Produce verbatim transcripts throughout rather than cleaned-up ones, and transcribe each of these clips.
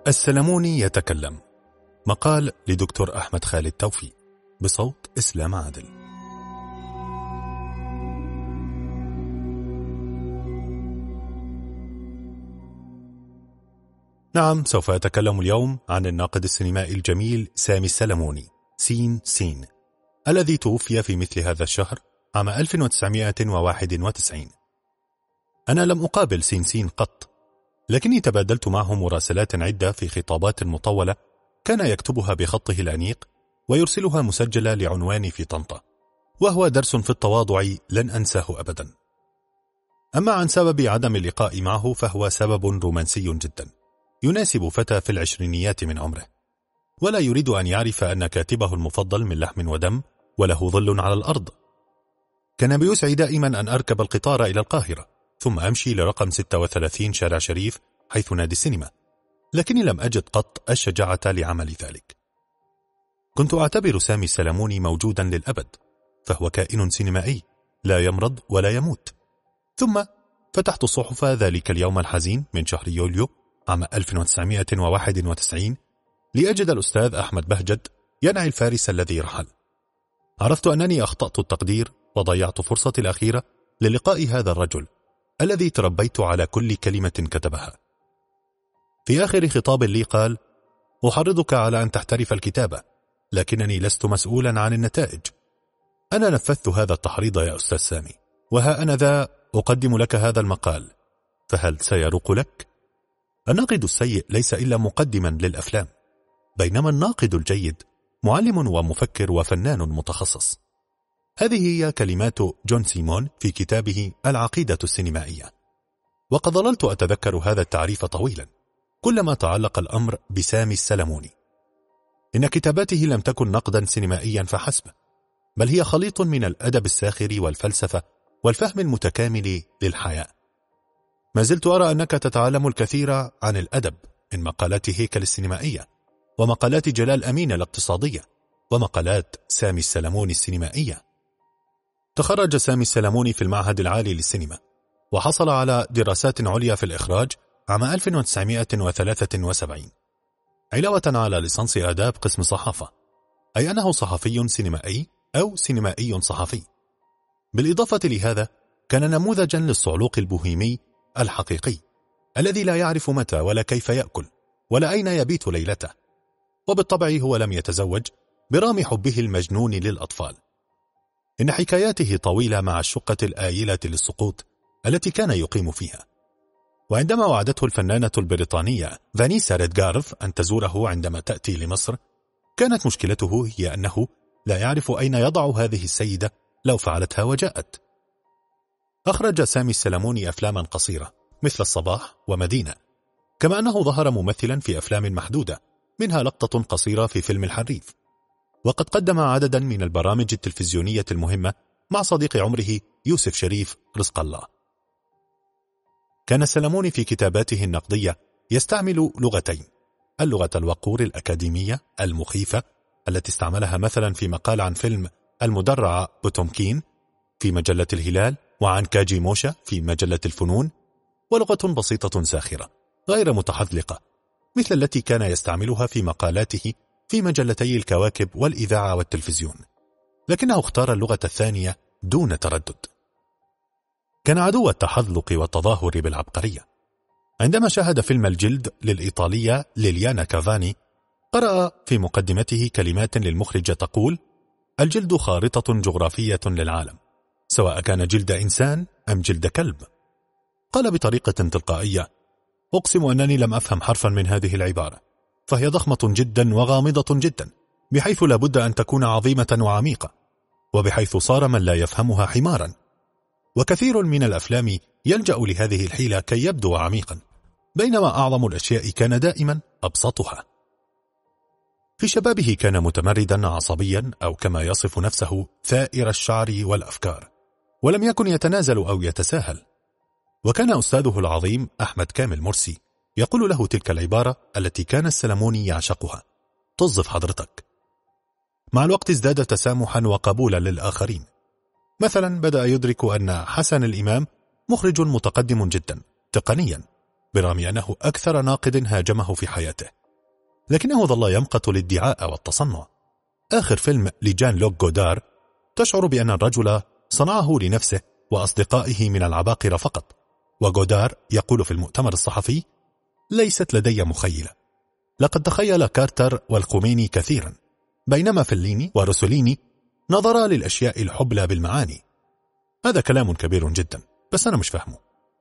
السلموني يتكلم. مقال لدكتور أحمد خالد توفيق بصوت إسلام عادل. نعم، سوف أتكلم اليوم عن الناقد السينمائي الجميل سامي السلموني سين سين الذي توفي في مثل هذا الشهر عام ألف وتسعمائة وواحد وتسعين. أنا لم أقابل سين سين قط، لكني تبادلت معه مراسلات عدة في خطابات مطولة كان يكتبها بخطه الأنيق ويرسلها مسجلة لعنواني في طنطا، وهو درس في التواضع لن أنساه أبدا. أما عن سبب عدم اللقاء معه فهو سبب رومانسي جدا يناسب فتى في العشرينيات من عمره، ولا يريد أن يعرف أن كاتبه المفضل من لحم ودم وله ظل على الأرض. كان بيسعي دائما أن أركب القطار إلى القاهرة ثم أمشي لرقم ستة وثلاثين شارع شريف حيث نادي السينما، لكني لم أجد قط الشجاعة لعمل ذلك. كنت أعتبر سامي السلموني موجودا للأبد، فهو كائن سينمائي لا يمرض ولا يموت. ثم فتحت الصحف ذلك اليوم الحزين من شهر يوليو عام ألف وتسعمائة وواحد وتسعين لأجد الأستاذ أحمد بهجت ينعي الفارس الذي رحل. عرفت أنني أخطأت التقدير وضيعت فرصتي الأخيرة للقاء هذا الرجل الذي تربيت على كل كلمة كتبها. في آخر خطاب لي قال: أحرضك على أن تحترف الكتابة، لكنني لست مسؤولا عن النتائج. أنا نفذت هذا التحريض يا أستاذ سامي، وها أنا ذا أقدم لك هذا المقال، فهل سيروق لك؟ الناقد السيء ليس إلا مقدما للأفلام، بينما الناقد الجيد معلم ومفكر وفنان متخصص. هذه هي كلمات جون سيمون في كتابه العقيدة السينمائية. وقد ظللت أتذكر هذا التعريف طويلا كلما تعلق الأمر بسامي السلموني. إن كتاباته لم تكن نقدا سينمائيا فحسب، بل هي خليط من الأدب الساخر والفلسفة والفهم المتكامل للحياة. ما زلت أرى أنك تتعلم الكثير عن الأدب من مقالات هيكل السينمائية، ومقالات جلال أمين الاقتصادية، ومقالات سامي السلموني السينمائية. تخرج سامي السلموني في المعهد العالي للسينما، وحصل على دراسات عليا في الإخراج عام ألف وتسعمائة وثلاثة وسبعين، علاوة على ليسانس آداب قسم صحافة، أي أنه صحفي سينمائي أو سينمائي صحفي. بالإضافة لهذا كان نموذجا للصعلوق البوهيمي الحقيقي الذي لا يعرف متى ولا كيف يأكل ولا أين يبيت ليلته. وبالطبع هو لم يتزوج برغم حبه المجنون للأطفال. إن حكاياته طويلة مع الشقة الآيلة للسقوط التي كان يقيم فيها. وعندما وعدته الفنانة البريطانية فانيسا ريدغارف أن تزوره عندما تأتي لمصر، كانت مشكلته هي أنه لا يعرف أين يضع هذه السيدة لو فعلتها وجاءت. أخرج سامي السلموني أفلاما قصيرة مثل الصباح ومدينة، كما أنه ظهر ممثلا في أفلام محدودة، منها لقطة قصيرة في فيلم الحريف. وقد قدم عددا من البرامج التلفزيونية المهمة مع صديق عمره يوسف شريف رزق الله. كان السلموني في كتاباته النقدية يستعمل لغتين: اللغة الوقور الأكاديمية المخيفة التي استعملها مثلا في مقال عن فيلم المدرعة بوتومكين في مجلة الهلال، وعن كاجي موشا في مجلة الفنون، ولغة بسيطة ساخرة غير متحذلقة مثل التي كان يستعملها في مقالاته في مجلتي الكواكب والإذاعة والتلفزيون، لكنه اختار اللغة الثانية دون تردد. كان عدو التحذلق والتظاهر بالعبقرية. عندما شاهد فيلم الجلد للإيطالية ليليانا كافاني، قرأ في مقدمته كلمات للمخرج تقول: الجلد خارطة جغرافية للعالم، سواء كان جلد إنسان أم جلد كلب. قال بطريقة تلقائية: أقسم أنني لم أفهم حرفا من هذه العبارة، فهي ضخمة جدا وغامضة جدا، بحيث لا بد أن تكون عظيمة وعميقة، وبحيث صار من لا يفهمها حمارا. وكثير من الأفلام يلجأ لهذه الحيلة كي يبدو عميقا، بينما أعظم الأشياء كان دائما أبسطها. في شبابه كان متمردا عصبيا، أو كما يصف نفسه ثائر الشعر والأفكار، ولم يكن يتنازل أو يتساهل. وكان أستاذه العظيم أحمد كامل مرسي يقول له تلك العبارة التي كان السلموني يعشقها: طز في حضرتك. مع الوقت ازداد تسامحا وقبولا للآخرين. مثلا بدأ يدرك أن حسن الإمام مخرج متقدم جدا تقنيا، برغم أنه أكثر ناقد هاجمه في حياته، لكنه ظل يمقت الادعاء والتصنع. آخر فيلم لجان لوك جودار تشعر بأن الرجل صنعه لنفسه وأصدقائه من العباقرة فقط، وجودار يقول في المؤتمر الصحفي: ليست لدي مخيلة، لقد تخيل كارتر والخميني كثيرا، بينما فليني وروسوليني نظرا للأشياء الحبلى بالمعاني. هذا كلام كبير جدا، بس أنا مش فهمه.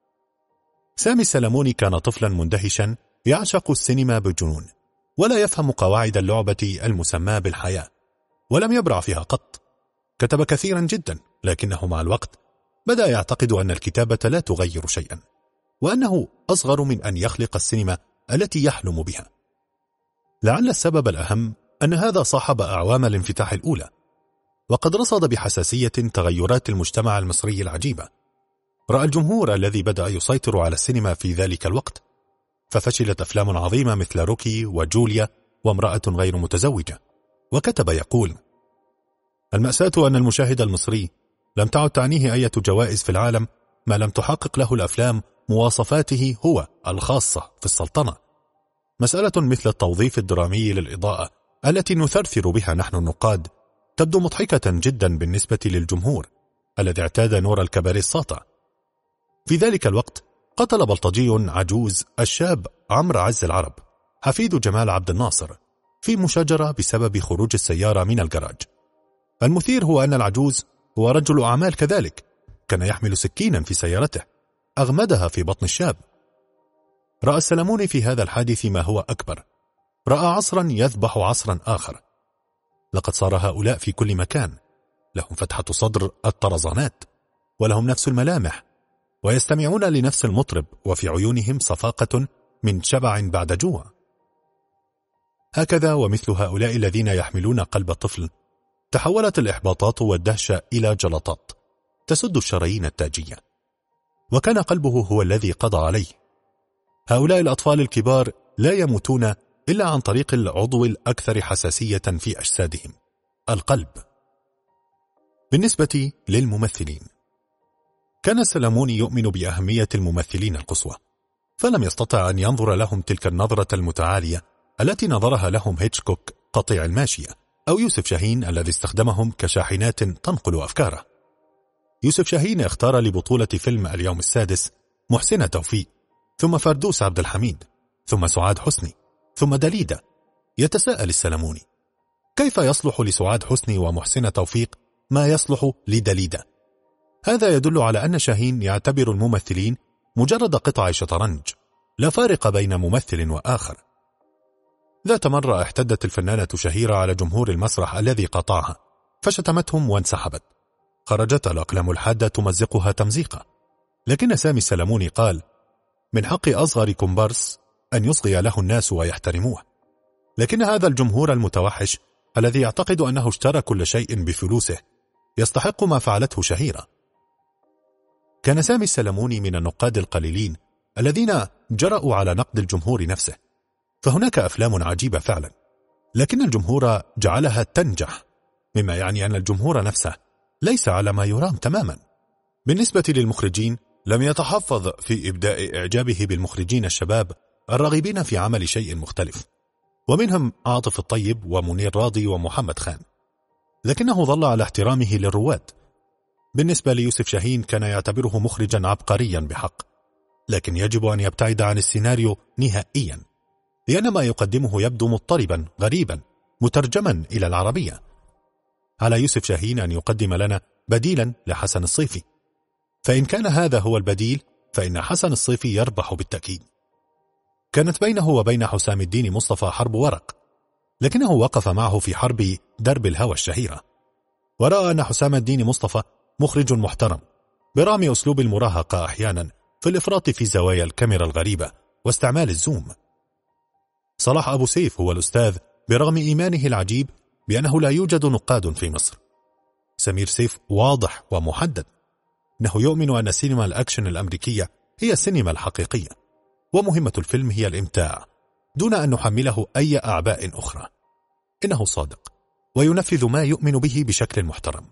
سامي السلموني كان طفلا مندهشا يعشق السينما بجنون، ولا يفهم قواعد اللعبة المسماة بالحياة، ولم يبرع فيها قط. كتب كثيرا جدا، لكنه مع الوقت بدأ يعتقد أن الكتابة لا تغير شيئا، وأنه أصغر من أن يخلق السينما التي يحلم بها. لعل السبب الأهم أن هذا صاحب أعوام الانفتاح الأولى، وقد رصد بحساسية تغيرات المجتمع المصري العجيبة. رأى الجمهور الذي بدأ يسيطر على السينما في ذلك الوقت، ففشلت أفلام عظيمة مثل روكي وجوليا وامرأة غير متزوجة. وكتب يقول: المأساة أن المشاهد المصري لم تعد تعنيه أي جوائز في العالم ما لم تحقق له الأفلام مواصفاته هو الخاصة في السلطنة. مسألة مثل التوظيف الدرامي للإضاءة التي نثرثر بها نحن النقاد تبدو مضحكة جدا بالنسبة للجمهور الذي اعتاد نور الكباري الساطع. في ذلك الوقت قتل بلطجي عجوز الشاب عمرو عز العرب حفيد جمال عبد الناصر في مشاجرة بسبب خروج السيارة من الجراج. المثير هو أن العجوز هو رجل أعمال كذلك، كان يحمل سكينا في سيارته أغمدها في بطن الشاب. رأى السلموني في هذا الحادث ما هو أكبر، رأى عصرا يذبح عصرا آخر. لقد صار هؤلاء في كل مكان، لهم فتحة صدر الطرزانات، ولهم نفس الملامح، ويستمعون لنفس المطرب، وفي عيونهم صفاقة من شبع بعد جوع. هكذا ومثل هؤلاء الذين يحملون قلب الطفل تحولت الإحباطات والدهشة إلى جلطات تسد الشرايين التاجية، وكان قلبه هو الذي قضى عليه. هؤلاء الأطفال الكبار لا يموتون إلا عن طريق العضو الأكثر حساسية في أجسادهم، القلب. بالنسبة للممثلين، كان السلموني يؤمن بأهمية الممثلين القصوى، فلم يستطع أن ينظر لهم تلك النظرة المتعالية التي نظرها لهم هيتشكوك قطيع الماشية، أو يوسف شاهين الذي استخدمهم كشاحنات تنقل أفكاره. يوسف شاهين اختار لبطولة فيلم اليوم السادس محسنة توفيق، ثم فردوس عبد الحميد، ثم سعاد حسني، ثم دليدة. يتساءل السلموني: كيف يصلح لسعاد حسني ومحسنة توفيق ما يصلح لدليدة؟ هذا يدل على أن شاهين يعتبر الممثلين مجرد قطع شطرنج، لا فارق بين ممثل وآخر. ذات مرة احتدت الفنانة شهيرة على جمهور المسرح الذي قطعها، فشتمتهم وانسحبت. خرجت الأقلام الحادة تمزقها تمزيقا، لكن سامي السلموني قال: من حق أصغر كومبارس أن يصغي له الناس ويحترموه، لكن هذا الجمهور المتوحش الذي يعتقد أنه اشترى كل شيء بفلوسه يستحق ما فعلته شهيرة. كان سامي السلموني من النقاد القليلين الذين جرأوا على نقد الجمهور نفسه، فهناك أفلام عجيبة فعلا، لكن الجمهور جعلها تنجح، مما يعني أن الجمهور نفسه ليس على ما يرام تماما. بالنسبة للمخرجين، لم يتحفظ في إبداء إعجابه بالمخرجين الشباب الراغبين في عمل شيء مختلف، ومنهم عاطف الطيب ومنير راضي ومحمد خان، لكنه ظل على احترامه للرواد. بالنسبة ليوسف شاهين كان يعتبره مخرجا عبقريا بحق، لكن يجب أن يبتعد عن السيناريو نهائيا، لأن ما يقدمه يبدو مضطربا غريبا مترجما إلى العربية. على يوسف شاهين أن يقدم لنا بديلا لحسن الصيفي، فإن كان هذا هو البديل فإن حسن الصيفي يربح بالتأكيد. كانت بينه وبين حسام الدين مصطفى حرب ورق، لكنه وقف معه في حرب درب الهوى الشهيرة، ورأى أن حسام الدين مصطفى مخرج محترم، برغم أسلوب المراهقة أحيانا في الإفراط في زوايا الكاميرا الغريبة واستعمال الزوم. صلاح أبو سيف هو الأستاذ برغم إيمانه العجيب بأنه لا يوجد نقاد في مصر. سمير سيف واضح ومحدد، إنه يؤمن أن سينما الأكشن الأمريكية هي السينما الحقيقية، ومهمة الفيلم هي الإمتاع دون أن نحمله أي أعباء أخرى. إنه صادق وينفذ ما يؤمن به بشكل محترم.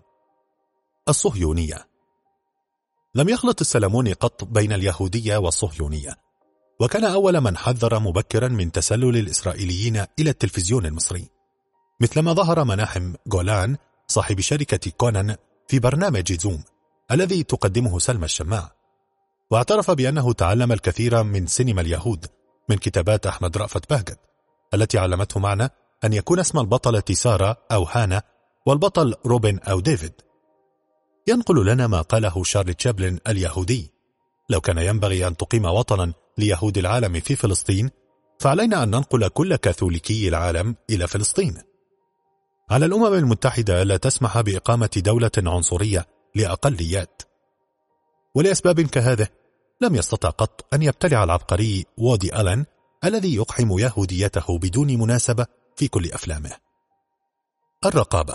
الصهيونية. لم يخلط السلموني قط بين اليهودية والصهيونية، وكان أول من حذر مبكرا من تسلل الإسرائيليين إلى التلفزيون المصري، مثلما ظهر مناحم جولان صاحب شركة كونان في برنامج زوم الذي تقدمه سلمى الشماع، واعترف بأنه تعلم الكثير من سينما اليهود من كتابات أحمد رأفت بهجت التي علمته معنى أن يكون اسم البطلة سارة أو هانا والبطل روبن أو ديفيد. ينقل لنا ما قاله شارلي تشابلن اليهودي: لو كان ينبغي أن تقيم وطنا ليهود العالم في فلسطين فعلينا أن ننقل كل كاثوليكي العالم إلى فلسطين. على الأمم المتحدة لا تسمح بإقامة دولة عنصرية لأقليات، ولأسباب كهذه لم يستطع قط أن يبتلع العبقري وودي ألن الذي يقحم يهوديته بدون مناسبة في كل أفلامه. الرقابة.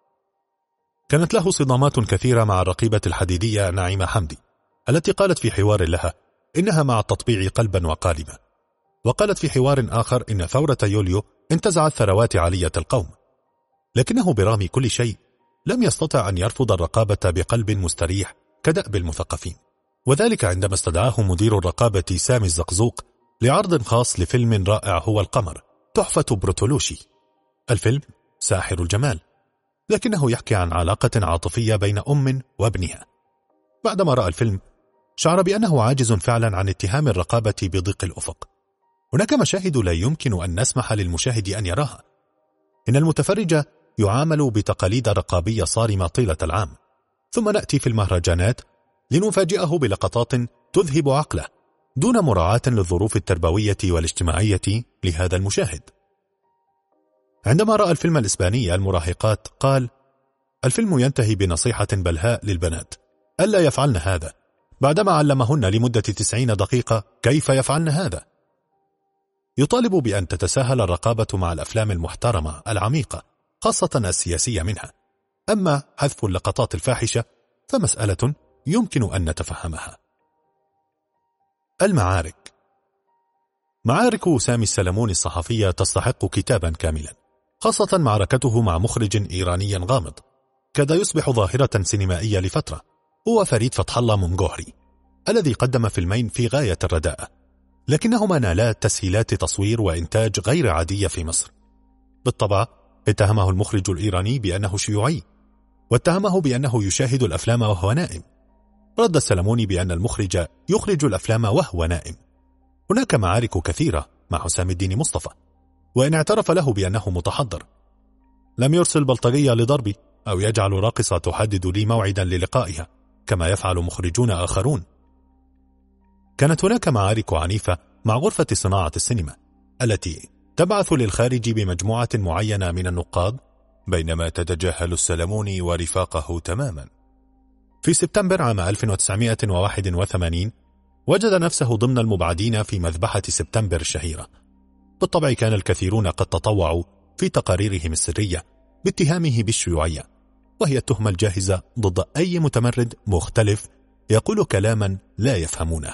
كانت له صدامات كثيرة مع الرقيبة الحديدية نعيمة حمدي التي قالت في حوار لها إنها مع التطبيع قلبا وقالبا، وقالت في حوار آخر إن ثورة يوليو انتزعت ثروات عالية القوم، لكنه برغم كل شيء لم يستطع أن يرفض الرقابة بقلب مستريح كدأب المثقفين، وذلك عندما استدعاه مدير الرقابة سامي الزقزوق لعرض خاص لفيلم رائع هو القمر تحفة بروتولوشي. الفيلم ساحر الجمال، لكنه يحكي عن علاقة عاطفية بين أم وابنها. بعدما رأى الفيلم شعر بأنه عاجز فعلا عن اتهام الرقابة بضيق الأفق. هناك مشاهد لا يمكن أن نسمح للمشاهد أن يراها. إن المتفرج يعامل بتقاليد رقابية صارمة طيلة العام، ثم نأتي في المهرجانات لنفاجئه بلقطات تذهب عقله دون مراعاة للظروف التربوية والاجتماعية لهذا المشاهد. عندما رأى الفيلم الإسباني المراهقات قال: الفيلم ينتهي بنصيحة بلهاء للبنات ألا يفعلن هذا، بعدما علمهن لمدة تسعين دقيقة كيف يفعلن هذا. يطالب بأن تتساهل الرقابة مع الأفلام المحترمة العميقة خاصة السياسية منها، أما حذف اللقطات الفاحشة فمسألة يمكن أن نتفهمها. المعارك. معارك سامي السلموني الصحفية تستحق كتابا كاملا، خاصة معركته مع مخرج إيراني غامض كاد يصبح ظاهرة سينمائية لفترة، هو فريد فتح الله منجوهري الذي قدم فيلمين في غاية الرداءة، لكنهما نالا تسهيلات تصوير وإنتاج غير عادية في مصر. بالطبع اتهمه المخرج الإيراني بأنه شيوعي، واتهمه بأنه يشاهد الأفلام وهو نائم. رد السلموني بأن المخرج يخرج الأفلام وهو نائم. هناك معارك كثيرة مع حسام الدين مصطفى، وإن اعترف له بأنه متحضر. لم يرسل بلطجية لضربي أو يجعل راقصة تحدد لي موعدا للقائها كما يفعل مخرجون آخرون. كانت هناك معارك عنيفة مع غرفة صناعة السينما التي تبعث للخارج بمجموعة معينة من النقاد، بينما تتجاهل السلموني ورفاقه تماما. في سبتمبر عام ألف وتسعمائة وواحد وثمانين وجد نفسه ضمن المبعدين في مذبحة سبتمبر الشهيرة. بالطبع كان الكثيرون قد تطوعوا في تقاريرهم السرية باتهامه بالشيوعية، وهي التهمة الجاهزة ضد أي متمرد مختلف يقول كلاما لا يفهمونه.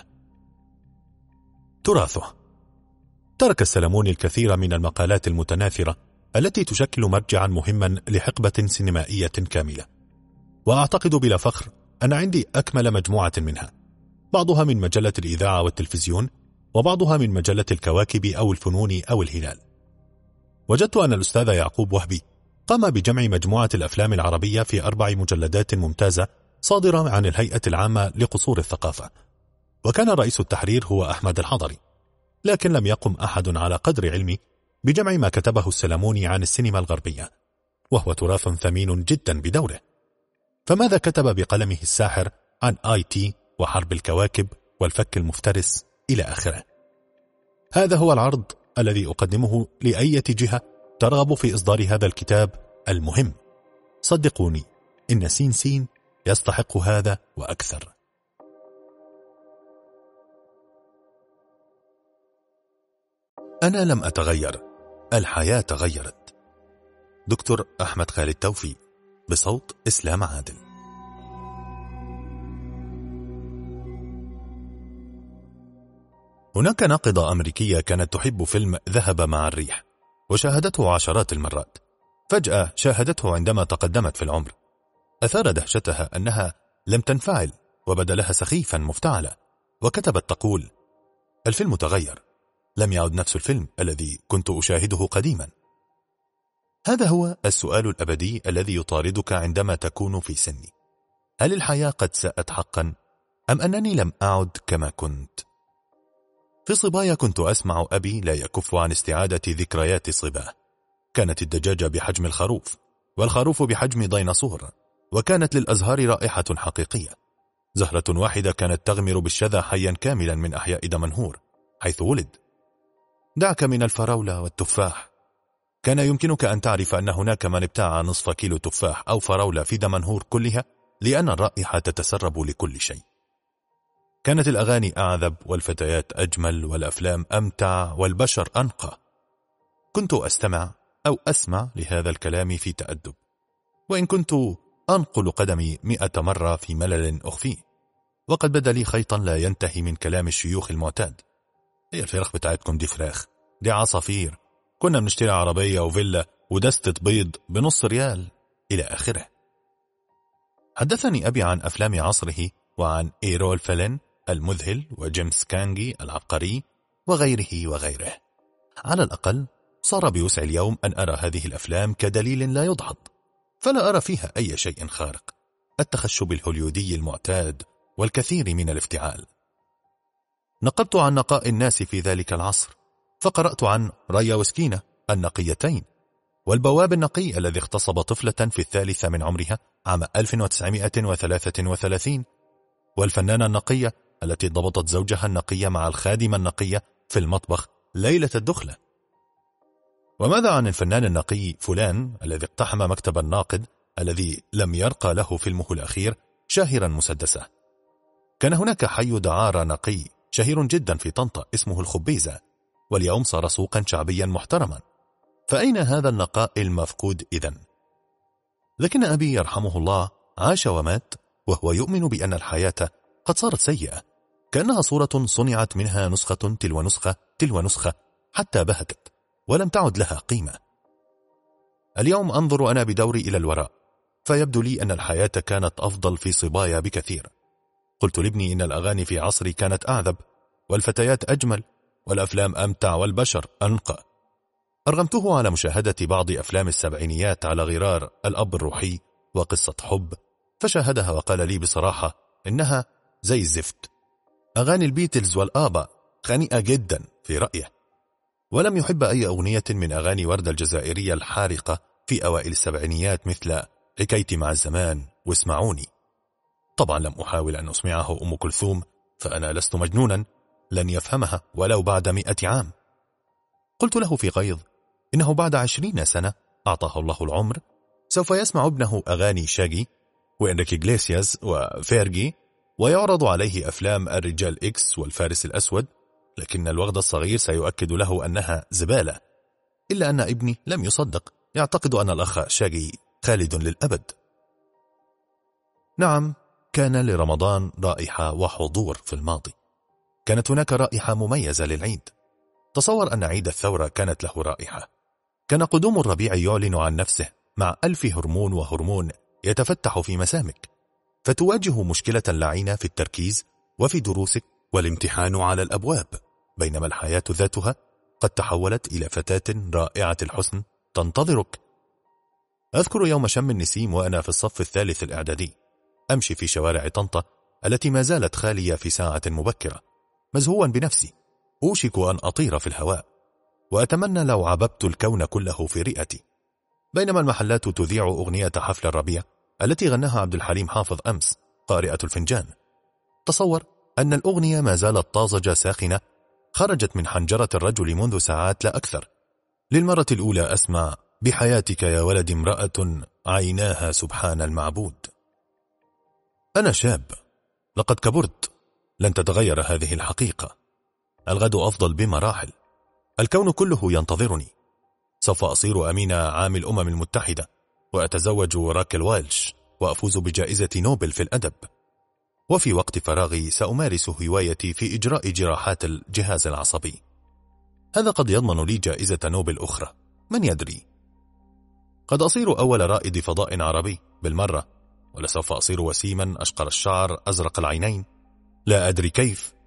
تراثه. ترك السلموني الكثير من المقالات المتناثرة التي تشكل مرجعا مهما لحقبة سينمائية كاملة، وأعتقد بلا فخر أن عندي أكمل مجموعة منها، بعضها من مجلة الإذاعة والتلفزيون، وبعضها من مجلة الكواكب أو الفنون أو الهلال. وجدت أن الأستاذ يعقوب وهبي قام بجمع مجموعة الأفلام العربية في أربع مجلدات ممتازة صادرة عن الهيئة العامة لقصور الثقافة، وكان رئيس التحرير هو أحمد الحضري، لكن لم يقم أحد على قدر علمي بجمع ما كتبه السلموني عن السينما الغربية، وهو تراث ثمين جدا بدوره. فماذا كتب بقلمه الساحر عن آي تي وحرب الكواكب والفك المفترس إلى آخره؟ هذا هو العرض الذي أقدمه لأي جهة ترغب في إصدار هذا الكتاب المهم. صدقوني إن سين سين يستحق هذا وأكثر. أنا لم أتغير، الحياة تغيرت. دكتور أحمد خالد توفيق، بصوت إسلام عادل. هناك ناقدة أمريكية كانت تحب فيلم ذهب مع الريح، وشاهدته عشرات المرات. فجأة شاهدته عندما تقدمت في العمر. أثار دهشتها أنها لم تنفعل، وبدا لها سخيفا مفتعلا، وكتبت تقول: الفيلم تغير، لم يعد نفس الفيلم الذي كنت أشاهده قديما. هذا هو السؤال الأبدي الذي يطاردك عندما تكون في سني: هل الحياة قد ساءت حقا أم أنني لم أعد كما كنت؟ في صبايا كنت أسمع أبي لا يكف عن استعادة ذكريات صباه. كانت الدجاجة بحجم الخروف، والخروف بحجم ديناصور، وكانت للأزهار رائحة حقيقية. زهرة واحدة كانت تغمر بالشذا حيا كاملا من أحياء دمنهور حيث ولد. دعك من الفراولة والتفاح، كان يمكنك أن تعرف أن هناك من ابتاع نصف كيلو تفاح أو فراولة في دمنهور كلها، لأن الرائحة تتسرب لكل شيء. كانت الأغاني أعذب، والفتيات أجمل، والأفلام أمتع، والبشر أنقى. كنت أستمع أو أسمع لهذا الكلام في تأدب، وإن كنت أنقل قدمي مئة مرة في ملل أخفيه، وقد بدا لي خيطا لا ينتهي من كلام الشيوخ المعتاد: هي الفراخ بتاعتكم دي فراخ، دي عصافير، كنا بنشتري عربية وفيلا ودستة بيض بنص ريال، إلى آخره. حدثني أبي عن أفلام عصره وعن إيرول فلين المذهل وجيمس كانجي العبقري وغيره وغيره. على الأقل صار بوسع اليوم أن أرى هذه الأفلام كدليل لا يدحض، فلا أرى فيها أي شيء خارق، التخشب الهوليودي المعتاد والكثير من الافتعال. نقبت عن نقاء الناس في ذلك العصر، فقرأت عن رايا وسكينة النقيتين، والبواب النقي الذي اغتصب طفلة في الثالثة من عمرها عام ألف وتسعمائة وثلاثة وثلاثين، والفنانة النقية التي ضبطت زوجها النقي مع الخادمة النقية في المطبخ ليلة الدخلة. وماذا عن الفنان النقي فلان الذي اقتحم مكتب الناقد الذي لم يرقى له فيلمه الأخير شاهرا مسدسة؟ كان هناك حي دعارة نقي شهير جدا في طنطا اسمه الخبيزة، واليوم صار سوقا شعبيا محترما. فأين هذا النقاء المفقود إذن؟ لكن أبي يرحمه الله عاش ومات وهو يؤمن بأن الحياة قد صارت سيئة، كأنها صورة صنعت منها نسخة تلو نسخة تلو نسخة حتى بهتت ولم تعد لها قيمة. اليوم أنظر أنا بدوري إلى الوراء، فيبدو لي أن الحياة كانت أفضل في صبايا بكثير. قلت لابني إن الأغاني في عصري كانت أعذب، والفتيات أجمل، والأفلام أمتع، والبشر أنقى. أرغمته على مشاهدة بعض أفلام السبعينيات على غرار الأب الروحي وقصة حب، فشاهدها وقال لي بصراحة إنها زي الزفت. أغاني البيتلز والآبا خنيئة جدا في رأيه، ولم يحب أي أغنية من أغاني وردة الجزائرية الحارقة في أوائل السبعينيات مثل حكايتي مع الزمان واسمعوني. طبعا لم أحاول أن أسمعه أم كلثوم، فأنا لست مجنونا، لن يفهمها ولو بعد مئة عام. قلت له في غيظ إنه بعد عشرين سنة أعطاه الله العمر سوف يسمع ابنه أغاني شاجي وإنريكي إغليسياس وفيرجي، ويعرض عليه أفلام الرجال إكس والفارس الأسود، لكن الوغد الصغير سيؤكد له أنها زبالة. إلا أن ابني لم يصدق، يعتقد أن الأخ شاجي خالد للأبد. نعم، كان لرمضان رائحة وحضور في الماضي، كانت هناك رائحة مميزة للعيد. تصور أن عيد الثورة كانت له رائحة. كان قدوم الربيع يعلن عن نفسه مع ألف هرمون وهرمون يتفتح في مسامك، فتواجه مشكلة لعينة في التركيز وفي دروسك، والامتحان على الأبواب، بينما الحياة ذاتها قد تحولت إلى فتاة رائعة الحسن تنتظرك. أذكر يوم شم النسيم وأنا في الصف الثالث الإعدادي، أمشي في شوارع طنطا التي ما زالت خالية في ساعة مبكرة، مزهوا بنفسي، أوشك أن أطير في الهواء، وأتمنى لو عببت الكون كله في رئتي، بينما المحلات تذيع أغنية حفل الربيع التي غناها عبد الحليم حافظ أمس، قارئة الفنجان. تصور أن الأغنية ما زالت طازجة ساخنة، خرجت من حنجرة الرجل منذ ساعات لا أكثر. للمرة الأولى أسمع بحياتك يا ولد امرأة عيناها سبحان المعبود. أنا شاب، لقد كبرت، لن تتغير هذه الحقيقة. الغد أفضل بمراحل، الكون كله ينتظرني. سوف أصير أمين عام الأمم المتحدة، وأتزوج راكل والش، وأفوز بجائزة نوبل في الأدب. وفي وقت فراغي سأمارس هوايتي في إجراء جراحات الجهاز العصبي. هذا قد يضمن لي جائزة نوبل أخرى، من يدري؟ قد أصير أول رائد فضاء عربي بالمرة، ولسوف أصير وسيما أشقر الشعر أزرق العينين، لا أدري كيف.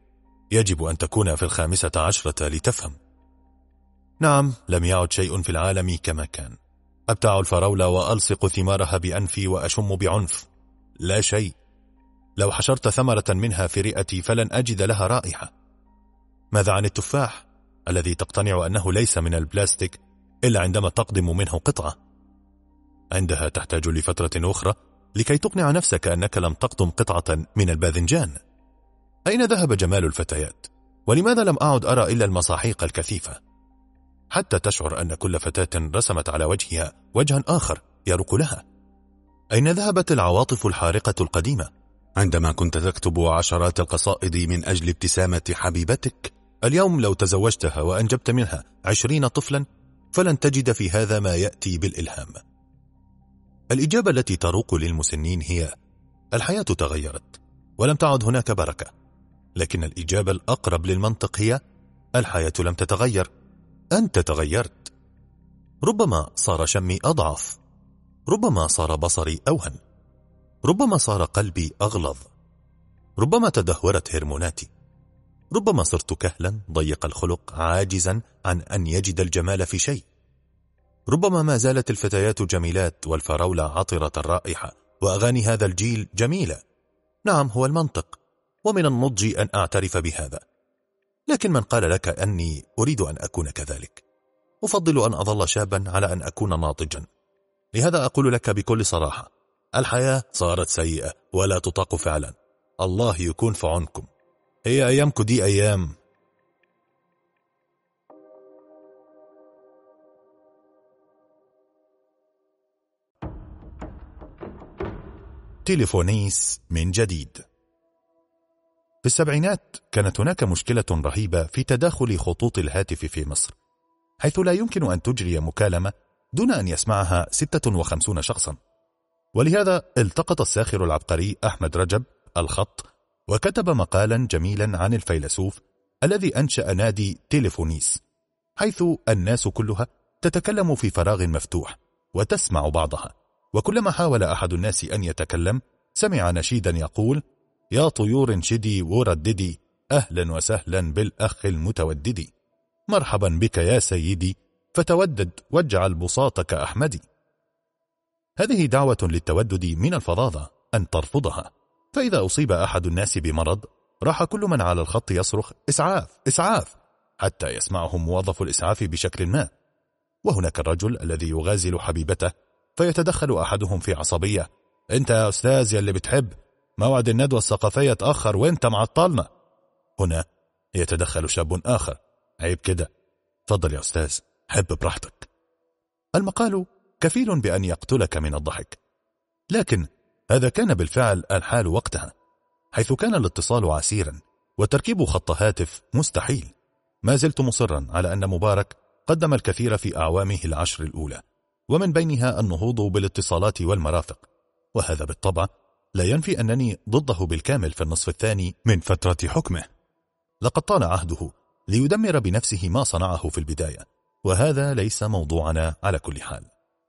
يجب أن تكون في الخامسة عشرة لتفهم. نعم، لم يعد شيء في العالم كما كان. أبتاع الفراولة وألصق ثمارها بأنفي وأشم بعنف. لا شيء. لو حشرت ثمرة منها في رئتي فلن أجد لها رائحة. ماذا عن التفاح الذي تقتنع أنه ليس من البلاستيك إلا عندما تقدم منه قطعة؟ عندها تحتاج لفترة أخرى لكي تقنع نفسك أنك لم تقطم قطعة من الباذنجان. أين ذهب جمال الفتيات؟ ولماذا لم أعد أرى إلا المصاحيق الكثيفة؟ حتى تشعر أن كل فتاة رسمت على وجهها وجها آخر يرق لها. أين ذهبت العواطف الحارقة القديمة؟ عندما كنت تكتب عشرات القصائد من أجل ابتسامة حبيبتك، اليوم لو تزوجتها وأنجبت منها عشرين طفلا فلن تجد في هذا ما يأتي بالإلهام. الإجابة التي تروق للمسنين هي: الحياة تغيرت ولم تعد هناك بركة. لكن الإجابة الأقرب للمنطق هي: الحياة لم تتغير، أنت تغيرت. ربما صار شمي أضعف، ربما صار بصري أوهن، ربما صار قلبي أغلظ، ربما تدهورت هرموناتي، ربما صرت كهلا ضيق الخلق عاجزا عن أن يجد الجمال في شيء. ربما ما زالت الفتيات جميلات والفراولة عطرة الرائحة وأغاني هذا الجيل جميلة. نعم، هو المنطق، ومن النضج أن أعترف بهذا. لكن من قال لك أني أريد أن أكون كذلك؟ أفضل أن أظل شابا على أن أكون ناضجا. لهذا أقول لك بكل صراحة: الحياة صارت سيئة ولا تطاق فعلا. الله يكون في عنكم. هي أيامكم دي أيام. تليفونيس من جديد. في السبعينات كانت هناك مشكلة رهيبة في تداخل خطوط الهاتف في مصر، حيث لا يمكن أن تجري مكالمة دون أن يسمعها ستة وخمسين شخصا. ولهذا التقط الساخر العبقري أحمد رجب الخط وكتب مقالا جميلا عن الفيلسوف الذي أنشأ نادي تليفونيس، حيث الناس كلها تتكلم في فراغ مفتوح وتسمع بعضها. وكلما حاول أحد الناس أن يتكلم سمع نشيدا يقول: يا طيور انشدي ورددي، أهلا وسهلا بالأخ المتودد، مرحبا بك يا سيدي، فتودد واجعل بساطك أحمدي. هذه دعوة للتودد من الفظاظة أن ترفضها. فإذا أصيب أحد الناس بمرض راح كل من على الخط يصرخ: إسعاف إسعاف، حتى يسمعه موظف الإسعاف بشكل ما. وهناك الرجل الذي يغازل حبيبته فيتدخل أحدهم في عصبية: أنت يا أستاذ يلي بتحب، موعد الندوة الثقافية تأخر وانت معطلنا. هنا يتدخل شاب آخر: عيب كده، فضل يا أستاذ، حب براحتك. المقال كفيل بأن يقتلك من الضحك، لكن هذا كان بالفعل الحال وقتها، حيث كان الاتصال عسيرا وتركيب خط هاتف مستحيل. ما زلت مصرا على أن مبارك قدم الكثير في أعوامه العشر الأولى، ومن بينها النهوض بالاتصالات والمرافق، وهذا بالطبع لا ينفي أنني ضده بالكامل في النصف الثاني من فترة حكمه. لقد طال عهده ليدمر بنفسه ما صنعه في البداية، وهذا ليس موضوعنا على كل حال.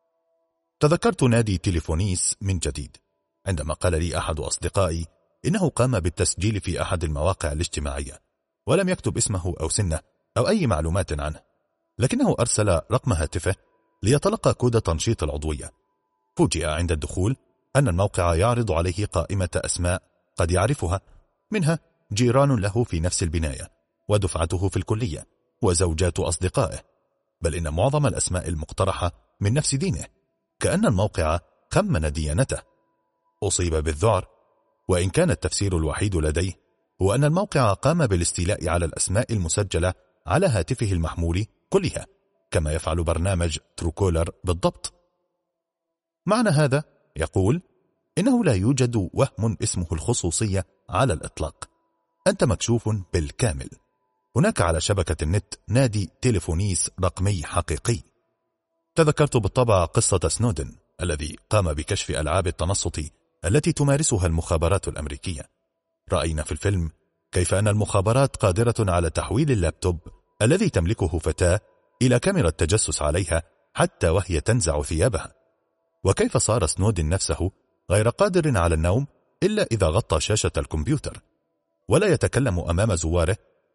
تذكرت نادي تليفونيس من جديد عندما قال لي أحد أصدقائي إنه قام بالتسجيل في أحد المواقع الاجتماعية، ولم يكتب اسمه أو سنه أو أي معلومات عنه، لكنه أرسل رقم هاتفه ليتلقى كود تنشيط العضوية. فوجئ عند الدخول أن الموقع يعرض عليه قائمة أسماء قد يعرفها، منها جيران له في نفس البناية، ودفعته في الكلية، وزوجات أصدقائه، بل إن معظم الأسماء المقترحة من نفس دينه، كأن الموقع خمن ديانته. أصيب بالذعر، وإن كان التفسير الوحيد لديه هو أن الموقع قام بالاستيلاء على الأسماء المسجلة على هاتفه المحمول كلها، كما يفعل برنامج تروكولر بالضبط. معنى هذا يقول إنه لا يوجد وهم اسمه الخصوصية على الإطلاق، أنت مكشوف بالكامل. هناك على شبكة النت نادي تليفونيس رقمي حقيقي. تذكرت بالطبع قصة سنودن الذي قام بكشف ألعاب التنصت التي تمارسها المخابرات الأمريكية. رأينا في الفيلم كيف أن المخابرات قادرة على تحويل اللابتوب الذي تملكه فتاة إلى كاميرا تجسس عليها حتى وهي تنزع ثيابها، وكيف صار سنودن نفسه غير قادر على النوم إلا إذا غطى شاشة الكمبيوتر، ولا يتكلم أمام زواره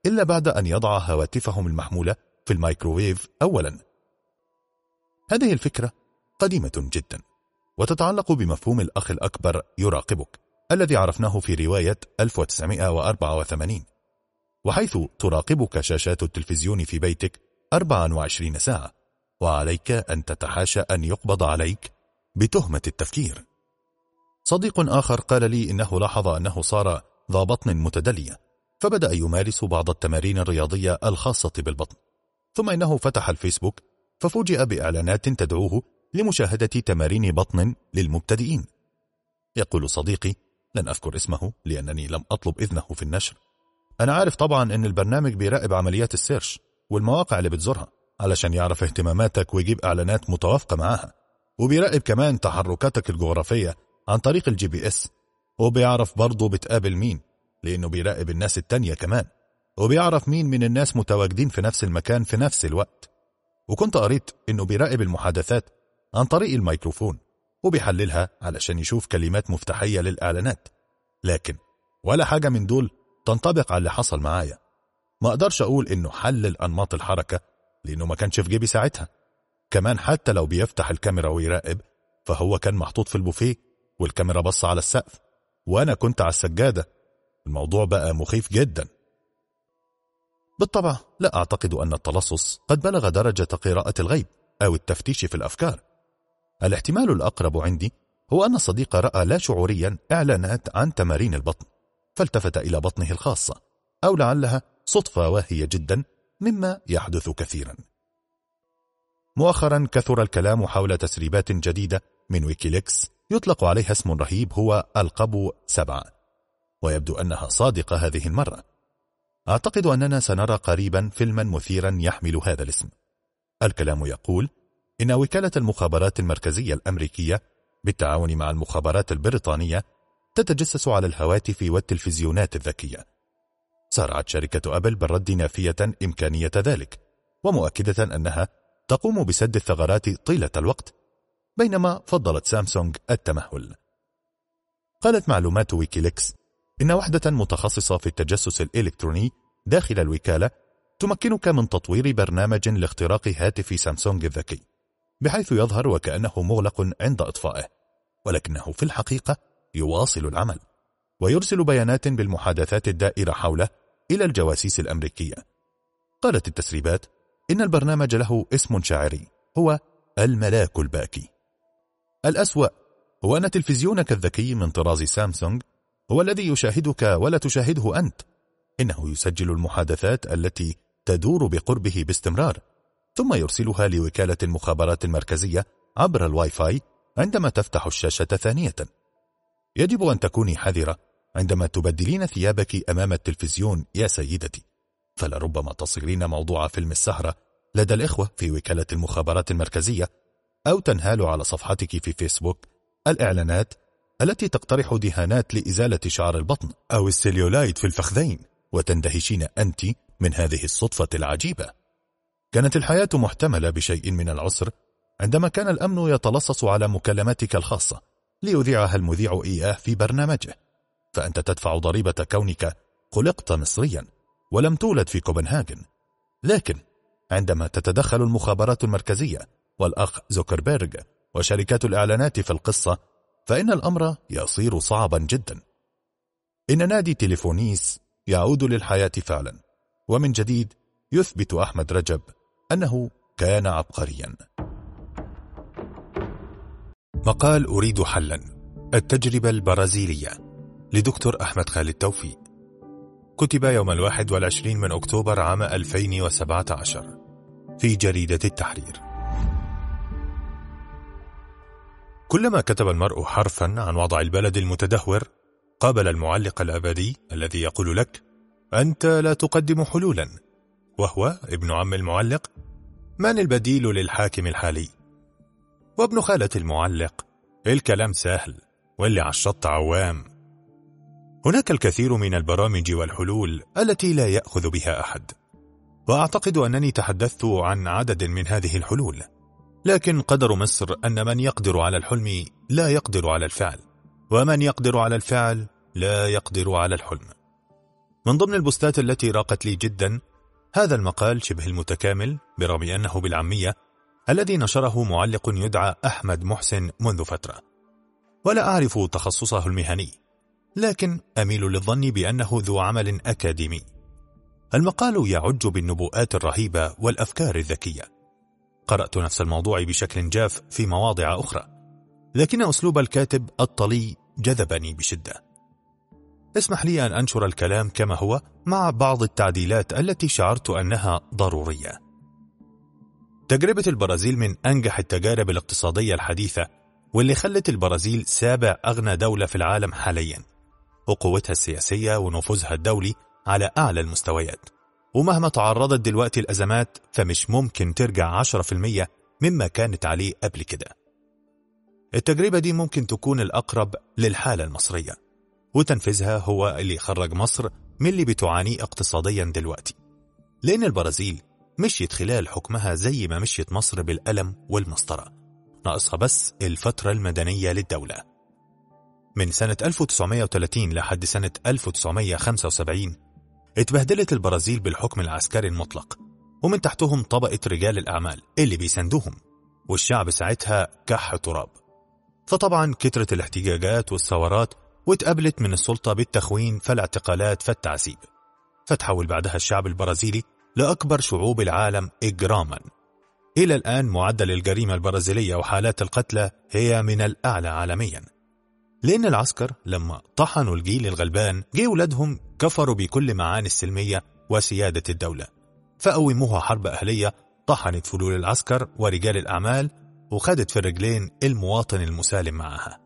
إلا بعد أن يضع هواتفهم المحمولة في الميكروويف أولا. هذه الفكرة قديمة جدا، وتتعلق بمفهوم الأخ الأكبر يراقبك الذي عرفناه في رواية ألف وتسعمائة وأربعة وثمانين، وحيث تراقبك شاشات التلفزيون في بيتك أربعة وعشرين ساعة، وعليك أن تتحاشى أن يقبض عليك بتهمة التفكير. صديق آخر قال لي إنه لاحظ أنه صار ذا بطن متدلية، فبدأ يمارس بعض التمارين الرياضية الخاصة بالبطن، ثم إنه فتح الفيسبوك ففوجئ بإعلانات تدعوه لمشاهدة تمارين بطن للمبتدئين. يقول صديقي، لن أذكر اسمه لأنني لم أطلب إذنه في النشر: أنا عارف طبعا أن البرنامج بيراقب عمليات السيرش والمواقع اللي بتزورها علشان يعرف اهتماماتك ويجيب إعلانات متوافقة معها، وبيراقب كمان تحركاتك الجغرافية عن طريق الجي بي اس، وبيعرف برضو بتقابل مين لأنه بيراقب الناس التانية كمان، وبيعرف مين من الناس متواجدين في نفس المكان في نفس الوقت. وكنت قريت إنه بيراقب المحادثات عن طريق الميكروفون وبيحللها علشان يشوف كلمات مفتاحية للإعلانات، لكن ولا حاجة من دول تنطبق على اللي حصل معايا. ما أقدرش أقول إنه حلل أنماط الحركة لأنه ما كانش في جيبي ساعتها. كمان حتى لو بيفتح الكاميرا ويراقب فهو كان محطوط في البوفيه والكاميرا بص على السقف وأنا كنت على السجادة. الموضوع بقى مخيف جدا. بالطبع لا أعتقد أن التلصص قد بلغ درجة قراءة الغيب أو التفتيش في الأفكار. الاحتمال الأقرب عندي هو أن الصديق رأى لا شعوريا إعلانات عن تمارين البطن فالتفت إلى بطنه الخاصة، أو لعلها صدفة واهية جدا مما يحدث كثيرا. مؤخرا كثر الكلام حول تسريبات جديدة من ويكيليكس يطلق عليها اسم رهيب هو القبو سبعة، ويبدو أنها صادقة هذه المرة. أعتقد أننا سنرى قريبا فيلما مثيرا يحمل هذا الاسم. الكلام يقول إن وكالة المخابرات المركزية الأمريكية بالتعاون مع المخابرات البريطانية تتجسس على الهواتف والتلفزيونات الذكية. سارعت شركة أبل بالرد نافية إمكانية ذلك، ومؤكدة أنها تقوم بسد الثغرات طيلة الوقت، بينما فضلت سامسونج التمهل. قالت معلومات ويكيليكس إن وحدة متخصصة في التجسس الإلكتروني داخل الوكالة تمكنك من تطوير برنامج لاختراق هاتف سامسونج الذكي بحيث يظهر وكأنه مغلق عند إطفائه، ولكنه في الحقيقة يواصل العمل ويرسل بيانات بالمحادثات الدائرة حوله إلى الجواسيس الأمريكية. قالت التسريبات إن البرنامج له اسم شاعري هو الملاك الباكي. الأسوأ هو أن تلفزيونك الذكي من طراز سامسونج هو الذي يشاهدك ولا تشاهده أنت. إنه يسجل المحادثات التي تدور بقربه باستمرار، ثم يرسلها لوكالة المخابرات المركزية عبر الواي فاي عندما تفتح الشاشة ثانية. يجب أن تكوني حذرة عندما تبدلين ثيابك أمام التلفزيون يا سيدتي، فلربما تصيرين موضوع فيلم السهرة لدى الإخوة في وكالة المخابرات المركزية، أو تنهال على صفحتك في فيسبوك الإعلانات التي تقترح دهانات لإزالة شعر البطن أو السليولايت في الفخذين، وتندهشين أنت من هذه الصدفة العجيبة. كانت الحياة محتملة بشيء من العسر عندما كان الأمن يتلصص على مكالماتك الخاصة ليذيعها المذيع إياه في برنامجه، فأنت تدفع ضريبة كونك خلقت مصريا ولم تولد في كوبنهاجن. لكن عندما تتدخل المخابرات المركزية والأخ زوكربيرغ وشركات الإعلانات في القصة، فإن الأمر يصير صعبا جدا. إن نادي تليفونيس يعود للحياة فعلا، ومن جديد يثبت أحمد رجب أنه كان عبقريا. مقال أريد حلا، التجربة البرازيلية، لدكتور أحمد خالد توفيق، كتب يوم الواحد والعشرين من أكتوبر عام ألفين وسبعة عشر في جريدة التحرير. كلما كتب المرء حرفا عن وضع البلد المتدهور قابل المعلق الأبدي الذي يقول لك أنت لا تقدم حلولا، وهو ابن عم المعلق من البديل للحاكم الحالي؟ وابن خالة المعلق الكلام سهل واللي على الشط عوام. هناك الكثير من البرامج والحلول التي لا يأخذ بها أحد، وأعتقد أنني تحدثت عن عدد من هذه الحلول، لكن قدر مصر أن من يقدر على الحلم لا يقدر على الفعل، ومن يقدر على الفعل لا يقدر على الحلم. من ضمن البوستات التي راقت لي جدا هذا المقال شبه المتكامل برغم أنه بالعامية الذي نشره معلق يدعى أحمد محسن منذ فترة، ولا أعرف تخصصه المهني، لكن أميل للظن بأنه ذو عمل أكاديمي. المقال يعج بالنبوءات الرهيبة والأفكار الذكية. قرأت نفس الموضوع بشكل جاف في مواضع أخرى، لكن أسلوب الكاتب الطلي جذبني بشدة. اسمح لي أن أنشر الكلام كما هو مع بعض التعديلات التي شعرت أنها ضرورية. تجربة البرازيل من أنجح التجارب الاقتصادية الحديثة، واللي خلت البرازيل سابع أغنى دولة في العالم حاليا، وقوتها السياسية ونفوذها الدولي على أعلى المستويات. ومهما تعرضت دلوقتي الأزمات فمش ممكن ترجع عشرة في المية مما كانت عليه قبل كده. التجربة دي ممكن تكون الأقرب للحالة المصرية، وتنفيذها هو اللي خرج مصر من اللي بتعانيه اقتصاديا دلوقتي، لأن البرازيل مشيت خلال حكمها زي ما مشيت مصر بالقلم والمسطرة، ناقصها بس الفترة المدنية للدولة. من سنة ألف وتسعمية وثلاثين لحد سنة ألف وتسعمية وخمسة وسبعين اتبهدلت البرازيل بالحكم العسكري المطلق، ومن تحتهم طبقة رجال الأعمال اللي بيساندوهم، والشعب ساعتها كح تراب. فطبعا كترت الاحتجاجات والثورات، واتقبلت من السلطة بالتخوين فالاعتقالات فالتعذيب، فتحول بعدها الشعب البرازيلي لأكبر شعوب العالم إجراما. إلى الآن معدل الجريمة البرازيلية وحالات القتلى هي من الأعلى عالميا، لأن العسكر لما طحنوا الجيل الغلبان جه ولادهم كفروا بكل معاني السلمية وسيادة الدولة، فقوموها حرب أهلية طحنت فلول العسكر ورجال الأعمال، وخدت في الرجلين المواطن المسالم معها.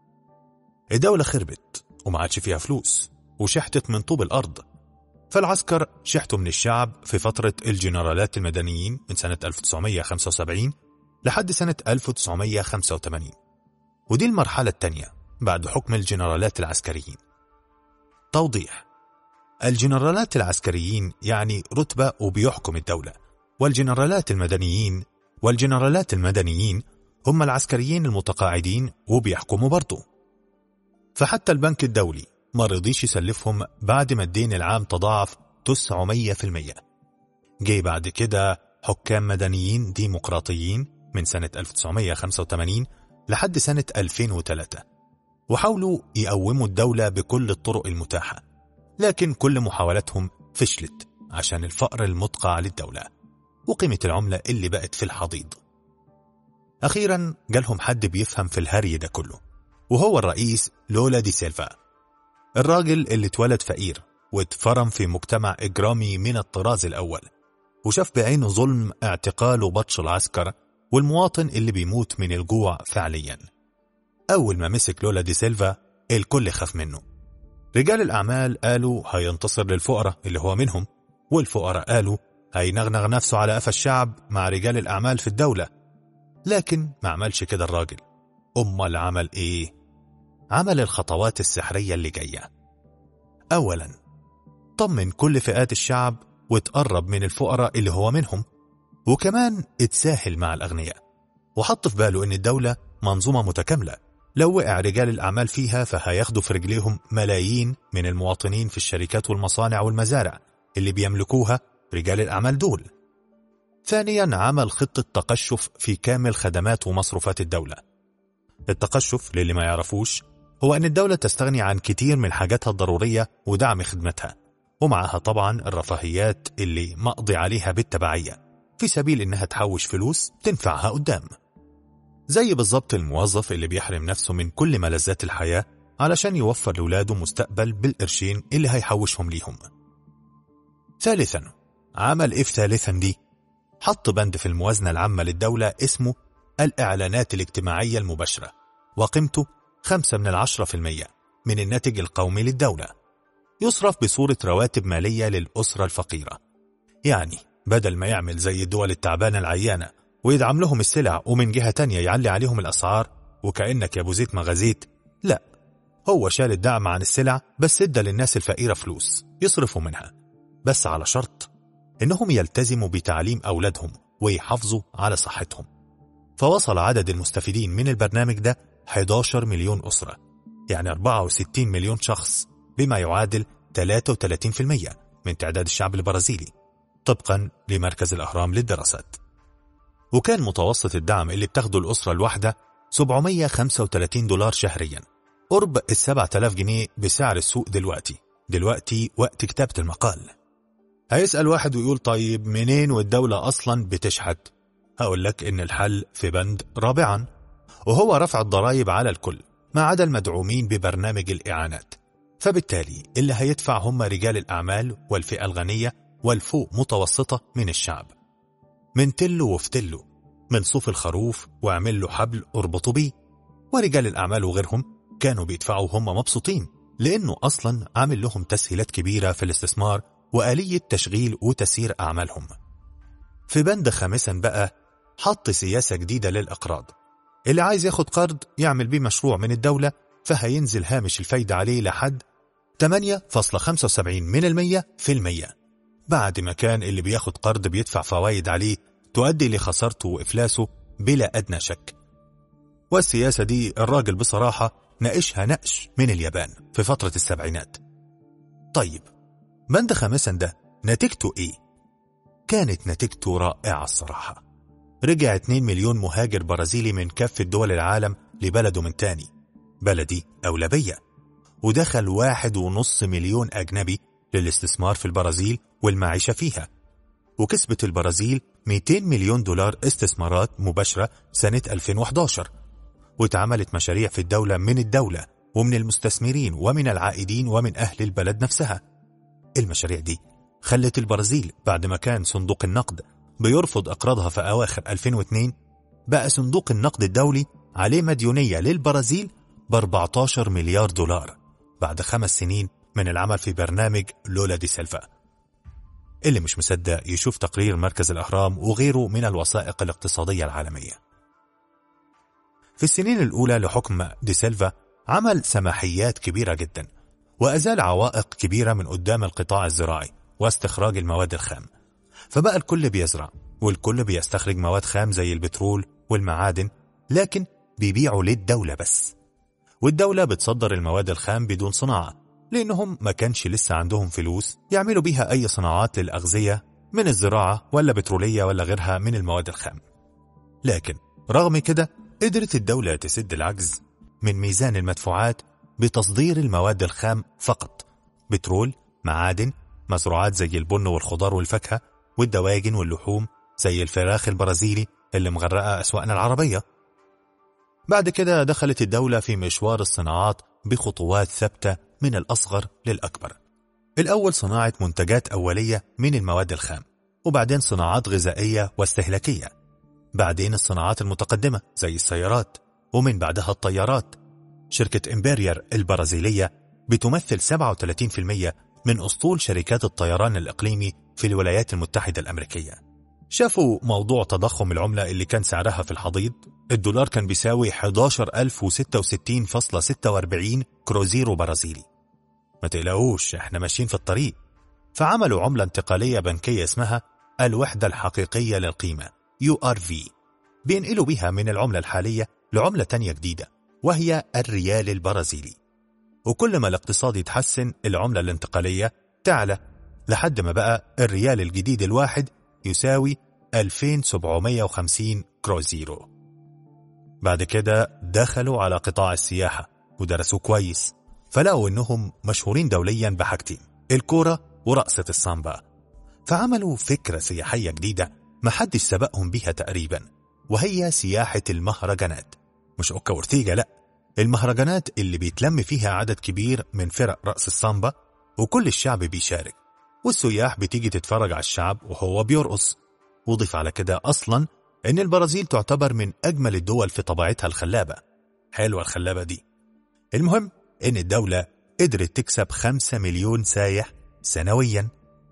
الدولة خربت وما عادش فيها فلوس، وشحتت من طوب الأرض. فالعسكر شحتوا من الشعب في فترة الجنرالات المدنيين من سنة ألف وتسعمية وخمسة وسبعين لحد سنة ألف وتسعمية وخمسة وثمانين، ودي المرحلة الثانية بعد حكم الجنرالات العسكريين. توضيح: الجنرالات العسكريين يعني رتبة وبيحكم الدولة، والجنرالات المدنيين والجنرالات المدنيين هم العسكريين المتقاعدين وبيحكموا برضو. فحتى البنك الدولي ما رضيش يسلفهم بعد ما الدين العام تضاعف تسعمية في المية. جاي بعد كده حكام مدنيين ديمقراطيين من سنة ألف وتسعمية وخمسة وثمانين لحد سنة ألفين وثلاثة، وحاولوا يقوموا الدولة بكل الطرق المتاحة، لكن كل محاولاتهم فشلت عشان الفقر المدقع للدولة وقيمة العملة اللي بقت في الحضيض. أخيرا جالهم حد بيفهم في الهري ده كله، وهو الرئيس لولا دي سيلفا، الراجل اللي اتولد فقير واتفرم في مجتمع إجرامي من الطراز الأول، وشاف بعينه ظلم اعتقال وبطش العسكر والمواطن اللي بيموت من الجوع فعليا. أول ما مسك لولا دي سيلفا الكل خاف منه. رجال الأعمال قالوا هينتصر للفقراء اللي هو منهم، والفقراء قالوا هينغنغ نفسه على قفا الشعب مع رجال الأعمال في الدولة. لكن ما عملش كده الراجل. أمال عمل إيه؟ عمل الخطوات السحرية اللي جاية. أولا، طمن كل فئات الشعب وتقرب من الفقراء اللي هو منهم، وكمان اتساهل مع الأغنياء، وحط في باله إن الدولة منظومة متكاملة، لو وقع رجال الأعمال فيها فهياخدوا في رجليهم ملايين من المواطنين في الشركات والمصانع والمزارع اللي بيملكوها رجال الأعمال دول. ثانيا، عمل خطة تقشف في كامل خدمات ومصروفات الدولة. التقشف للي ما يعرفوش هو أن الدولة تستغني عن كتير من حاجاتها الضرورية ودعم خدمتها، ومعها طبعا الرفاهيات اللي مقضي عليها بالتبعية في سبيل إنها تحوش فلوس تنفعها قدام، زي بالضبط الموظف اللي بيحرم نفسه من كل ملذات الحياة علشان يوفر لولاده مستقبل بالقرشين اللي هيحوشهم ليهم. ثالثا، عمل إيه في ثالثا دي؟ حط بند في الموازنة العامة للدولة اسمه الإعلانات الاجتماعية المباشرة، وقيمته خمسة من العشرة في المية من الناتج القومي للدولة، يصرف بصورة رواتب مالية للأسرة الفقيرة. يعني بدل ما يعمل زي الدول التعبانة العيانة ويدعم لهم السلع ومن جهة تانية يعلي عليهم الأسعار وكأنك يا ابو زيت ما غزيت، لا، هو شال الدعم عن السلع بس ادى للناس الفقيرة فلوس يصرفوا منها، بس على شرط إنهم يلتزموا بتعليم أولادهم ويحافظوا على صحتهم. فوصل عدد المستفيدين من البرنامج ده إحدى عشر مليون أسرة، يعني أربعة وستين مليون شخص، بما يعادل ثلاثة وثلاثين بالمئة من تعداد الشعب البرازيلي طبقا لمركز الأهرام للدراسات. وكان متوسط الدعم اللي بتاخده الأسرة الواحدة سبعمية وخمسة وثلاثين دولار شهريا، قرب السبعة آلاف جنيه بسعر السوق دلوقتي دلوقتي وقت كتابة المقال. هيسأل واحد ويقول طيب منين والدولة أصلا بتشحت؟ هقول لك إن الحل في بند رابعا، وهو رفع الضرائب على الكل ما عدا المدعومين ببرنامج الإعانات. فبالتالي اللي هيدفع هم رجال الأعمال والفئة الغنية والفوق متوسطة من الشعب. من تلو وفتلو، من صوف الخروف واعمل له حبل اربطوا بيه. ورجال الأعمال وغيرهم كانوا بيدفعوا هم مبسوطين، لأنه أصلا عامل لهم تسهيلات كبيرة في الاستثمار وآلية تشغيل وتسيير أعمالهم. في بند خامسا بقى حط سياسة جديدة للأقراض. اللي عايز ياخد قرض يعمل بيه مشروع من الدولة، فهينزل هامش الفايدة عليه لحد ثمانية فاصلة خمسة وسبعين من المية في المية، بعد ما كان اللي بياخد قرض بيدفع فوايد عليه تؤدي لخسارته وإفلاسه بلا أدنى شك. والسياسة دي الراجل بصراحة ناقشها نقش من اليابان في فترة السبعينات. طيب بند خامسا ده نتيجته إيه؟ كانت نتيجته رائعة الصراحة. رجع اتنين مليون مهاجر برازيلي من كافة دول العالم لبلده من تاني، بلدي أولوية. ودخل واحد ونص مليون أجنبي للاستثمار في البرازيل والمعيشة فيها. وكسبت البرازيل مئتين مليون دولار استثمارات مباشرة سنة ألفين وإحدى عشر، واتعملت مشاريع في الدولة من الدولة ومن المستثمرين ومن العائدين ومن أهل البلد نفسها. المشاريع دي خلت البرازيل بعد ما كان صندوق النقد بيرفض أقراضها في أواخر ألفين واثنين، بقى صندوق النقد الدولي عليه مديونية للبرازيل ب أربعة عشر مليار دولار بعد خمس سنين من العمل في برنامج لولا دي سيلفا. اللي مش مصدق يشوف تقرير مركز الأهرام وغيره من الوثائق الاقتصادية العالمية. في السنين الأولى لحكم دي سيلفا عمل سماحيات كبيرة جدا، وأزال عوائق كبيرة من قدام القطاع الزراعي واستخراج المواد الخام. فبقى الكل بيزرع والكل بيستخرج مواد خام زي البترول والمعادن، لكن بيبيعوا للدولة بس، والدولة بتصدر المواد الخام بدون صناعة، لأنهم ما كانش لسه عندهم فلوس يعملوا بيها أي صناعات للأغذية من الزراعة ولا بترولية ولا غيرها من المواد الخام. لكن رغم كده قدرت الدولة تسد العجز من ميزان المدفوعات بتصدير المواد الخام فقط، بترول، معادن، مزروعات زي البن والخضار والفاكهة، والدواجن واللحوم زي الفراخ البرازيلي اللي مغرقة أسواقنا العربية. بعد كده دخلت الدولة في مشوار الصناعات بخطوات ثابتة من الأصغر للأكبر. الأول صناعة منتجات أولية من المواد الخام، وبعدين صناعات غذائية واستهلاكية، بعدين الصناعات المتقدمة زي السيارات، ومن بعدها الطيارات. شركة إمبريار البرازيلية بتمثل سبعة وثلاثين بالمئة من أسطول شركات الطيران الإقليمي في الولايات المتحدة الأمريكية. شافوا موضوع تضخم العملة اللي كان سعرها في الحضيض، الدولار كان بيساوي أحد عشر ألف وستة وستين فاصلة ستة وأربعين كروزيرو برازيلي. ما تقلقوش احنا ماشيين في الطريق. فعملوا عملة انتقالية بنكية اسمها الوحدة الحقيقية للقيمة يو آر في، بينقلوا بيها من العملة الحالية لعملة تانية جديدة وهي الريال البرازيلي. وكل ما الاقتصاد يتحسن العملة الانتقالية تعلى، لحد ما بقى الريال الجديد الواحد يساوي ألفين وسبعمية وخمسين كروزيرو. بعد كده دخلوا على قطاع السياحة ودرسوا كويس، فلقوا انهم مشهورين دوليا بحاجتين، الكورة ورقصة السامبا. فعملوا فكرة سياحية جديدة محدش سبقهم بيها تقريبا، وهي سياحة المهرجانات. مش أوكا ورتيجة، لأ، المهرجانات اللي بيتلم فيها عدد كبير من فرق رقص السامبا، وكل الشعب بيشارك، والسياح بتيجي تتفرج على الشعب وهو بيرقص. وضيف على كده أصلا إن البرازيل تعتبر من أجمل الدول في طبيعتها الخلابة. حلوة الخلابة دي. المهم إن الدولة قدرت تكسب خمسة مليون سايح سنويا.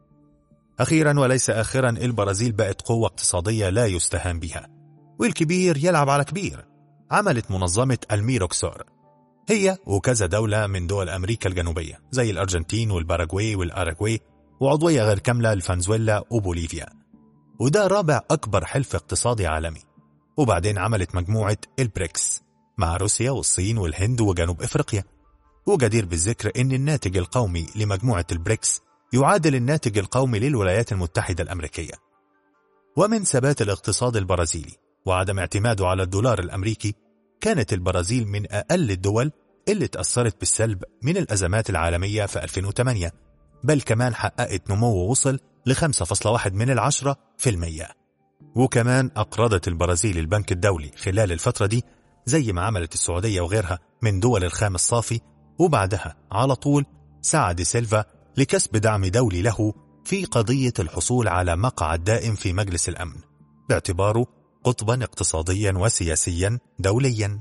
أخيرا وليس آخرا البرازيل بقت قوة اقتصادية لا يستهان بها، والكبير يلعب على كبير. عملت منظمة الميروكسور هي وكذا دولة من دول أمريكا الجنوبية زي الأرجنتين والباراغواي والأراغواي، وعضوية غير كاملة لفنزويلا وبوليفيا، وده رابع أكبر حلف اقتصادي عالمي. وبعدين عملت مجموعة البريكس مع روسيا والصين والهند وجنوب إفريقيا. وجدير بالذكر أن الناتج القومي لمجموعة البريكس يعادل الناتج القومي للولايات المتحدة الأمريكية. ومن ثبات الاقتصاد البرازيلي وعدم اعتماده على الدولار الأمريكي، كانت البرازيل من أقل الدول اللي تأثرت بالسلب من الأزمات العالمية في ألفين وثمانية، بل كمان حققت نمو وصل ل خمسة فاصلة واحد من العشرة في المية. وكمان أقرضت البرازيل البنك الدولي خلال الفترة دي زي ما عملت السعودية وغيرها من دول الخام الصافي، وبعدها على طول ساعد سيلفا لكسب دعم دولي له في قضية الحصول على مقعد دائم في مجلس الأمن، باعتباره قطبا اقتصاديا وسياسيا دوليا.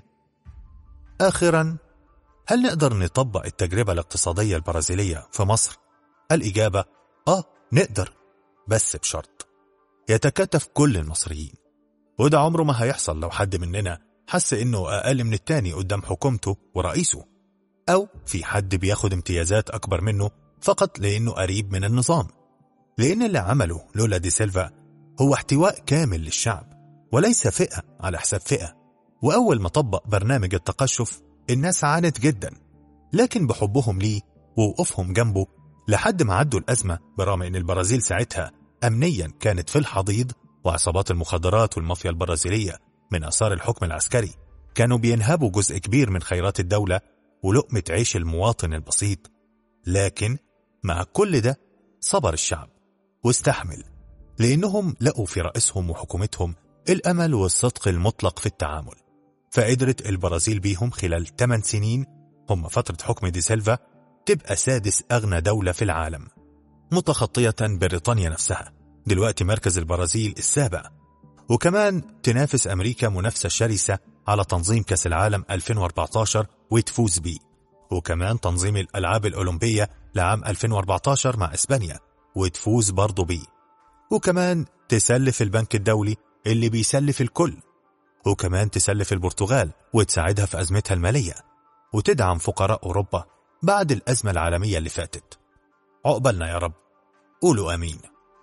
آخرا، هل نقدر نطبق التجربة الاقتصادية البرازيلية في مصر؟ الإجابة آه نقدر، بس بشرط يتكاتف كل المصريين، وده عمره ما هيحصل لو حد مننا حس إنه أقل من التاني قدام حكومته ورئيسه، أو في حد بياخد امتيازات أكبر منه فقط لأنه قريب من النظام. لأن اللي عمله لولا دي سيلفا هو احتواء كامل للشعب وليس فئة على حساب فئة. وأول ما طبق برنامج التقشف الناس عانت جدا، لكن بحبهم ليه ووقوفهم جنبه لحد ما عدوا الأزمة، برغم أن البرازيل ساعتها أمنيا كانت في الحضيض، وعصابات المخدرات والمافيا البرازيلية من آثار الحكم العسكري كانوا بينهبوا جزء كبير من خيرات الدولة ولقمة عيش المواطن البسيط. لكن مع كل ده صبر الشعب واستحمل، لأنهم لقوا في رئيسهم وحكومتهم الأمل والصدق المطلق في التعامل. فقدرت البرازيل بيهم خلال ثمان سنين هم فترة حكم دي سيلفا تبقى سادس أغنى دولة في العالم، متخطية بريطانيا نفسها. دلوقتي مركز البرازيل السابع، وكمان تنافس أمريكا منافسة شرسة على تنظيم كأس العالم ألفين وأربعة عشر وتفوز بيه، وكمان تنظيم الألعاب الأولمبية لعام ألفين وأربعة عشر مع إسبانيا وتفوز برضو بيه، وكمان تسلف البنك الدولي اللي بيسلف الكل، وكمان تسلف البرتغال وتساعدها في أزمتها المالية، وتدعم فقراء أوروبا بعد الأزمة العالمية اللي فاتت. عقبالنا يا رب، قولوا آمين.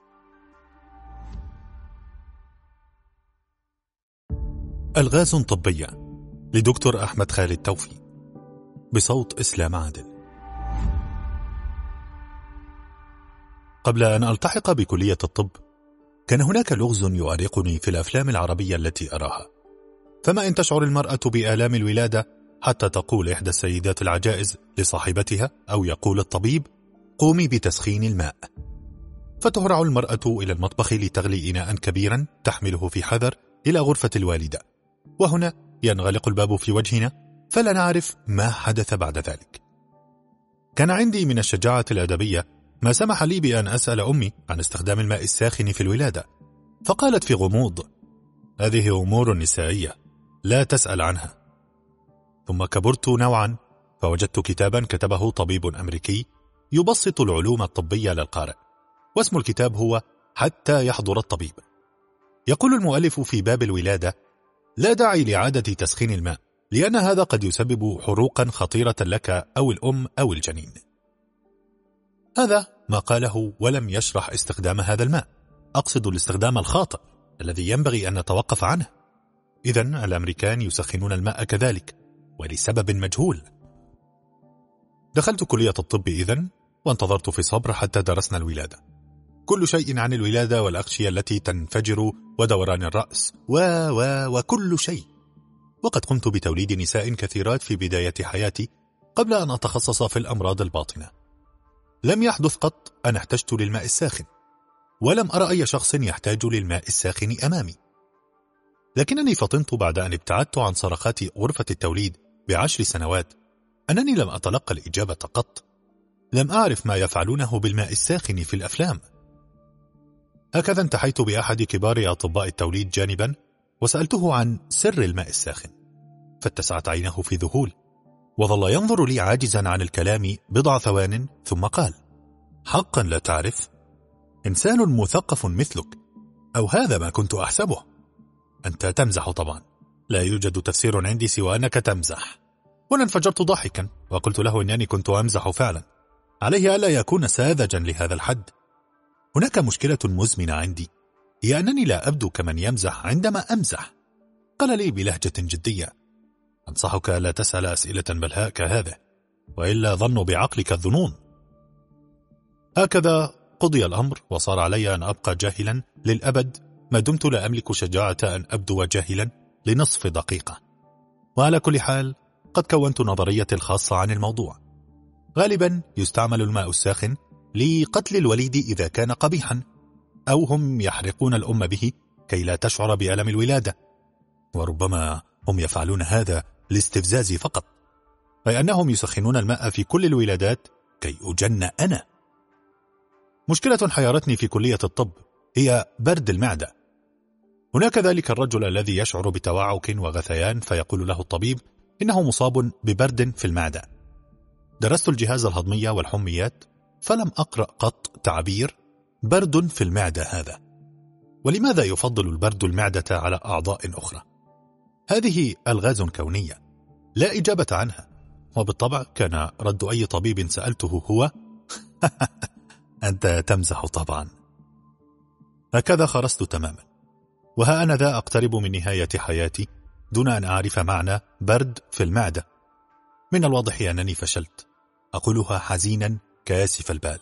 ألغاز طبية لدكتور أحمد خالد توفي، بصوت إسلام عادل. قبل أن ألتحق بكلية الطب كان هناك لغز يؤرقني في الأفلام العربية التي أراها. فما إن تشعر المرأة بآلام الولادة حتى تقول إحدى السيدات العجائز لصاحبتها، أو يقول الطبيب قومي بتسخين الماء، فتهرع المرأة إلى المطبخ لتغلي إناء كبيرا تحمله في حذر إلى غرفة الوالدة، وهنا ينغلق الباب في وجهنا فلا نعرف ما حدث بعد ذلك. كان عندي من الشجاعة الأدبية ما سمح لي بأن أسأل أمي عن استخدام الماء الساخن في الولادة، فقالت في غموض: هذه أمور نسائية لا تسأل عنها. ثم كبرت نوعا فوجدت كتابا كتبه طبيب أمريكي يبسط العلوم الطبية للقارئ، واسم الكتاب هو حتى يحضر الطبيب. يقول المؤلف في باب الولادة: لا داعي لعادة تسخين الماء، لأن هذا قد يسبب حروقا خطيرة لك أو الأم أو الجنين. هذا ما قاله، ولم يشرح استخدام هذا الماء، أقصد الاستخدام الخاطئ الذي ينبغي أن نتوقف عنه. إذن الأمريكان يسخنون الماء كذلك ولسبب مجهول. دخلت كلية الطب إذن، وانتظرت في صبر حتى درسنا الولادة، كل شيء عن الولادة والأغشية التي تنفجر ودوران الرأس و و وكل شيء. وقد قمت بتوليد نساء كثيرات في بداية حياتي قبل أن أتخصص في الأمراض الباطنة. لم يحدث قط أن احتجت للماء الساخن، ولم أرى أي شخص يحتاج للماء الساخن أمامي. لكنني فطنت بعد أن ابتعدت عن صرخات غرفة التوليد بعشر سنوات أنني لم أتلقى الإجابة قط. لم أعرف ما يفعلونه بالماء الساخن في الأفلام. هكذا انتحيت بأحد كبار أطباء التوليد جانبا وسألته عن سر الماء الساخن، فاتسعت عينه في ذهول وظل ينظر لي عاجزا عن الكلام بضع ثوان، ثم قال: حقا لا تعرف؟ إنسان مثقف مثلك، أو هذا ما كنت أحسبه. أنت تمزح طبعا، لا يوجد تفسير عندي سوى أنك تمزح. وأنا انفجرت ضاحكا وقلت له إنني كنت أمزح فعلا، عليه ألا يكون ساذجا لهذا الحد. هناك مشكلة مزمنة عندي، هي أنني لا أبدو كمن يمزح عندما أمزح. قال لي بلهجة جدية: أنصحك لا تسأل أسئلة بلهاء كهذا، وإلا ظنوا بعقلك الظنون. هكذا قضي الأمر، وصار علي أن أبقى جاهلا للأبد ما دمت لا أملك شجاعة أن أبدو جاهلا لنصف دقيقة. وعلى كل حال قد كونت نظريتي الخاصة عن الموضوع. غالبا يستعمل الماء الساخن لقتل الوليد إذا كان قبيحا، أو هم يحرقون الأم به كي لا تشعر بألم الولادة، وربما هم يفعلون هذا لاستفزازي فقط، أي أنهم يسخنون الماء في كل الولادات كي أجن أنا. مشكلة حيرتني في كلية الطب هي برد المعدة. هناك ذلك الرجل الذي يشعر بتوعك وغثيان فيقول له الطبيب إنه مصاب ببرد في المعدة. درست الجهاز الهضمي والحميات فلم أقرأ قط تعبير برد في المعدة هذا. ولماذا يفضل البرد المعدة على أعضاء أخرى؟ هذه ألغاز كونية لا إجابة عنها، وبالطبع كان رد أي طبيب سألته هو أنت تمزح طبعا. هكذا خرست تماما، وها أنا ذا أقترب من نهاية حياتي دون أن أعرف معنى برد في المعدة. من الواضح أنني فشلت، أقولها حزينا كاسف البال.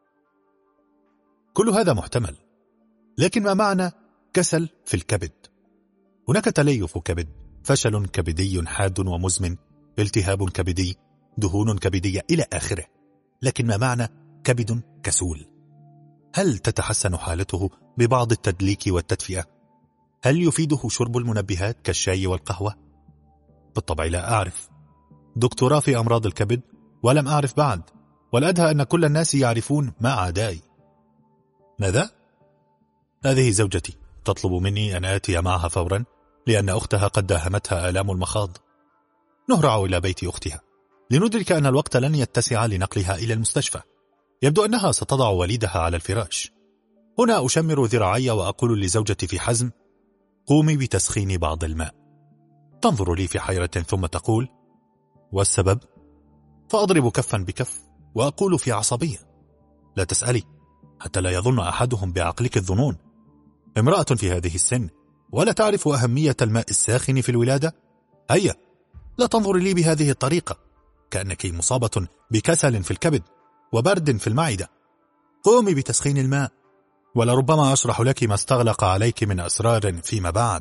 كل هذا محتمل، لكن ما معنى كسل في الكبد؟ هناك تليف كبد، فشل كبدي حاد ومزمن، التهاب كبدي، دهون كبدية إلى آخره. لكن ما معنى كبد كسول؟ هل تتحسن حالته ببعض التدليك والتدفئة؟ هل يفيده شرب المنبهات كالشاي والقهوة؟ بالطبع لا أعرف. دكتوراه في أمراض الكبد ولم أعرف بعد، والأدهى أن كل الناس يعرفون ما عداي. ماذا؟ هذه زوجتي تطلب مني أن آتي معها فورا لأن أختها قد داهمتها آلام المخاض. نهرع إلى بيت أختها لندرك أن الوقت لن يتسع لنقلها إلى المستشفى. يبدو أنها ستضع وليدها على الفراش. هنا أشمر ذراعي وأقول لزوجتي في حزم قومي بتسخين بعض الماء. تنظر لي في حيرة ثم تقول والسبب؟ فأضرب كفا بكف وأقول في عصبية لا تسألي حتى لا يظن أحدهم بعقلك الظنون. امرأة في هذه السن ولا تعرف أهمية الماء الساخن في الولادة؟ هيا لا تنظر لي بهذه الطريقة، كأنك مصابة بكسل في الكبد وبرد في المعدة. قومي بتسخين الماء، ولربما أشرح لك ما استغلق عليك من أسرار فيما بعد.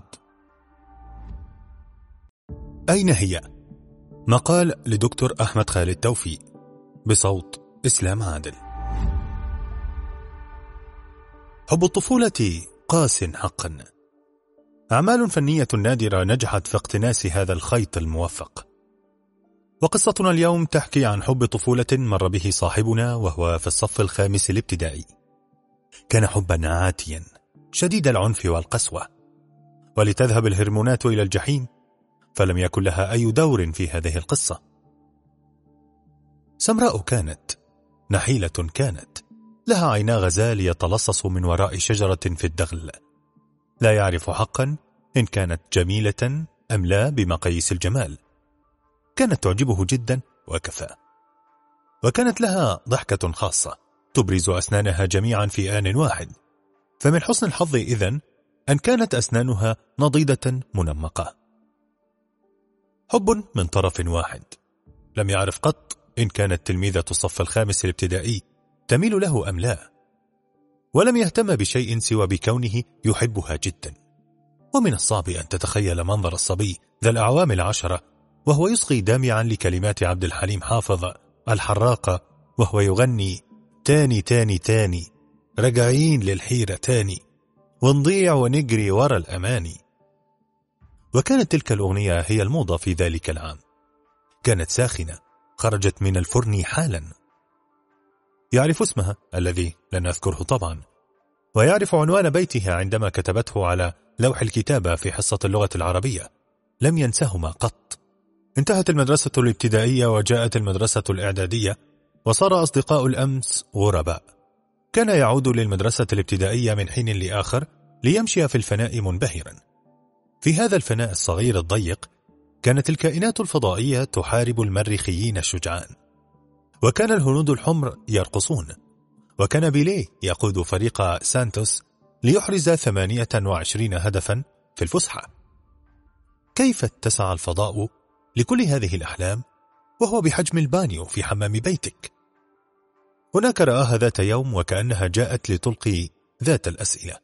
أين هي؟ مقال لدكتور أحمد خالد توفيق بصوت إسلام عادل. حب الطفولة قاس حقا. أعمال فنية نادرة نجحت في اقتناس هذا الخيط الموفق. وقصتنا اليوم تحكي عن حب طفولة مر به صاحبنا وهو في الصف الخامس الابتدائي. كان حبا عاتيا شديد العنف والقسوة، ولتذهب الهرمونات إلى الجحيم فلم يكن لها أي دور في هذه القصة. سمراء كانت، نحيلة كانت، لها عينا غزال يتلصص من وراء شجرة في الدغل، لا يعرف حقا إن كانت جميلة أم لا بمقاييس الجمال. كانت تعجبه جدا وكفى. وكانت لها ضحكة خاصة تبرز أسنانها جميعا في آن واحد، فمن حسن الحظ إذن أن كانت أسنانها نضيدة منمقة. حب من طرف واحد، لم يعرف قط إن كانت تلميذة الصف الخامس الابتدائي تميل له أم لا، ولم يهتم بشيء سوى بكونه يحبها جدا. ومن الصعب أن تتخيل منظر الصبي ذا الأعوام العشرة وهو يصغي دامعا لكلمات عبد الحليم حافظ الحراقة وهو يغني تاني تاني تاني رجعين للحيرة تاني ونضيع ونجري ورا الأماني. وكانت تلك الأغنية هي الموضة في ذلك العام. كانت ساخنة، خرجت من الفرن حالا. يعرف اسمها الذي لن أذكره طبعا، ويعرف عنوان بيتها عندما كتبته على لوح الكتابة في حصة اللغة العربية. لم ينسهما قط. انتهت المدرسة الابتدائية وجاءت المدرسة الإعدادية، وصار أصدقاء الأمس غرباء. كان يعود للمدرسة الابتدائية من حين لآخر ليمشي في الفناء منبهرا. في هذا الفناء الصغير الضيق كانت الكائنات الفضائية تحارب المريخيين الشجعان، وكان الهنود الحمر يرقصون، وكان بيليه يقود فريق سانتوس ليحرز ثمانية وعشرين هدفا في الفسحة. كيف اتسع الفضاء لكل هذه الأحلام وهو بحجم البانيو في حمام بيتك. هناك رآها ذات يوم وكأنها جاءت لتلقي ذات الأسئلة.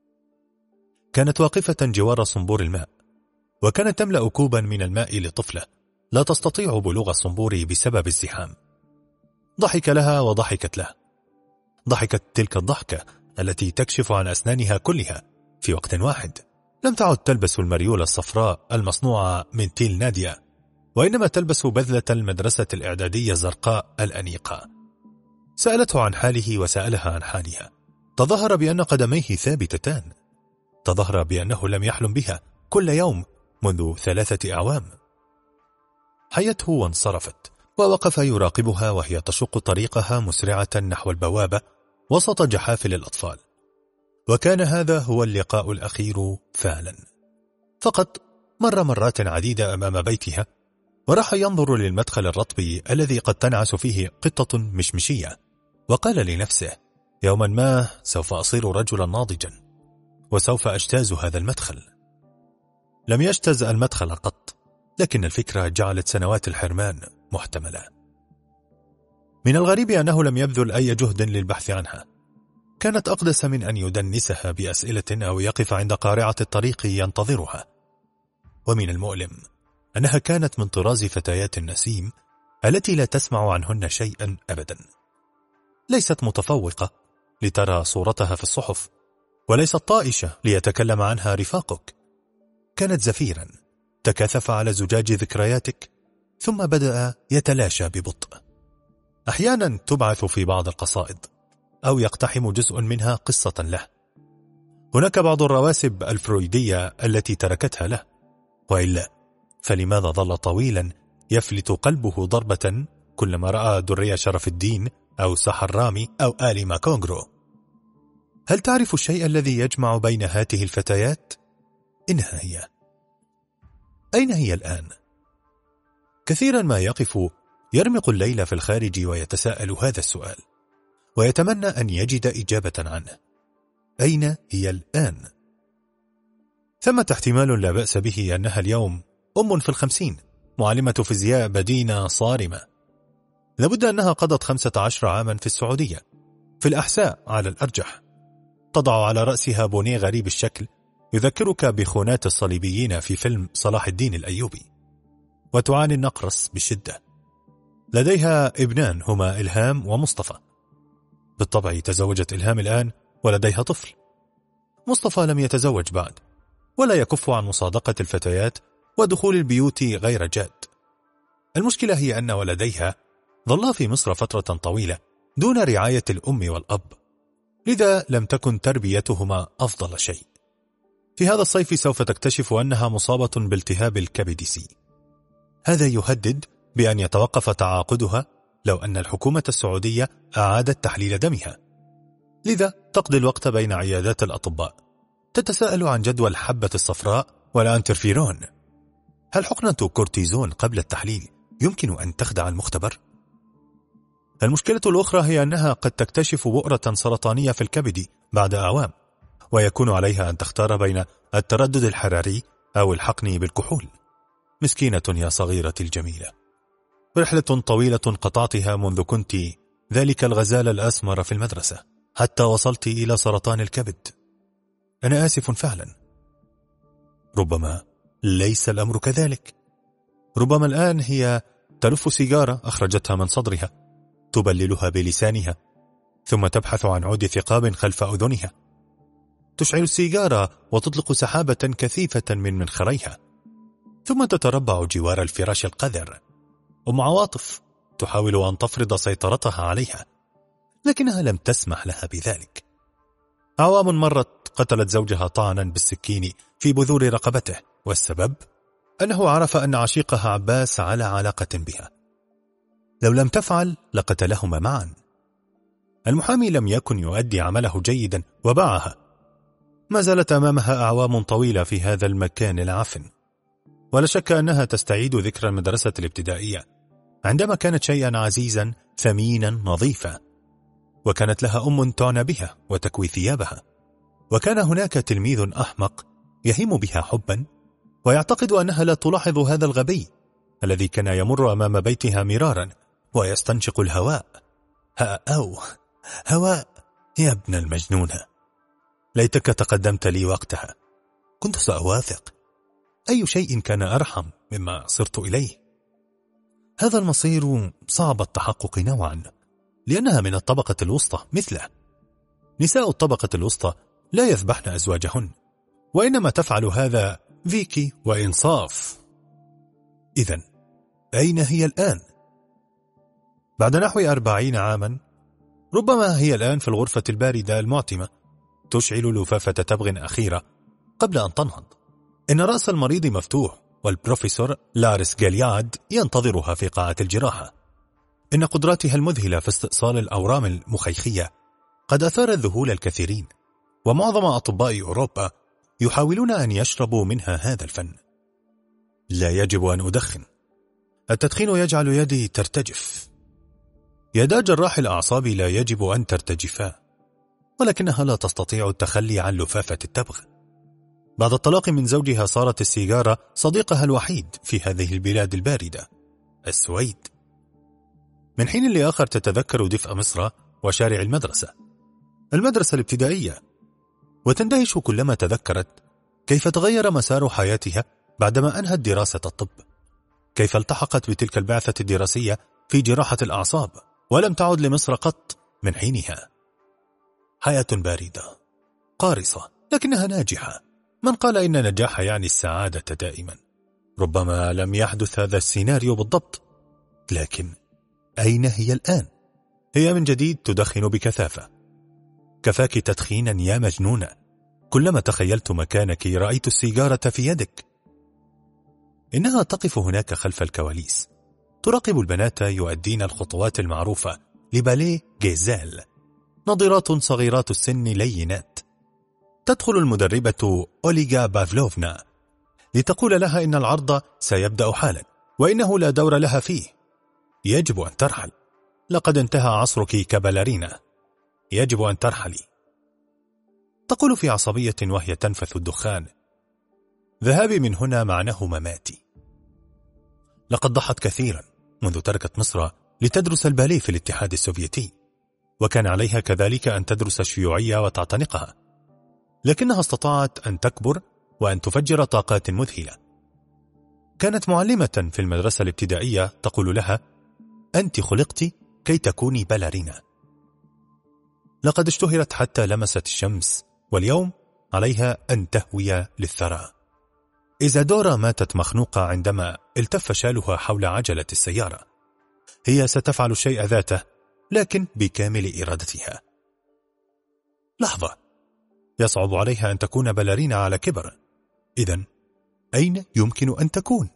كانت واقفة جوار صنبور الماء، وكانت تملأ كوبا من الماء لطفلة لا تستطيع بلوغ الصنبور بسبب الزحام. ضحك لها وضحكت له. ضحكت تلك الضحكة التي تكشف عن أسنانها كلها في وقت واحد. لم تعد تلبس المريولة الصفراء المصنوعة من تيل نادية، وإنما تلبس بذلة المدرسة الإعدادية الزرقاء الأنيقة. سألته عن حاله وسألها عن حالها. تظاهر بأن قدميه ثابتتان. تظاهر بأنه لم يحلم بها كل يوم منذ ثلاثة أعوام. حيته وانصرفت، ووقف يراقبها وهي تشق طريقها مسرعة نحو البوابة وسط جحافل الأطفال. وكان هذا هو اللقاء الأخير فعلا. فقط مر مرات عديدة أمام بيتها، وراح ينظر للمدخل الرطب الذي قد تنعس فيه قطة مشمشية، وقال لنفسه: يوما ما سوف أصير رجلا ناضجا، وسوف أجتاز هذا المدخل. لم يجتز المدخل قط، لكن الفكرة جعلت سنوات الحرمان محتملة. من الغريب أنه لم يبذل أي جهد للبحث عنها. كانت أقدس من أن يدنسها بأسئلة أو يقف عند قارعة الطريق ينتظرها. ومن المؤلم أنها كانت من طراز فتيات النسيم التي لا تسمع عنهن شيئا أبدا. ليست متفوقة لترى صورتها في الصحف، وليست طائشة ليتكلم عنها رفاقك. كانت زفيرا تكاثف على زجاج ذكرياتك، ثم بدأ يتلاشى ببطء. أحيانا تبعث في بعض القصائد، أو يقتحم جزء منها قصة له. هناك بعض الرواسب الفرويدية التي تركتها له، وإلا فلماذا ظل طويلا يفلت قلبه ضربة كلما رأى درية شرف الدين أو سحر رامي أو آلي ماكونغرو؟ هل تعرف الشيء الذي يجمع بين هاته الفتيات؟ إنها هي. أين هي الآن؟ كثيرا ما يقف يرمق الليل في الخارج ويتساءل هذا السؤال، ويتمنى أن يجد إجابة عنه. أين هي الآن؟ ثمة احتمال لا بأس به أنها اليوم أم في الخمسين، معلمة فيزياء بدينة صارمة. لابد أنها قضت خمسة عشر عاما في السعودية، في الأحساء على الأرجح. تضع على رأسها بونيه غريب الشكل يذكرك بخونات الصليبيين في فيلم صلاح الدين الأيوبي، وتعاني النقرس بشدة. لديها ابنان هما إلهام ومصطفى. بالطبع تزوجت إلهام الآن ولديها طفل. مصطفى لم يتزوج بعد، ولا يكف عن مصادقة الفتيات ودخول البيوت غير جاد. المشكلة هي أن ولديها ظلا في مصر فترة طويلة دون رعاية الأم والأب، لذا لم تكن تربيتهما أفضل شيء. في هذا الصيف سوف تكتشف أنها مصابة بالتهاب الكبد سي. هذا يهدد بأن يتوقف تعاقدها لو أن الحكومة السعودية أعادت تحليل دمها. لذا تقضي الوقت بين عيادات الأطباء تتساءل عن جدوى الحبة الصفراء والانترفيرون. هل حقنة كورتيزون قبل التحليل يمكن أن تخدع المختبر؟ المشكلة الأخرى هي أنها قد تكتشف بؤرة سرطانية في الكبد بعد أعوام، ويكون عليها أن تختار بين التردد الحراري أو الحقن بالكحول. مسكينة يا صغيرتي الجميلة. رحلة طويلة قطعتها منذ كنت ذلك الغزال الأسمر في المدرسة حتى وصلت إلى سرطان الكبد. أنا آسف فعلا. ربما ليس الأمر كذلك. ربما الآن هي تلف سيجارة أخرجتها من صدرها، تبللها بلسانها، ثم تبحث عن عود ثقاب خلف أذنها. تشعل السيجارة وتطلق سحابة كثيفة من منخريها، ثم تتربع جوار الفراش القذر. أم عواطف تحاول أن تفرض سيطرتها عليها، لكنها لم تسمح لها بذلك. أعوام مرت قتلت زوجها طعنا بالسكين في بذور رقبته، والسبب أنه عرف أن عشيقها عباس على علاقة بها. لو لم تفعل لقتلهما معا. المحامي لم يكن يؤدي عمله جيدا وباعها. ما زالت أمامها أعوام طويلة في هذا المكان العفن، ولا شك أنها تستعيد ذكرى المدرسة الابتدائية عندما كانت شيئا عزيزا ثمينا نظيفا، وكانت لها أم تعنى بها وتكوي ثيابها، وكان هناك تلميذ أحمق يهيم بها حبا ويعتقد أنها لا تلاحظ هذا الغبي الذي كان يمر أمام بيتها مرارا ويستنشق الهواء. ها أو هواء يا ابن المجنونة، ليتك تقدمت لي وقتها، كنت سأوافق. أي شيء كان أرحم مما صرت إليه. هذا المصير صعب التحقق نوعا، لأنها من الطبقة الوسطى مثله. نساء الطبقة الوسطى لا يذبحن أزواجهن، وإنما تفعل هذا فيكي وإنصاف. إذن أين هي الآن؟ بعد نحو أربعين عاما ربما هي الآن في الغرفة الباردة المعتمة، تشعل لفافة تبغ أخيرة قبل أن تنهض. إن رأس المريض مفتوح، والبروفيسور لارس جالياد ينتظرها في قاعة الجراحة. إن قدراتها المذهلة في استئصال الأورام المخيخية قد أثارت ذهول الكثيرين، ومعظم أطباء أوروبا يحاولون أن يشربوا منها هذا الفن. لا يجب أن أدخن، التدخين يجعل يدي ترتجف. يدا جراح الأعصاب لا يجب أن ترتجفا، ولكنها لا تستطيع التخلي عن لفافة التبغ. بعد الطلاق من زوجها صارت السيجارة صديقها الوحيد في هذه البلاد الباردة، السويد. من حين لآخر تتذكر دفء مصر وشارع المدرسة المدرسة الابتدائية، وتندهش كلما تذكرت كيف تغير مسار حياتها بعدما أنهت دراسة الطب، كيف التحقت بتلك البعثة الدراسية في جراحة الأعصاب ولم تعد لمصر قط من حينها. حياة باردة قارصة لكنها ناجحة. من قال إن النجاح يعني السعادة دائما؟ ربما لم يحدث هذا السيناريو بالضبط، لكن أين هي الآن؟ هي من جديد تدخن بكثافة. كفاك تدخينا يا مجنونة، كلما تخيلت مكانك رأيت السيجارة في يدك. إنها تقف هناك خلف الكواليس، تراقب البنات يؤدين الخطوات المعروفة لباليه جيزيل، نظرات صغيرات السن لينات. تدخل المدربة أوليغا بافلوفنا لتقول لها إن العرض سيبدأ حالا وإنه لا دور لها فيه. يجب أن ترحل، لقد انتهى عصرك كباليرينا، يجب أن ترحلي. تقول في عصبية وهي تنفث الدخان: ذهابي من هنا معناه مماتي. لقد ضحت كثيرا منذ تركت مصر لتدرس الباليه في الاتحاد السوفيتي، وكان عليها كذلك أن تدرس الشيوعية وتعتنقها، لكنها استطاعت أن تكبر وأن تفجر طاقات مذهلة. كانت معلمة في المدرسة الابتدائية تقول لها: أنت خلقت كي تكوني باليرينا. لقد اشتهرت حتى لمست الشمس، واليوم عليها أن تهوي للثرى. إيزادورا ماتت مخنوقة عندما التف شالها حول عجلة السيارة. هي ستفعل الشيء ذاته، لكن بكامل إرادتها. لحظة، يصعب عليها أن تكون باليرينا على كبر. إذن أين يمكن أن تكون؟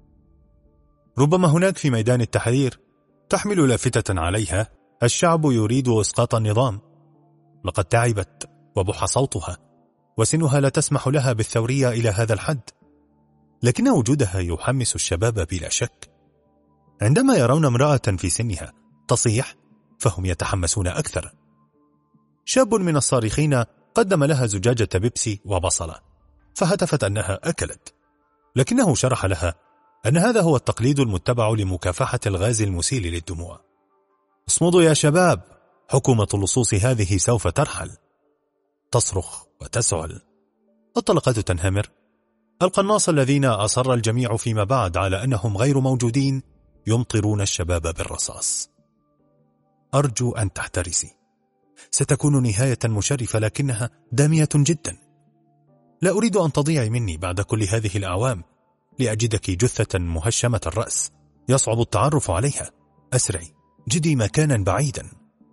ربما هناك في ميدان التحرير، تحمل لافتة عليها: الشعب يريد إسقاط النظام. لقد تعبت وبح صوتها، وسنها لا تسمح لها بالثورية إلى هذا الحد، لكن وجودها يحمس الشباب بلا شك. عندما يرون امرأة في سنها تصيح فهم يتحمسون أكثر. شاب من الصارخين قدم لها زجاجة بيبسي وبصلة، فهتفت أنها أكلت، لكنه شرح لها أن هذا هو التقليد المتبع لمكافحة الغاز المسيل للدموع. اصمدوا يا شباب، حكومة اللصوص هذه سوف ترحل. تصرخ وتسعل، الطلقات تنهمر. القناص الذين أصر الجميع فيما بعد على أنهم غير موجودين يمطرون الشباب بالرصاص. أرجو أن تحترسي، ستكون نهاية مشرفة لكنها دامية جدا. لا أريد أن تضيعي مني بعد كل هذه الأعوام، لأجدك جثة مهشمة الرأس يصعب التعرف عليها. أسرعي، جدي مكانا بعيدا.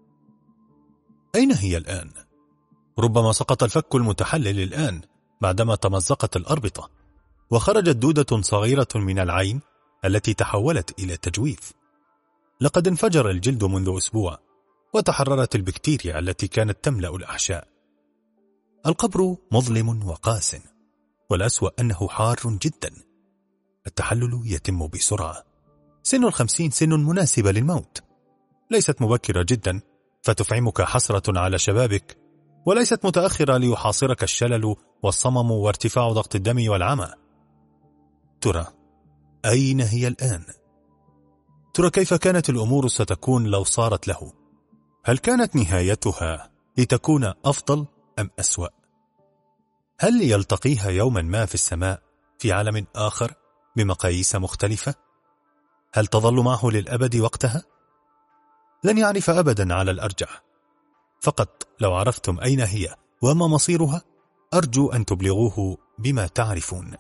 أين هي الآن؟ ربما سقط الفك المتحلل الآن بعدما تمزقت الأربطة، وخرجت دودة صغيرة من العين التي تحولت إلى تجويف. لقد انفجر الجلد منذ أسبوع، وتحررت البكتيريا التي كانت تملأ الأحشاء. القبر مظلم وقاس، والأسوأ أنه حار جدا. التحلل يتم بسرعة. سن الخمسين سن مناسبة للموت، ليست مبكرة جدا فتفعمك حسرة على شبابك، وليست متأخرة ليحاصرك الشلل والصمم وارتفاع ضغط الدم والعمى. ترى أين هي الآن؟ ترى كيف كانت الأمور ستكون لو صارت له؟ هل كانت نهايتها لتكون أفضل أم أسوأ؟ هل يلتقيها يوما ما في السماء في عالم آخر بمقاييس مختلفة؟ هل تظل معه للأبد وقتها؟ لن يعرف أبدا على الأرجح. فقط لو عرفتم أين هي وما مصيرها أرجو أن تبلغوه بما تعرفون.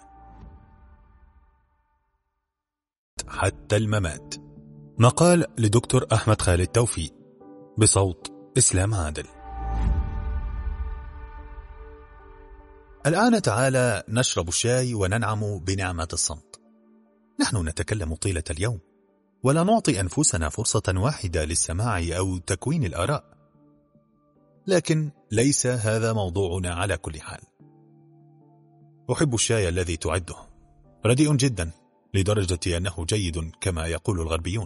حتى الممات. مقال لدكتور أحمد خالد توفيق بصوت إسلام عادل. الآن تعالى نشرب الشاي وننعم بنعمة الصمت. نحن نتكلم طيلة اليوم ولا نعطي أنفسنا فرصة واحدة للسماع أو تكوين الآراء، لكن ليس هذا موضوعنا على كل حال. أحب الشاي الذي تعده، رديء جدا لدرجة أنه جيد كما يقول الغربيون.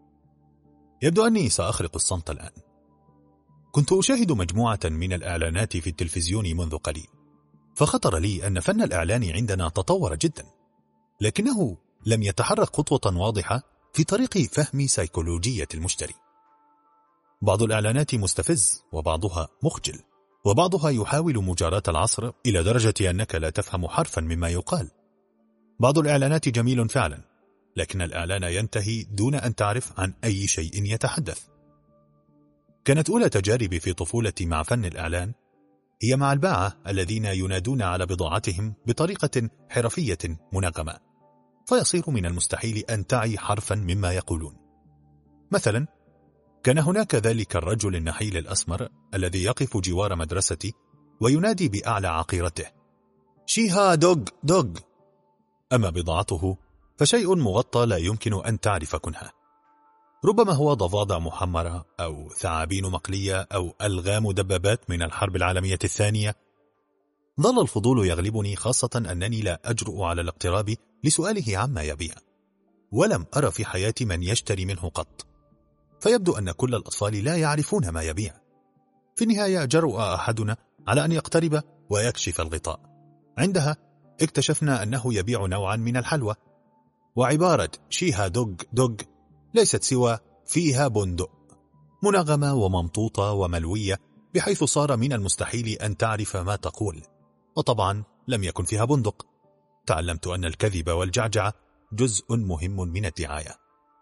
يبدو أني سأخرق الصمت الآن. كنت أشاهد مجموعة من الإعلانات في التلفزيون منذ قليل، فخطر لي أن فن الإعلان عندنا تطور جدا، لكنه لم يتحرك خطوة واضحة في طريق فهم سيكولوجية المشتري. بعض الإعلانات مستفز وبعضها مخجل، وبعضها يحاول مجاراة العصر إلى درجة أنك لا تفهم حرفا مما يقال. بعض الإعلانات جميل فعلا، لكن الإعلان ينتهي دون أن تعرف عن أي شيء يتحدث. كانت أولى تجاربي في طفولتي مع فن الإعلان هي مع الباعة الذين ينادون على بضاعتهم بطريقة حرفية منغمة، فيصير من المستحيل أن تعي حرفا مما يقولون. مثلا كان هناك ذلك الرجل النحيل الأسمر الذي يقف جوار مدرستي وينادي بأعلى عقيرته: شيها دوغ دوغ. أما بضاعته فشيء مغطى لا يمكن أن تعرف كنها، ربما هو ضفادع محمرة أو ثعابين مقلية أو ألغام دبابات من الحرب العالمية الثانية. ظل الفضول يغلبني، خاصة أنني لا أجرؤ على الاقتراب لسؤاله عما يبيع، ولم أرى في حياتي من يشتري منه قط، فيبدو أن كل الأطفال لا يعرفون ما يبيع. في النهاية جرؤ أحدنا على أن يقترب ويكشف الغطاء. عندها اكتشفنا أنه يبيع نوعا من الحلوى، وعبارة شيها دوغ دوغ ليست سوى فيها بندق، منغمة وممطوطة وملوية، بحيث صار من المستحيل أن تعرف ما تقول. وطبعا لم يكن فيها بندق. تعلمت أن الكذب والجعجعة جزء مهم من الدعاية.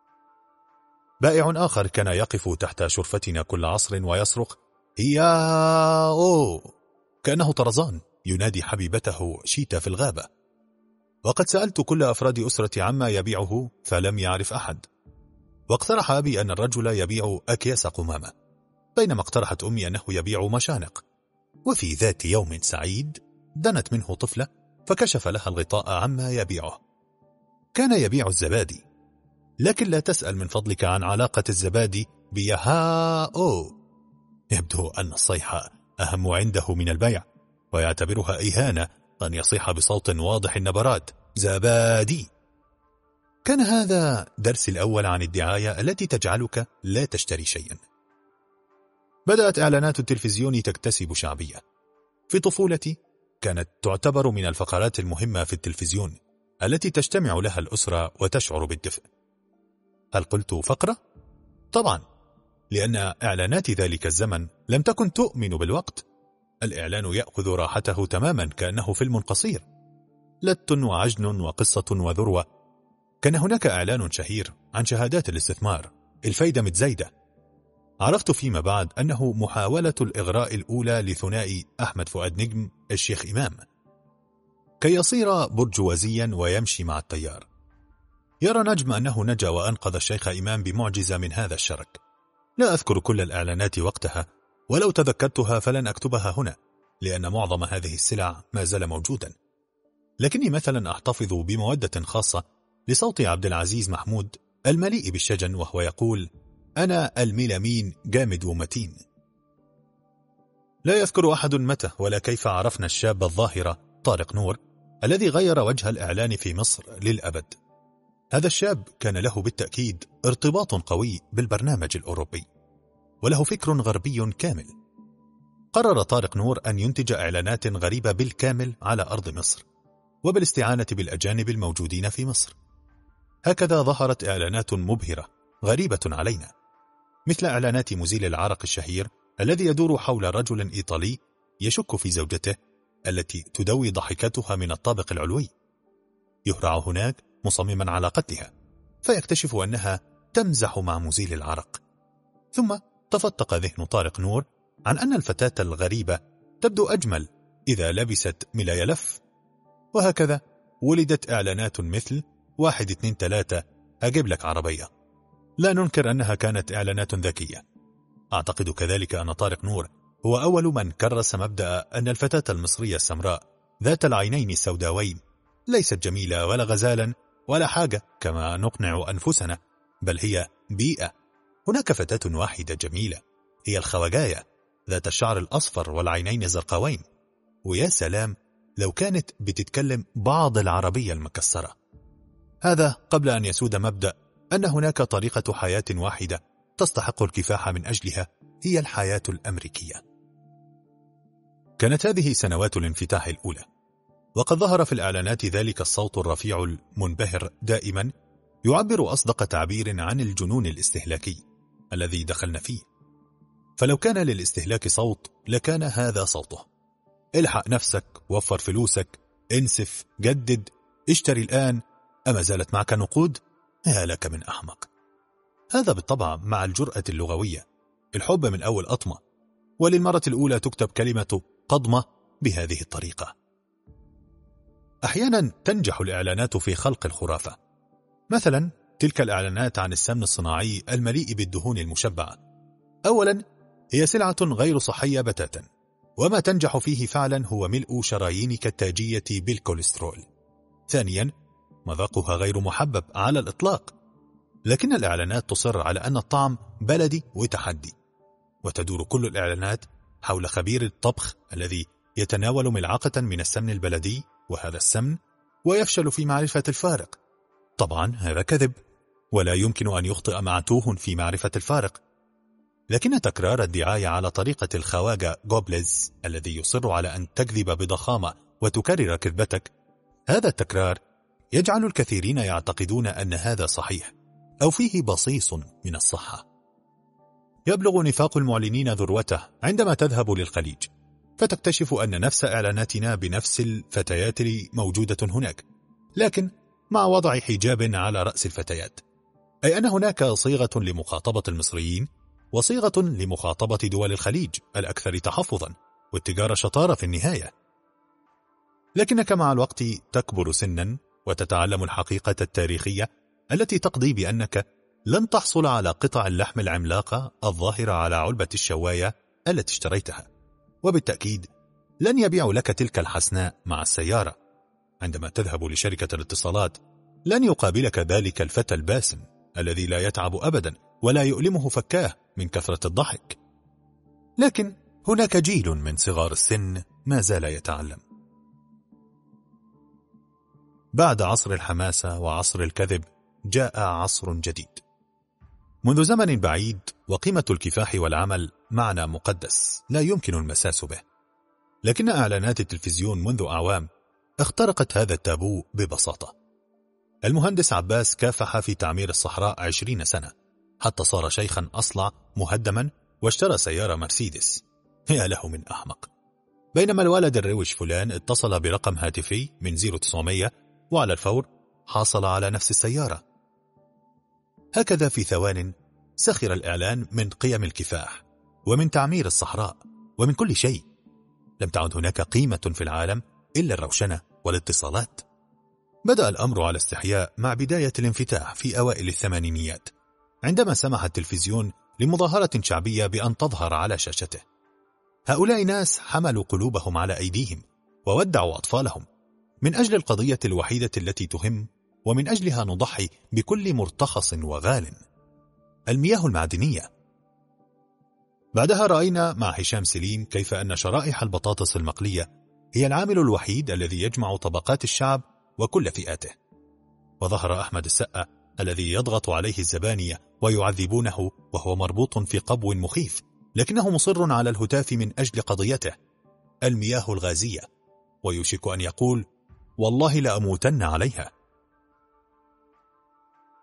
بائع آخر كان يقف تحت شرفتنا كل عصر ويصرخ: يا أوه، كأنه طرزان ينادي حبيبته شيتا في الغابة. وقد سألت كل أفراد أسرتي عما يبيعه فلم يعرف أحد، واقترح أبي أن الرجل يبيع أكياس قمامة، بينما اقترحت أمي أنه يبيع مشانق. وفي ذات يوم سعيد دنت منه طفلة فكشف لها الغطاء عما يبيعه. كان يبيع الزبادي، لكن لا تسأل من فضلك عن علاقة الزبادي بيها أو. يبدو أن الصيحة أهم عنده من البيع، ويعتبرها إهانة أن يصيح بصوت واضح النبرات: زبادي. كان هذا درسي الأول عن الدعاية التي تجعلك لا تشتري شيئا. بدأت إعلانات التلفزيون تكتسب شعبية. في طفولتي كانت تعتبر من الفقرات المهمة في التلفزيون التي تجتمع لها الأسرة وتشعر بالدفء. هل قلت فقرة؟ طبعا، لأن إعلانات ذلك الزمن لم تكن تؤمن بالوقت. الإعلان يأخذ راحته تماما كأنه فيلم قصير، لت وعجن وقصة وذروة. كان هناك إعلان شهير عن شهادات الاستثمار، الفايدة متزايدة. عرفت فيما بعد أنه محاولة الإغراء الأولى لثنائي أحمد فؤاد نجم الشيخ إمام كي يصير برجوازيا ويمشي مع التيار. يرى نجم أنه نجا وأنقذ الشيخ إمام بمعجزة من هذا الشرك. لا أذكر كل الإعلانات وقتها، ولو تذكرتها فلن أكتبها هنا، لأن معظم هذه السلع ما زال موجودا. لكني مثلا أحتفظ بمودة خاصة لصوت عبد العزيز محمود المليء بالشجن وهو يقول: أنا الميلامين جامد ومتين. لا يذكر أحد متى ولا كيف عرفنا الشاب الظاهرة طارق نور الذي غير وجه الإعلان في مصر للأبد. هذا الشاب كان له بالتأكيد ارتباط قوي بالبرنامج الأوروبي، وله فكر غربي كامل. قرر طارق نور أن ينتج إعلانات غريبة بالكامل على أرض مصر، وبالاستعانة بالأجانب الموجودين في مصر. هكذا ظهرت إعلانات مبهرة غريبة علينا، مثل إعلانات مزيل العرق الشهير الذي يدور حول رجل إيطالي يشك في زوجته التي تدوي ضحكتها من الطابق العلوي. يهرع هناك مصمما على قتلها، فيكتشف أنها تمزح مع مزيل العرق. ثم تفتق ذهن طارق نور عن أن الفتاة الغريبة تبدو أجمل إذا لبست ملاية لف. وهكذا ولدت إعلانات مثل واحد اثنين ثلاثة أجيب لك عربية. لا ننكر أنها كانت إعلانات ذكية. أعتقد كذلك أن طارق نور هو أول من كرس مبدأ أن الفتاة المصرية السمراء ذات العينين السوداوين ليست جميلة ولا غزالا ولا حاجة كما نقنع أنفسنا، بل هي بيئة. هناك فتاة واحدة جميلة، هي الخواجاية ذات الشعر الأصفر والعينين الزرقاوين، ويا سلام لو كانت بتتكلم بعض العربية المكسرة. هذا قبل أن يسود مبدأ أن هناك طريقة حياة واحدة تستحق الكفاح من أجلها، هي الحياة الأمريكية. كانت هذه سنوات الانفتاح الأولى، وقد ظهر في الإعلانات ذلك الصوت الرفيع المنبهر دائما يعبر أصدق تعبير عن الجنون الاستهلاكي الذي دخلنا فيه. فلو كان للاستهلاك صوت لكان هذا صوته: الحق نفسك، وفر فلوسك، انسف، جدد، اشتري الآن، أما زالت معك نقود؟ يا لك من أحمق. هذا بالطبع مع الجرأة اللغوية، الحب من أول أطمة، وللمرة الأولى تكتب كلمة قضمة بهذه الطريقة. أحيانا تنجح الإعلانات في خلق الخرافة، مثلا تلك الإعلانات عن السمن الصناعي المليء بالدهون المشبعة. أولا هي سلعة غير صحية بتاتا، وما تنجح فيه فعلا هو ملء شرايينك التاجية بالكوليسترول. ثانيا مذاقها غير محبب على الإطلاق، لكن الإعلانات تصر على أن الطعم بلدي وتحدي، وتدور كل الإعلانات حول خبير الطبخ الذي يتناول ملعقة من السمن البلدي وهذا السمن ويفشل في معرفة الفارق. طبعا هذا كذب، ولا يمكن أن يخطئ معتوه في معرفة الفارق، لكن تكرار الدعاية على طريقة الخواجة جوبلز الذي يصر على أن تكذب بضخامة وتكرر كذبتك، هذا التكرار يجعل الكثيرين يعتقدون أن هذا صحيح أو فيه بصيص من الصحة. يبلغ نفاق المعلنين ذروته عندما تذهب للخليج، فتكتشف أن نفس إعلاناتنا بنفس الفتيات موجودة هناك، لكن مع وضع حجاب على رأس الفتيات، أي أن هناك صيغة لمخاطبة المصريين وصيغة لمخاطبة دول الخليج الأكثر تحفظا والتجارة شطارة في النهاية. لكنك مع الوقت تكبر سنا وتتعلم الحقيقة التاريخية التي تقضي بأنك لن تحصل على قطع اللحم العملاقة الظاهرة على علبة الشواية التي اشتريتها، وبالتأكيد لن يبيع لك تلك الحسناء مع السيارة. عندما تذهب لشركة الاتصالات لن يقابلك ذلك الفتى الباسم الذي لا يتعب أبدا ولا يؤلمه فكاه من كثرة الضحك. لكن هناك جيل من صغار السن ما زال يتعلم. بعد عصر الحماسة وعصر الكذب جاء عصر جديد. منذ زمن بعيد وقيمة الكفاح والعمل معنى مقدس لا يمكن المساس به، لكن إعلانات التلفزيون منذ أعوام اخترقت هذا التابو ببساطة. المهندس عباس كافح في تعمير الصحراء عشرين سنة حتى صار شيخا أصلع مهدما واشترى سيارة مرسيدس. يا له من أحمق. بينما الولد الروش فلان اتصل برقم هاتفي من صفر تسعمية وعلى الفور حاصل على نفس السيارة. هكذا في ثوان سخر الإعلان من قيم الكفاح ومن تعمير الصحراء ومن كل شيء. لم تعد هناك قيمة في العالم إلا الروشنة والاتصالات. بدأ الأمر على استحياء مع بداية الانفتاح في أوائل الثمانينيات، عندما سمح التلفزيون لمظاهرة شعبية بأن تظهر على شاشته. هؤلاء ناس حملوا قلوبهم على أيديهم وودعوا أطفالهم من أجل القضية الوحيدة التي تهم، ومن أجلها نضحي بكل مرتخص وغال: المياه المعدنية. بعدها رأينا مع هشام سليم كيف أن شرائح البطاطس المقلية هي العامل الوحيد الذي يجمع طبقات الشعب وكل فئاته. وظهر أحمد السقا الذي يضغط عليه الزبانية ويعذبونه وهو مربوط في قبو مخيف، لكنه مصر على الهتاف من أجل قضيته: المياه الغازية، ويوشك أن يقول: والله لأموتن عليها.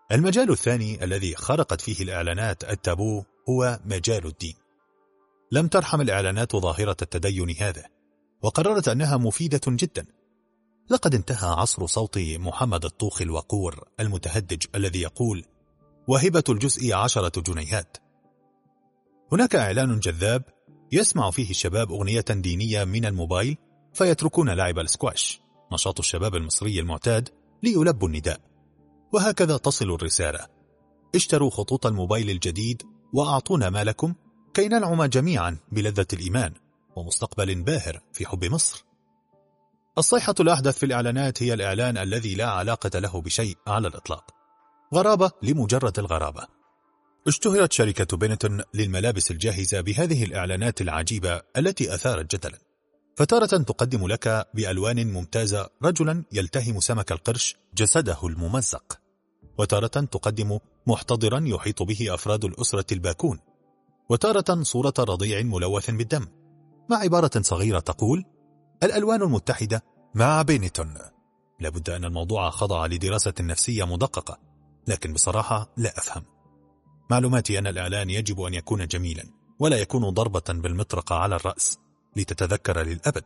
المجال الثاني الذي خرقت فيه الإعلانات التابو هو مجال الدين. لم ترحم الإعلانات ظاهرة التدين هذا، وقررت أنها مفيدة جدا. لقد انتهى عصر صوت محمد الطوخ الوقور المتهدج الذي يقول: وهبة الجزء عشرة جنيهات. هناك إعلان جذاب يسمع فيه الشباب أغنية دينية من الموبايل فيتركون لعب السكواش، نشاط الشباب المصري المعتاد، ليلبوا النداء. وهكذا تصل الرسالة: اشتروا خطوط الموبايل الجديد وأعطونا مالكم كي ننعم جميعا بلذة الإيمان ومستقبل باهر في حب مصر. الصيحة الأحدث في الإعلانات هي الإعلان الذي لا علاقة له بشيء على الإطلاق، غرابة لمجرد الغرابة. اشتهرت شركة بنتون للملابس الجاهزة بهذه الإعلانات العجيبة التي أثارت جدلا، فتارة تقدم لك بألوان ممتازة رجلا يلتهم سمك القرش جسده الممزق، وتارة تقدم محتضرا يحيط به أفراد الأسرة الباكون، وتارة صورة رضيع ملوث بالدم، مع عبارة صغيرة تقول: الألوان المتحدة مع بينتون. لابد أن الموضوع خضع لدراسة نفسية مدققة، لكن بصراحة لا أفهم. معلوماتي أن الإعلان يجب أن يكون جميلا ولا يكون ضربة بالمطرقة على الرأس لتتذكر للأبد.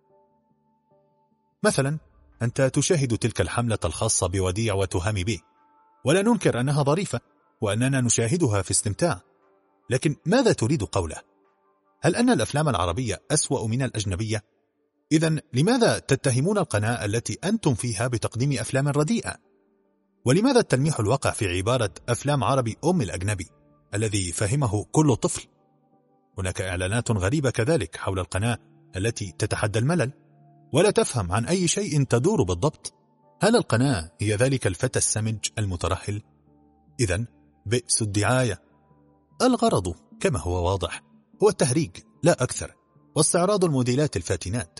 مثلا أنت تشاهد تلك الحملة الخاصة بوديع وتهام بيه، ولا ننكر أنها ظريفة وأننا نشاهدها في استمتاع، لكن ماذا تريد قوله؟ هل أن الأفلام العربية أسوأ من الأجنبية؟ إذن لماذا تتهمون القناة التي أنتم فيها بتقديم أفلام رديئة؟ ولماذا التلميح الواقع في عبارة أفلام عربي أم الأجنبي الذي فهمه كل طفل؟ هناك إعلانات غريبة كذلك حول القناة التي تتحدى الملل ولا تفهم عن أي شيء تدور بالضبط. هل القناة هي ذلك الفتى السمج المترهل؟ إذن بئس الدعاية. الغرض كما هو واضح هو التهريج لا أكثر، واستعراض الموديلات الفاتنات.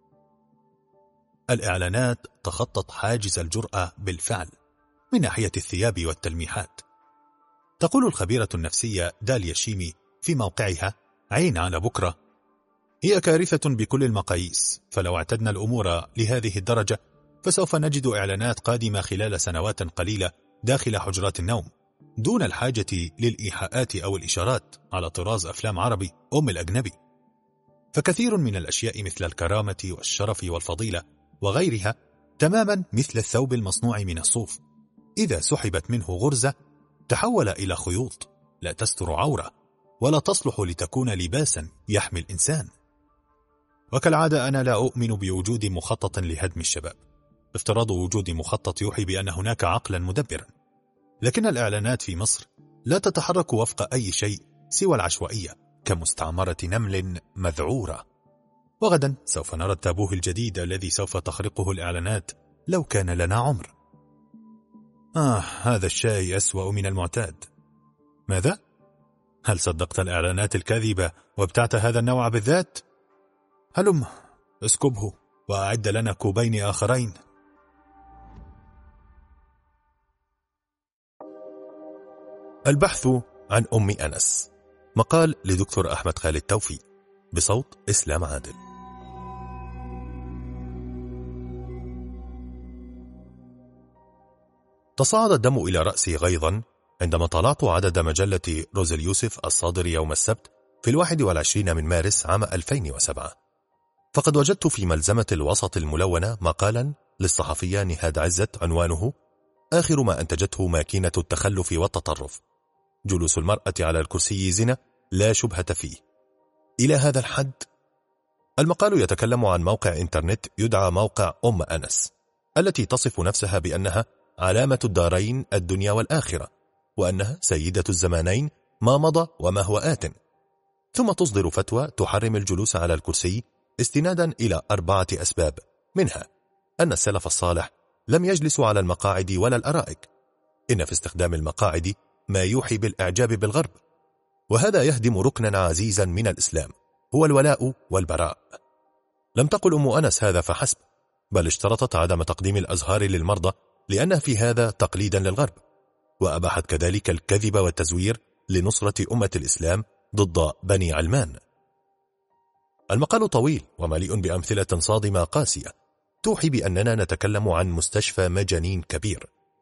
الإعلانات تخطت حاجز الجرأة بالفعل من ناحية الثياب والتلميحات. تقول الخبيرة النفسية داليا شيمي في موقعها عين على بكرة: هي كارثة بكل المقاييس، فلو اعتدنا الأمور لهذه الدرجة فسوف نجد إعلانات قادمة خلال سنوات قليلة داخل حجرات النوم، دون الحاجة للإيحاءات أو الإشارات على طراز أفلام عربي أم الأجنبي. فكثير من الأشياء مثل الكرامة والشرف والفضيلة وغيرها تماما مثل الثوب المصنوع من الصوف، إذا سحبت منه غرزة تحول إلى خيوط لا تستر عورة ولا تصلح لتكون لباسا يحمي الإنسان. وكالعادة أنا لا أؤمن بوجود مخطط لهدم الشباب. افتراض وجود مخطط يوحي بأن هناك عقلا مدبرا، لكن الإعلانات في مصر لا تتحرك وفق أي شيء سوى العشوائية كمستعمرة نمل مذعورة. وغدا سوف نرى التابوه الجديد الذي سوف تخرقه الإعلانات لو كان لنا عمر. آه هذا الشاي أسوأ من المعتاد. ماذا؟ هل صدقت الإعلانات الكاذبة وابتعت هذا النوع بالذات؟ هلم اسكبه وأعد لنا كوبين آخرين. البحث عن أم أنس، مقال لدكتور أحمد خالد توفيق، بصوت إسلام عادل. تصاعد الدم إلى رأسي غيظا عندما طلعت عدد مجلة روز اليوسف الصادر يوم السبت في الواحد والعشرين من مارس عام ألفين وسبعة، فقد وجدت في ملزمة الوسط الملونة مقالا للصحفية نهاد عزت عنوانه: آخر ما أنتجته ماكينة التخلف والتطرف، جلوس المرأة على الكرسي زنا لا شبهة فيه. إلى هذا الحد؟ المقال يتكلم عن موقع إنترنت يدعى موقع أم أنس، التي تصف نفسها بأنها علامة الدارين الدنيا والآخرة، وأنها سيدة الزمانين ما مضى وما هو آت، ثم تصدر فتوى تحرم الجلوس على الكرسي استنادا إلى أربعة أسباب، منها أن السلف الصالح لم يجلسوا على المقاعد ولا الأرائك، إن في استخدام المقاعد ما يوحي بالإعجاب بالغرب، وهذا يهدم ركنا عزيزا من الإسلام هو الولاء والبراء. لم تقل أم أنس هذا فحسب، بل اشترطت عدم تقديم الأزهار للمرضى لأن في هذا تقليدا للغرب، وأباحت كذلك الكذب والتزوير لنصرة أمة الإسلام ضد بني علمان. المقال طويل ومليء بأمثلة صادمة قاسية توحي بأننا نتكلم عن مستشفى مجانين كبير،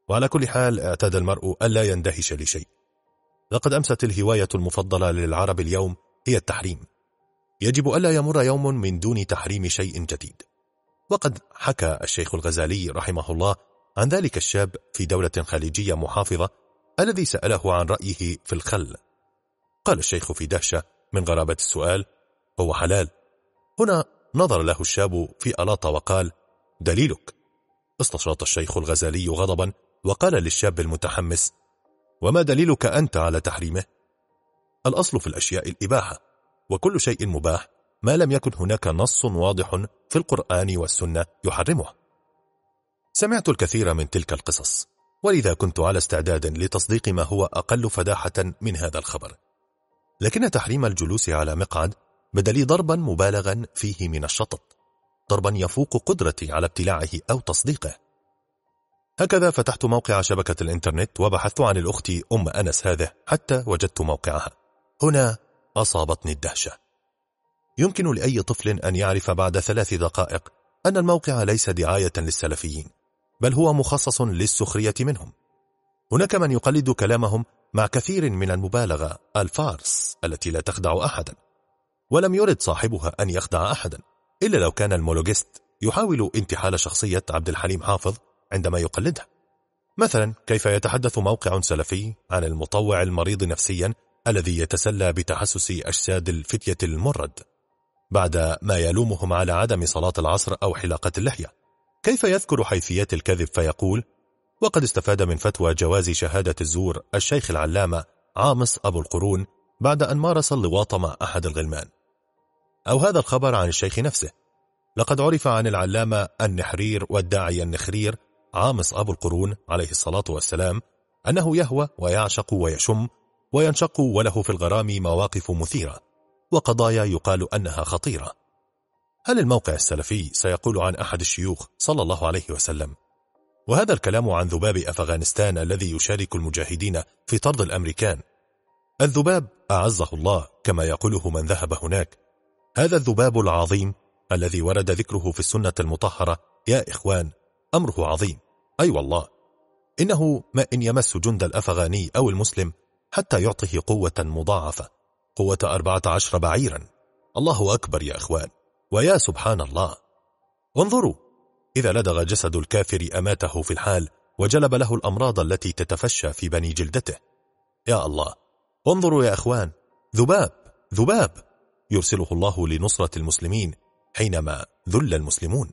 وعلى كل حال اعتاد المرء ألا يندهش لشيء. لقد أمست الهواية المفضلة للعرب اليوم هي التحريم. يجب ألا يمر يوم من دون تحريم شيء جديد. وقد حكى الشيخ الغزالي رحمه الله عن ذلك الشاب في دولة خليجية محافظة الذي سأله عن رأيه في الخل. قال الشيخ في دهشة من غرابة السؤال: هو حلال؟ هنا نظر له الشاب في ألاطة وقال: دليلك. استشاط الشيخ الغزالي غضبا وقال للشاب المتحمس: وما دليلك أنت على تحريمه؟ الأصل في الأشياء الإباحة، وكل شيء مباح ما لم يكن هناك نص واضح في القرآن والسنة يحرمه. سمعت الكثير من تلك القصص، ولذا كنت على استعداد لتصديق ما هو أقل فداحة من هذا الخبر. لكن تحريم الجلوس على مقعد بدا لي ضربا مبالغا فيه من الشطط، ضربا يفوق قدرتي على ابتلاعه أو تصديقه. هكذا فتحت موقع شبكة الإنترنت وبحثت عن الأخت أم أنس هذه حتى وجدت موقعها. هنا أصابتني الدهشة. يمكن لأي طفل أن يعرف بعد ثلاث دقائق أن الموقع ليس دعاية للسلفيين، بل هو مخصص للسخرية منهم. هناك من يقلد كلامهم مع كثير من المبالغة الفارس التي لا تخدع أحدا، ولم يرد صاحبها أن يخدع أحدا، إلا لو كان المونولوجيست يحاول انتحال شخصية عبد الحليم حافظ عندما يقلدها. مثلا كيف يتحدث موقع سلفي عن المطوع المريض نفسيا الذي يتسلى بتحسس أجساد الفتية المرد، بعد ما يلومهم على عدم صلاة العصر أو حلاقة اللحية. كيف يذكر حيثيات الكذب فيقول: وقد استفاد من فتوى جواز شهادة الزور الشيخ العلامة عامص أبو القرون بعد أن مارس اللواط مع أحد الغلمان. أو هذا الخبر عن الشيخ نفسه: لقد عرف عن العلامة النحرير والداعي النخرير عامص أبو القرون عليه الصلاة والسلام أنه يهوى ويعشق ويشم وينشق، وله في الغرام مواقف مثيرة وقضايا يقال أنها خطيرة. هل الموقع السلفي سيقول عن أحد الشيوخ صلى الله عليه وسلم؟ وهذا الكلام عن ذباب أفغانستان الذي يشارك المجاهدين في طرد الأمريكان. الذباب أعزه الله كما يقوله من ذهب هناك. هذا الذباب العظيم الذي ورد ذكره في السنة المطهرة يا إخوان أمره عظيم. أي أيوة والله، إنه ما إن يمس جند الأفغاني أو المسلم حتى يعطيه قوة مضاعفة، قوة أربعة عشر بعيرا. الله أكبر يا إخوان، ويا سبحان الله. وانظروا، إذا لدغ جسد الكافر أماته في الحال وجلب له الأمراض التي تتفشى في بني جلدته. يا الله، انظروا يا إخوان، ذباب ذباب يرسله الله لنصرة المسلمين حينما ذل المسلمون.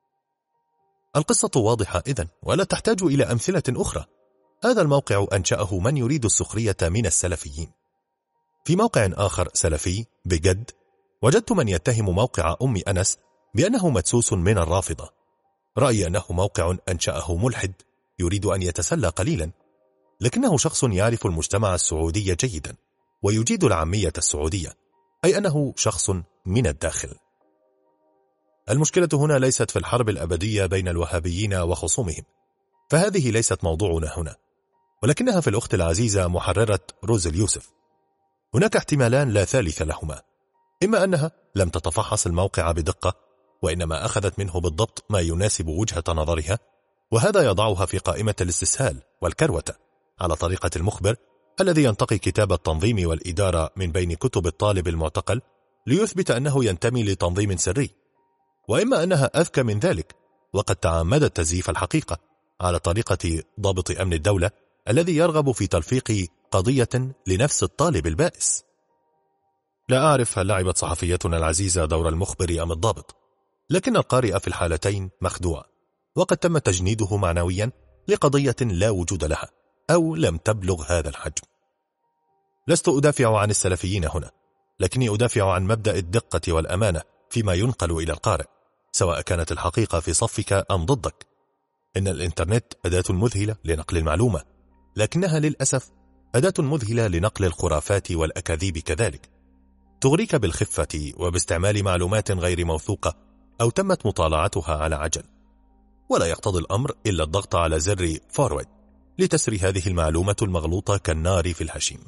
القصة واضحة إذن ولا تحتاج إلى أمثلة أخرى. هذا الموقع أنشأه من يريد السخرية من السلفيين. في موقع آخر سلفي بجد وجدت من يتهم موقع أم أنس بأنه مدسوس من الرافضة. رأيي أنه موقع أنشأه ملحد يريد أن يتسلى قليلا، لكنه شخص يعرف المجتمع السعودي جيدا ويجيد العامية السعودية، أي أنه شخص من الداخل. المشكلة هنا ليست في الحرب الأبدية بين الوهابيين وخصومهم، فهذه ليست موضوعنا هنا، ولكنها في الأخت العزيزة محررة روز اليوسف. هناك احتمالان لا ثالث لهما: إما أنها لم تتفحص الموقع بدقة، وإنما أخذت منه بالضبط ما يناسب وجهة نظرها، وهذا يضعها في قائمة الاستسهال والكروتة على طريقة المخبر الذي ينتقي كتاب التنظيم والإدارة من بين كتب الطالب المعتقل ليثبت أنه ينتمي لتنظيم سري. وإما أنها أذكى من ذلك، وقد تعمدت تزييف الحقيقة على طريقة ضابط أمن الدولة الذي يرغب في تلفيق قضية لنفس الطالب البائس. لا أعرف هل لعبت صحفيتنا العزيزة دور المخبر أم الضابط، لكن القارئ في الحالتين مخدوع، وقد تم تجنيده معنويا لقضية لا وجود لها أو لم تبلغ هذا الحجم. لست أدافع عن السلفيين هنا، لكني أدافع عن مبدأ الدقة والأمانة فيما ينقل إلى القارئ، سواء كانت الحقيقة في صفك أم ضدك. إن الإنترنت أداة مذهلة لنقل المعلومة، لكنها للأسف أداة مذهلة لنقل الخرافات والأكاذيب كذلك. تغريك بالخفة وباستعمال معلومات غير موثوقة أو تمت مطالعتها على عجل، ولا يقتضي الأمر إلا الضغط على زر فورورد لتسري هذه المعلومة المغلوطة كالنار في الهشيم.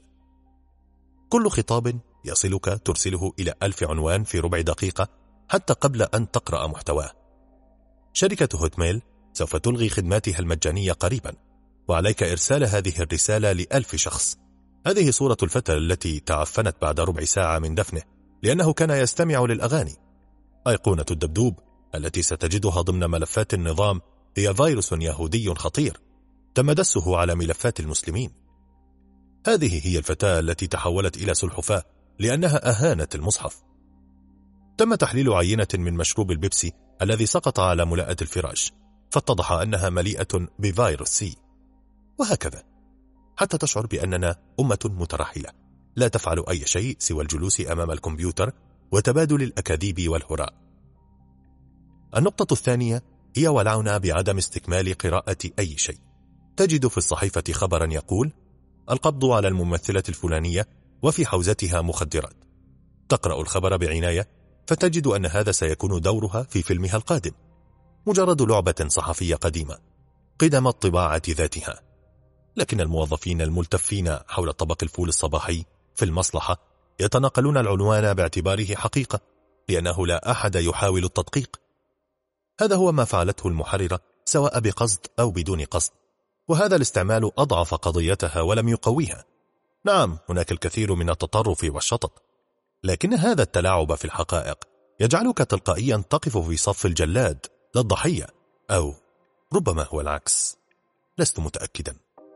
كل خطاب يصلك ترسله إلى ألف عنوان في ربع دقيقة حتى قبل أن تقرأ محتواه. شركة هوتميل سوف تلغي خدماتها المجانية قريبا، وعليك إرسال هذه الرسالة لألف شخص. هذه صورة الفتى التي تعفنت بعد ربع ساعة من دفنه لأنه كان يستمع للأغاني. أيقونة الدبدوب التي ستجدها ضمن ملفات النظام هي فيروس يهودي خطير تم دسه على ملفات المسلمين. هذه هي الفتاة التي تحولت إلى سلحفاة لأنها أهانت المصحف. تم تحليل عينة من مشروب البيبسي الذي سقط على ملاءة الفراش، فاتضح أنها مليئة بفيروس سي. وهكذا حتى تشعر بأننا أمة مترحلة لا تفعل أي شيء سوى الجلوس أمام الكمبيوتر وتبادل الأكاذيب والهراء. النقطة الثانية هي ولعنا بعدم استكمال قراءة أي شيء. تجد في الصحيفة خبرا يقول: القبض على الممثلة الفلانية وفي حوزتها مخدرات. تقرأ الخبر بعناية فتجد أن هذا سيكون دورها في فيلمها القادم، مجرد لعبة صحفية قديمة قدم الطباعة ذاتها. لكن الموظفين الملتفين حول طبق الفول الصباحي في المصلحة يتناقلون العنوان باعتباره حقيقة، لأنه لا أحد يحاول التدقيق. هذا هو ما فعلته المحررة سواء بقصد أو بدون قصد، وهذا الاستعمال أضعف قضيتها ولم يقويها. نعم، هناك الكثير من التطرف والشطط، لكن هذا التلاعب في الحقائق يجعلك تلقائيا تقف في صف الجلاد لا الضحية، أو ربما هو العكس، لست متأكدا.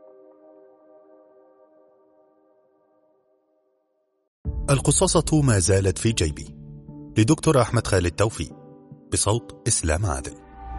القصاصة ما زالت في جيبي، لدكتور أحمد خالد توفيق، بصوت إسلام عادل.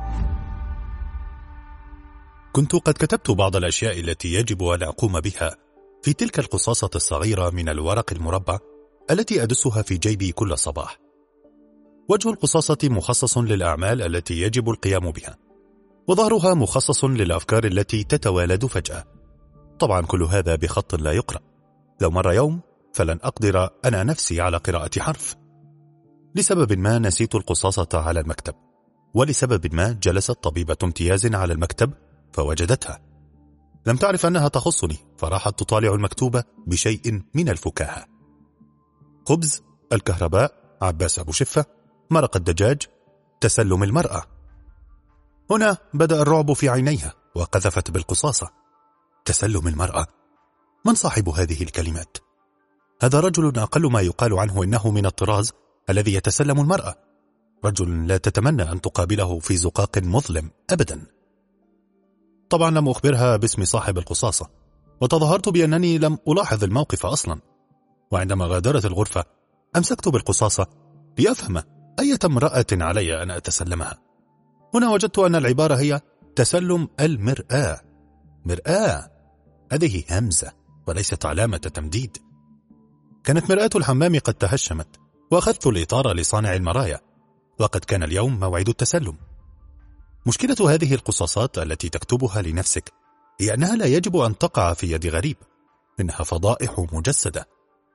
كنت قد كتبت بعض الأشياء التي يجب أن أقوم بها في تلك القصاصة الصغيرة من الورق المربع التي أدسها في جيبي كل صباح. وجه القصاصة مخصص للأعمال التي يجب القيام بها، وظهرها مخصص للأفكار التي تتوالد فجأة. طبعا كل هذا بخط لا يقرأ. لو مر يوم فلن أقدر أنا نفسي على قراءة حرف. لسبب ما نسيت القصاصة على المكتب، ولسبب ما جلست طبيبة امتياز على المكتب فوجدتها. لم تعرف أنها تخصني، فراحت تطالع المكتوبة بشيء من الفكاهة. خبز، الكهرباء، عباس أبو شفة، مرق الدجاج، تسلم المرأة. هنا بدأ الرعب في عينيها وقذفت بالقصاصة. تسلم المرأة؟ من صاحب هذه الكلمات؟ هذا رجل أقل ما يقال عنه إنه من الطراز الذي يتسلم المرأة، رجل لا تتمنى أن تقابله في زقاق مظلم أبدا. طبعا لم أخبرها باسم صاحب القصاصة، وتظاهرت بأنني لم ألاحظ الموقف أصلا. وعندما غادرت الغرفة أمسكت بالقصاصة لأفهم أية امرأة علي أن أتسلمها. هنا وجدت أن العبارة هي تسلم المرآة. مرآة، هذه همزة وليست علامة تمديد. كانت مرآة الحمام قد تهشمت، وأخذت الإطار لصانع المرايا، وقد كان اليوم موعد التسلم. مشكلة هذه القصاصات التي تكتبها لنفسك هي أنها لا يجب أن تقع في يد غريب، إنها فضائح مجسدة.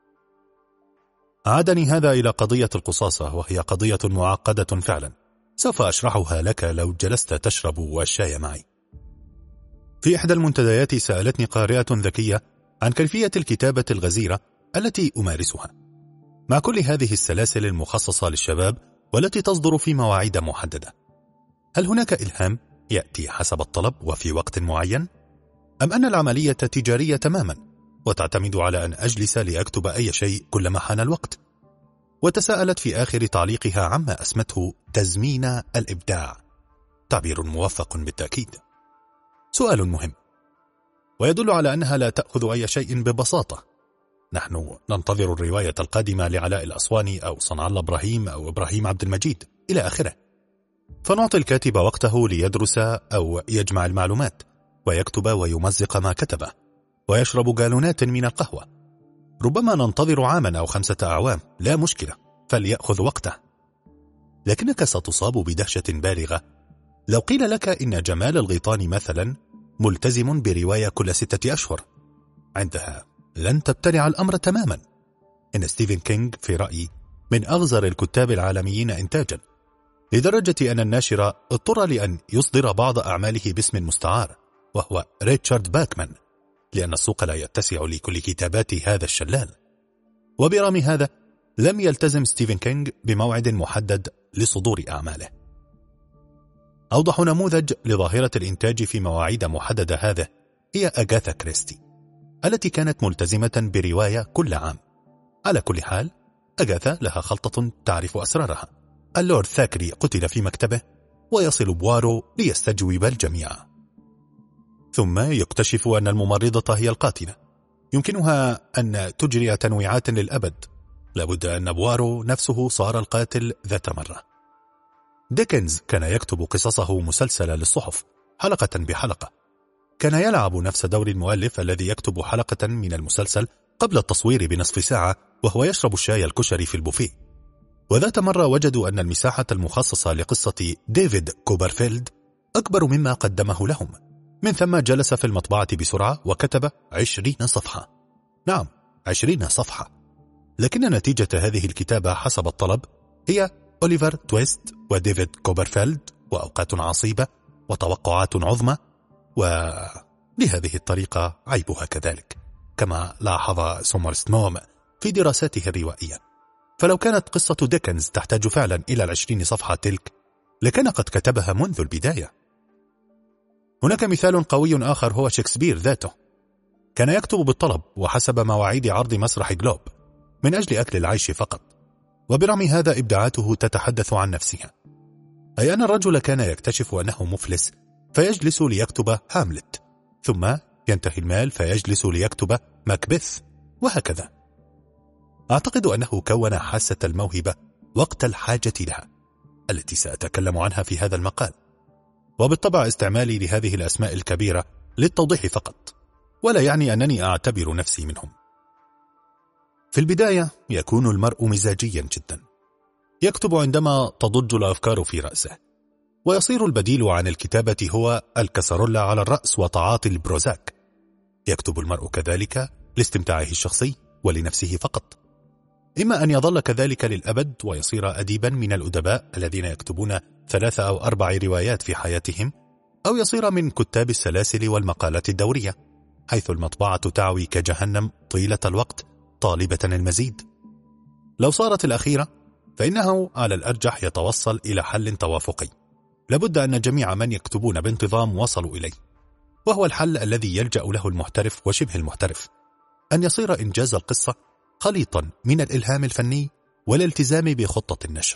عادني هذا إلى قضية القصاصة، وهي قضية معقدة فعلا، سوف أشرحها لك لو جلست تشرب الشاي معي. في إحدى المنتديات سألتني قارئة ذكية عن كيفية الكتابة الغزيرة التي أمارسها مع كل هذه السلاسل المخصصة للشباب والتي تصدر في مواعيد محددة. هل هناك إلهام يأتي حسب الطلب وفي وقت معين؟ أم أن العملية تجارية تماما وتعتمد على أن أجلس لأكتب أي شيء كلما حان الوقت؟ وتساءلت في آخر تعليقها عما أسمته تزمين الإبداع، تعبير موفق بالتأكيد. سؤال مهم، ويدل على أنها لا تأخذ أي شيء ببساطة. نحن ننتظر الرواية القادمة لعلاء الأسواني أو صنع الله إبراهيم أو إبراهيم عبد المجيد إلى آخره، فنعطي الكاتب وقته ليدرس أو يجمع المعلومات ويكتب ويمزق ما كتبه ويشرب جالونات من القهوة. ربما ننتظر عاما أو خمسة أعوام، لا مشكلة، فليأخذ وقته. لكنك ستصاب بدهشة بالغة لو قيل لك إن جمال الغيطاني مثلا ملتزم برواية كل ستة أشهر. عندها لن تبتلع الأمر تماما. إن ستيفن كينغ في رأيي من أغزر الكتاب العالميين إنتاجا، لدرجة أن الناشر اضطر لأن يصدر بعض أعماله باسم مستعار، وهو ريتشارد باكمان، لأن السوق لا يتسع لكل كتابات هذا الشلال. وبرغم هذا لم يلتزم ستيفن كينغ بموعد محدد لصدور أعماله. أوضح نموذج لظاهرة الإنتاج في مواعيد محددة هذا هي أغاثا كريستي التي كانت ملتزمة برواية كل عام. على كل حال، أغاثا لها خلطة تعرف أسرارها. اللورد ثاكري قتل في مكتبه، ويصل بوارو ليستجوب الجميع، ثم يكتشف أن الممرضة هي القاتلة. يمكنها أن تجري تنويعات للأبد. لابد أن بوارو نفسه صار القاتل ذات مرة. ديكنز كان يكتب قصصه مسلسلة للصحف حلقة بحلقة. كان يلعب نفس دور المؤلف الذي يكتب حلقة من المسلسل قبل التصوير بنصف ساعة وهو يشرب الشاي الكشري في البوفيه. وذات مرة وجدوا أن المساحة المخصصة لقصة ديفيد كوبرفيلد أكبر مما قدمه لهم. من ثم جلس في المطبعة بسرعة وكتب عشرين صفحة. نعم، عشرين صفحة. لكن نتيجة هذه الكتابة حسب الطلب هي أوليفر تويست وديفيد كوبرفيلد وأوقات عصيبة وتوقعات عظمى، ولهذه الطريقة عيبها كذلك، كما لاحظ سومرستموم في دراساته الروائية. فلو كانت قصة ديكنز تحتاج فعلا إلى العشرين صفحة تلك، لكان قد كتبها منذ البداية. هناك مثال قوي آخر هو شكسبير ذاته. كان يكتب بالطلب وحسب مواعيد عرض مسرح جلوب من أجل أكل العيش فقط، وبرغم هذا إبداعاته تتحدث عن نفسها. أي أن الرجل كان يكتشف أنه مفلس فيجلس ليكتب هاملت، ثم ينتهي المال فيجلس ليكتب ماكبث، وهكذا. أعتقد أنه كون حاسة الموهبة وقت الحاجة لها التي سأتكلم عنها في هذا المقال، وبالطبع استعمالي لهذه الأسماء الكبيرة للتوضيح فقط، ولا يعني أنني أعتبر نفسي منهم. في البداية يكون المرء مزاجيا جدا، يكتب عندما تضج الأفكار في رأسه، ويصير البديل عن الكتابة هو الكسرولة على الرأس وتعاطي البروزاك. يكتب المرء كذلك لاستمتاعه الشخصي ولنفسه فقط، إما أن يظل كذلك للأبد ويصير أديبا من الأدباء الذين يكتبون ثلاثة أو أربع روايات في حياتهم، أو يصير من كتاب السلاسل والمقالات الدورية، حيث المطبعة تعوي كجهنم طيلة الوقت طالبة المزيد. لو صارت الأخيرة فإنه على الأرجح يتوصل إلى حل توافقي لابد أن جميع من يكتبون بانتظام وصلوا إليه، وهو الحل الذي يلجأ له المحترف وشبه المحترف، أن يصير إنجاز القصة خليطا من الإلهام الفني والالتزام بخطة النشر.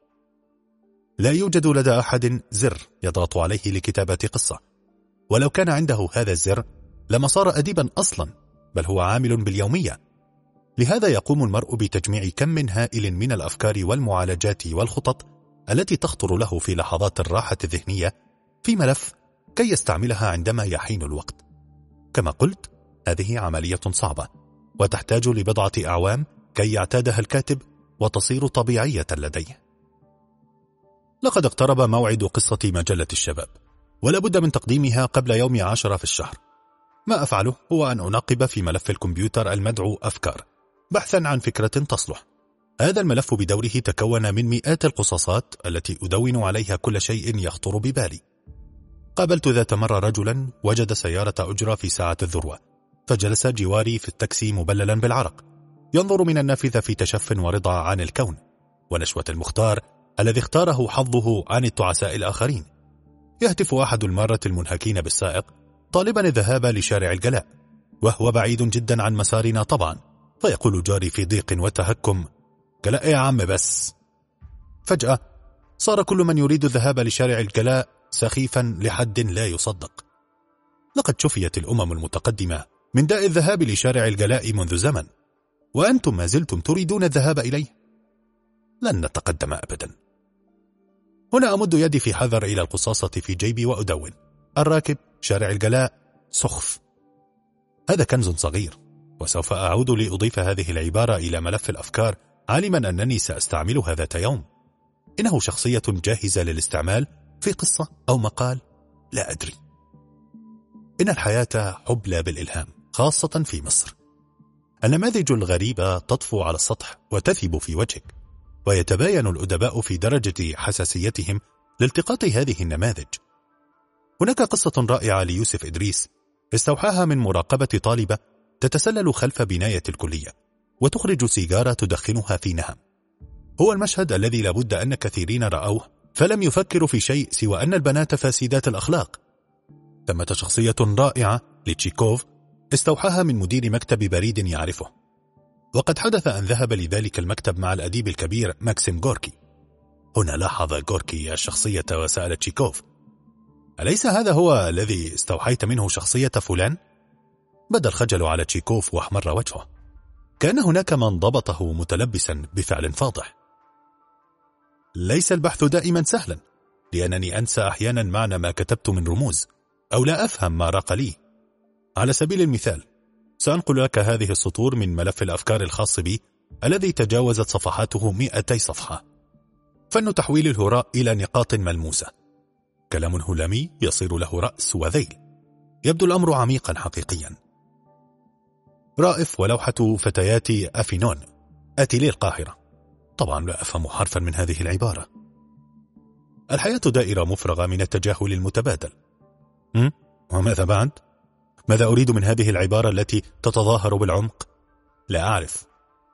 لا يوجد لدى أحد زر يضغط عليه لكتابة قصة، ولو كان عنده هذا الزر لما صار أديبا أصلا، بل هو عامل باليومية. لهذا يقوم المرء بتجميع كم من هائل من الأفكار والمعالجات والخطط التي تخطر له في لحظات الراحة الذهنية في ملف كي يستعملها عندما يحين الوقت. كما قلت، هذه عملية صعبة وتحتاج لبضعة أعوام كي يعتادها الكاتب وتصير طبيعية لديه. لقد اقترب موعد قصة مجلة الشباب، ولا بد من تقديمها قبل يوم عشرة في الشهر. ما أفعله هو أن أنقب في ملف الكمبيوتر المدعو أفكار بحثا عن فكرة تصلح. هذا الملف بدوره تكون من مئات القصصات التي أدون عليها كل شيء يخطر ببالي. قابلت ذات مرة رجلا وجد سيارة أجرة في ساعة الذروة، فجلس جواري في التاكسي مبللا بالعرق، ينظر من النافذة في تشف ورضا عن الكون ونشوة المختار الذي اختاره حظه عن التعساء الآخرين. يهتف أحد المارة المنهكين بالسائق طالبا الذهاب لشارع الجلاء، وهو بعيد جدا عن مسارنا طبعا، فيقول جاري في ضيق وتهكم: جلاء يا عم بس. فجأة صار كل من يريد الذهاب لشارع الجلاء سخيفا لحد لا يصدق. لقد شفيت الأمم المتقدمة من داء الذهاب لشارع الجلاء منذ زمن، وأنتم ما زلتم تريدون الذهاب إليه؟ لن نتقدم أبدا. هنا أمد يدي في حذر إلى القصاصة في جيبي وأدون: الراكب شارع الجلاء سخف. هذا كنز صغير، وسوف أعود لأضيف هذه العبارة إلى ملف الأفكار عالما أنني سأستعملها ذات يوم. إنه شخصية جاهزة للاستعمال في قصة أو مقال، لا أدري. إن الحياة حبلى بالإلهام، خاصة في مصر. النماذج الغريبة تطفو على السطح وتثب في وجهك، ويتباين الأدباء في درجة حساسيتهم لالتقاط هذه النماذج. هناك قصة رائعة ليوسف إدريس استوحاها من مراقبة طالبة تتسلل خلف بناية الكلية وتخرج سيجارة تدخنها في نهم. هو المشهد الذي لابد أن كثيرين رأوه فلم يفكروا في شيء سوى أن البنات فاسدات الأخلاق. ثمة شخصية رائعة لتشيكوف استوحاها من مدير مكتب بريد يعرفه، وقد حدث أن ذهب لذلك المكتب مع الأديب الكبير ماكسيم غوركي. هنا لاحظ غوركي الشخصية وسأل تشيكوف: أليس هذا هو الذي استوحيت منه شخصية فلان؟ بدا الخجل على تشيكوف واحمر وجهه، كان هناك من ضبطه متلبسا بفعل فاضح. ليس البحث دائما سهلا، لأنني أنسى أحيانا معنى ما كتبت من رموز، أو لا أفهم ما راق لي. على سبيل المثال، سأنقل لك هذه السطور من ملف الأفكار الخاص بي الذي تجاوزت صفحاته مئتي صفحة. فن تحويل الهراء إلى نقاط ملموسة. كلام هلامي يصير له رأس وذيل. يبدو الأمر عميقا حقيقيا. رائف ولوحة فتيات أفينون، أتيلي القاهرة. طبعا لا أفهم حرفا من هذه العبارة. الحياة دائرة مفرغة من التجاهل المتبادل. م? وماذا بعد؟ ماذا أريد من هذه العبارة التي تتظاهر بالعمق؟ لا أعرف.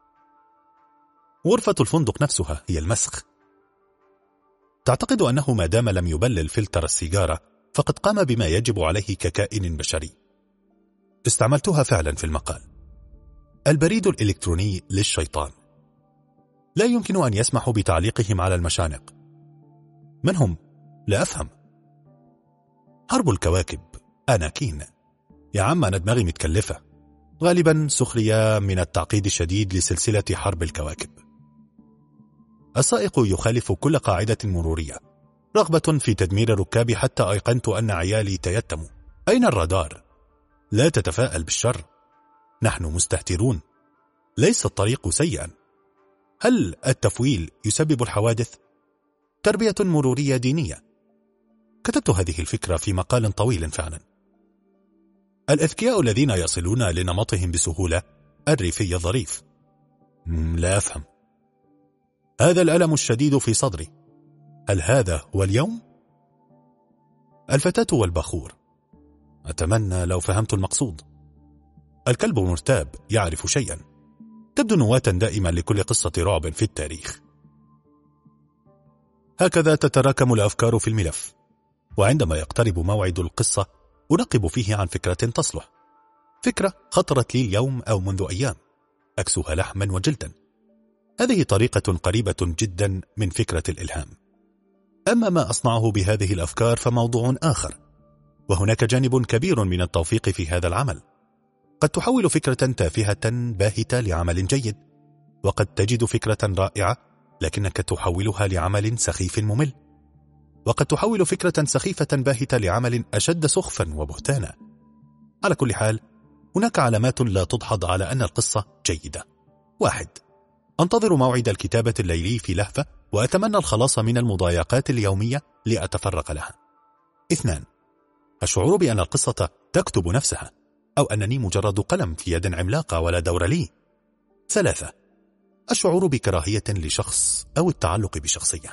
غرفة الفندق نفسها هي المسخ. تعتقد أنه ما دام لم يبلل فلتر السيجارة فقد قام بما يجب عليه ككائن بشري. استعملتها فعلا في المقال. البريد الإلكتروني للشيطان. لا يمكن أن يسمحوا بتعليقهم على المشانق. من هم؟ لا أفهم. حرب الكواكب. أناكين. يا عم أنا دماغي متكلفة. غالبا سخرية من التعقيد الشديد لسلسلة حرب الكواكب. السائق يخالف كل قاعدة مرورية. رغبة في تدمير الركاب حتى أيقنت أن عيالي تيتموا. أين الرادار؟ لا تتفاءل بالشر. نحن مستهترون. ليس الطريق سيئا. هل التفويل يسبب الحوادث؟ تربية مرورية دينية. كتبت هذه الفكرة في مقال طويل فعلا. الأذكياء الذين يصلون لنمطهم بسهولة. الريفي الظريف. لا أفهم. هذا الألم الشديد في صدري. هل هذا هو اليوم؟ الفتاة والبخور. أتمنى لو فهمت المقصود. الكلب مرتاب يعرف شيئا. تبدو نواة دائما لكل قصة رعب في التاريخ. هكذا تتراكم الأفكار في الملف، وعندما يقترب موعد القصة أنقب فيه عن فكرة تصلح. فكرة خطرت لي اليوم أو منذ أيام، أكسوها لحما وجلدا. هذه طريقة قريبة جدا من فكرة الإلهام. أما ما أصنعه بهذه الأفكار فموضوع آخر، وهناك جانب كبير من التوفيق في هذا العمل. قد تحول فكرة تافهة باهتة لعمل جيد، وقد تجد فكرة رائعة لكنك تحولها لعمل سخيف ممل، وقد تحول فكرة سخيفة باهتة لعمل أشد سخفا وبهتانا. على كل حال، هناك علامات لا تدحض على أن القصة جيدة. واحد، أنتظر موعد الكتابة الليلي في لهفة، وأتمنى الخلاص من المضايقات اليومية لأتفرق لها. اثنان، الشعور بأن القصة تكتب نفسها، أو أنني مجرد قلم في يد عملاقة ولا دور لي. ثلاثة، الشعور بكراهية لشخص أو التعلق بشخصية.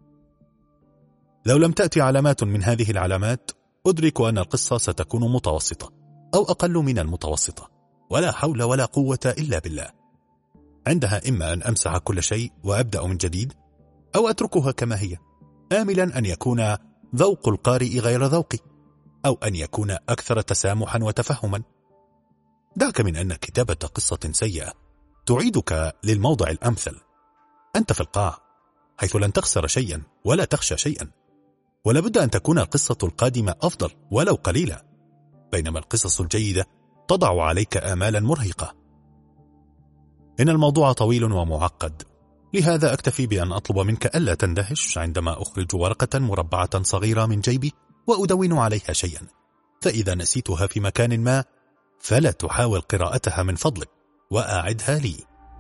لو لم تأتي علامات من هذه العلامات أدرك أن القصة ستكون متوسطة أو أقل من المتوسطة، ولا حول ولا قوة إلا بالله. عندها إما أن أمسح كل شيء وأبدأ من جديد، أو أتركها كما هي، آملا أن يكون ذوق القارئ غير ذوقي، أو أن يكون أكثر تسامحا وتفهما. دعك من أن كتابة قصة سيئة تعيدك للموضع الأمثل. أنت في القاع، حيث لن تخسر شيئا ولا تخشى شيئا، ولا بد أن تكون القصة القادمة أفضل ولو قليلة، بينما القصص الجيدة تضع عليك آمالا مرهقة. إن الموضوع طويل ومعقد، لهذا أكتفي بأن أطلب منك ألا تندهش عندما أخرج ورقة مربعة صغيرة من جيبي وأدون عليها شيئا، فإذا نسيتها في مكان ما فلا تحاول قراءتها من فضلك، وأعدها لي.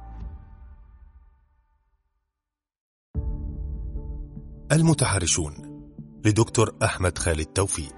المتحرشون لدكتور أحمد خالد توفيق.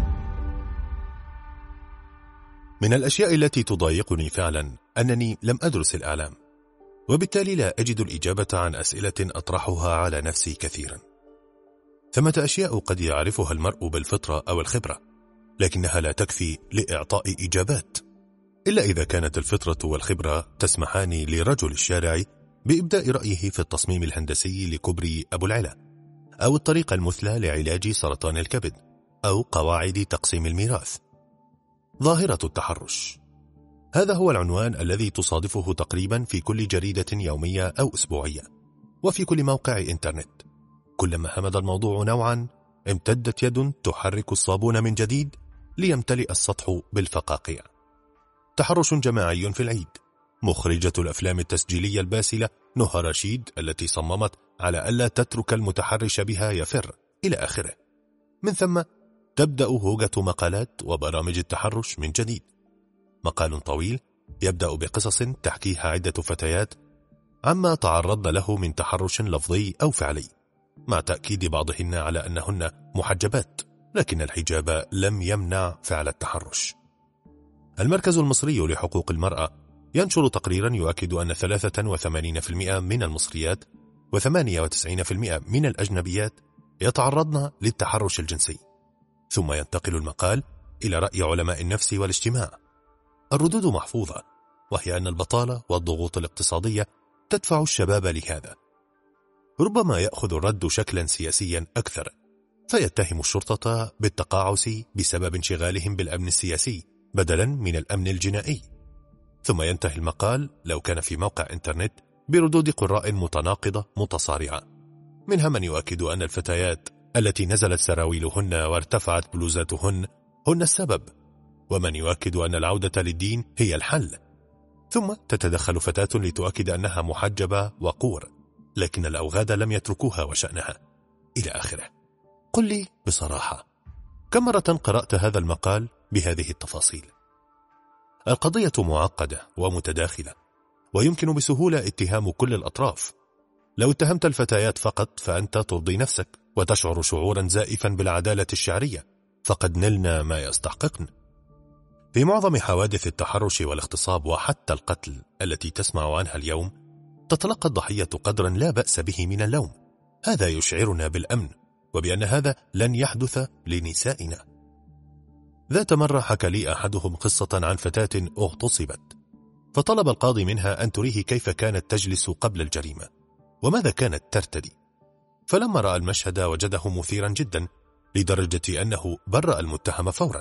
من الأشياء التي تضايقني فعلا أنني لم أدرس الإعلام، وبالتالي لا أجد الإجابة عن أسئلة أطرحها على نفسي كثيرا. ثمة أشياء قد يعرفها المرء بالفطرة أو الخبرة، لكنها لا تكفي لإعطاء إجابات، إلا إذا كانت الفطرة والخبرة تسمحان لرجل الشارع بإبداء رأيه في التصميم الهندسي لكوبري أبو العلا، أو الطريقة المثلى لعلاج سرطان الكبد، أو قواعد تقسيم الميراث. ظاهرة التحرش. هذا هو العنوان الذي تصادفه تقريبا في كل جريدة يومية أو أسبوعية، وفي كل موقع إنترنت. كلما همد الموضوع نوعا امتدت يد تحرك الصابون من جديد ليمتلئ السطح بالفقاقيع. تحرش جماعي في العيد. مخرجة الأفلام التسجيلية الباسلة نهى رشيد التي صممت على ألا تترك المتحرش بها يفر إلى آخره. من ثم تبدأ هوجة مقالات وبرامج التحرش من جديد. مقال طويل يبدأ بقصص تحكيها عدة فتيات عما تعرضن له من تحرش لفظي أو فعلي، مع تأكيد بعضهن على أنهن محجبات، لكن الحجاب لم يمنع فعل التحرش. المركز المصري لحقوق المرأة ينشر تقريرا يؤكد أن ثلاثة وثمانين بالمئة من المصريات وثمانية وتسعين بالمئة من الأجنبيات يتعرضن للتحرش الجنسي. ثم ينتقل المقال إلى رأي علماء النفس والاجتماع. الردود محفوظة، وهي أن البطالة والضغوط الاقتصادية تدفع الشباب لهذا. ربما يأخذ الرد شكلا سياسيا أكثر، فيتهم الشرطة بالتقاعس بسبب انشغالهم بالأمن السياسي بدلا من الأمن الجنائي. ثم ينتهي المقال لو كان في موقع إنترنت بردود قراء متناقضة متصارعة، منها من يؤكد أن الفتيات التي نزلت سراويلهن وارتفعت بلوزاتهن هن السبب، ومن يؤكد أن العودة للدين هي الحل. ثم تتدخل فتاة لتؤكد أنها محجبة وقور، لكن الأوغاد لم يتركوها وشأنها إلى آخره. قل لي بصراحة، كم مرة قرأت هذا المقال بهذه التفاصيل؟ القضية معقدة ومتداخلة، ويمكن بسهولة اتهام كل الأطراف. لو اتهمت الفتيات فقط فأنت ترضي نفسك وتشعر شعورا زائفا بالعدالة الشعرية، فقد نلنا ما يستحققن. في معظم حوادث التحرش والاغتصاب وحتى القتل التي تسمع عنها اليوم، تتلقى الضحية قدرا لا بأس به من اللوم. هذا يشعرنا بالأمن وبأن هذا لن يحدث لنسائنا. ذات مرة حكى لي أحدهم قصة عن فتاة اغتصبت، فطلب القاضي منها أن تريه كيف كانت تجلس قبل الجريمة وماذا كانت ترتدي. فلما رأى المشهد وجده مثيرا جدا لدرجة أنه برأ المتهم فورا.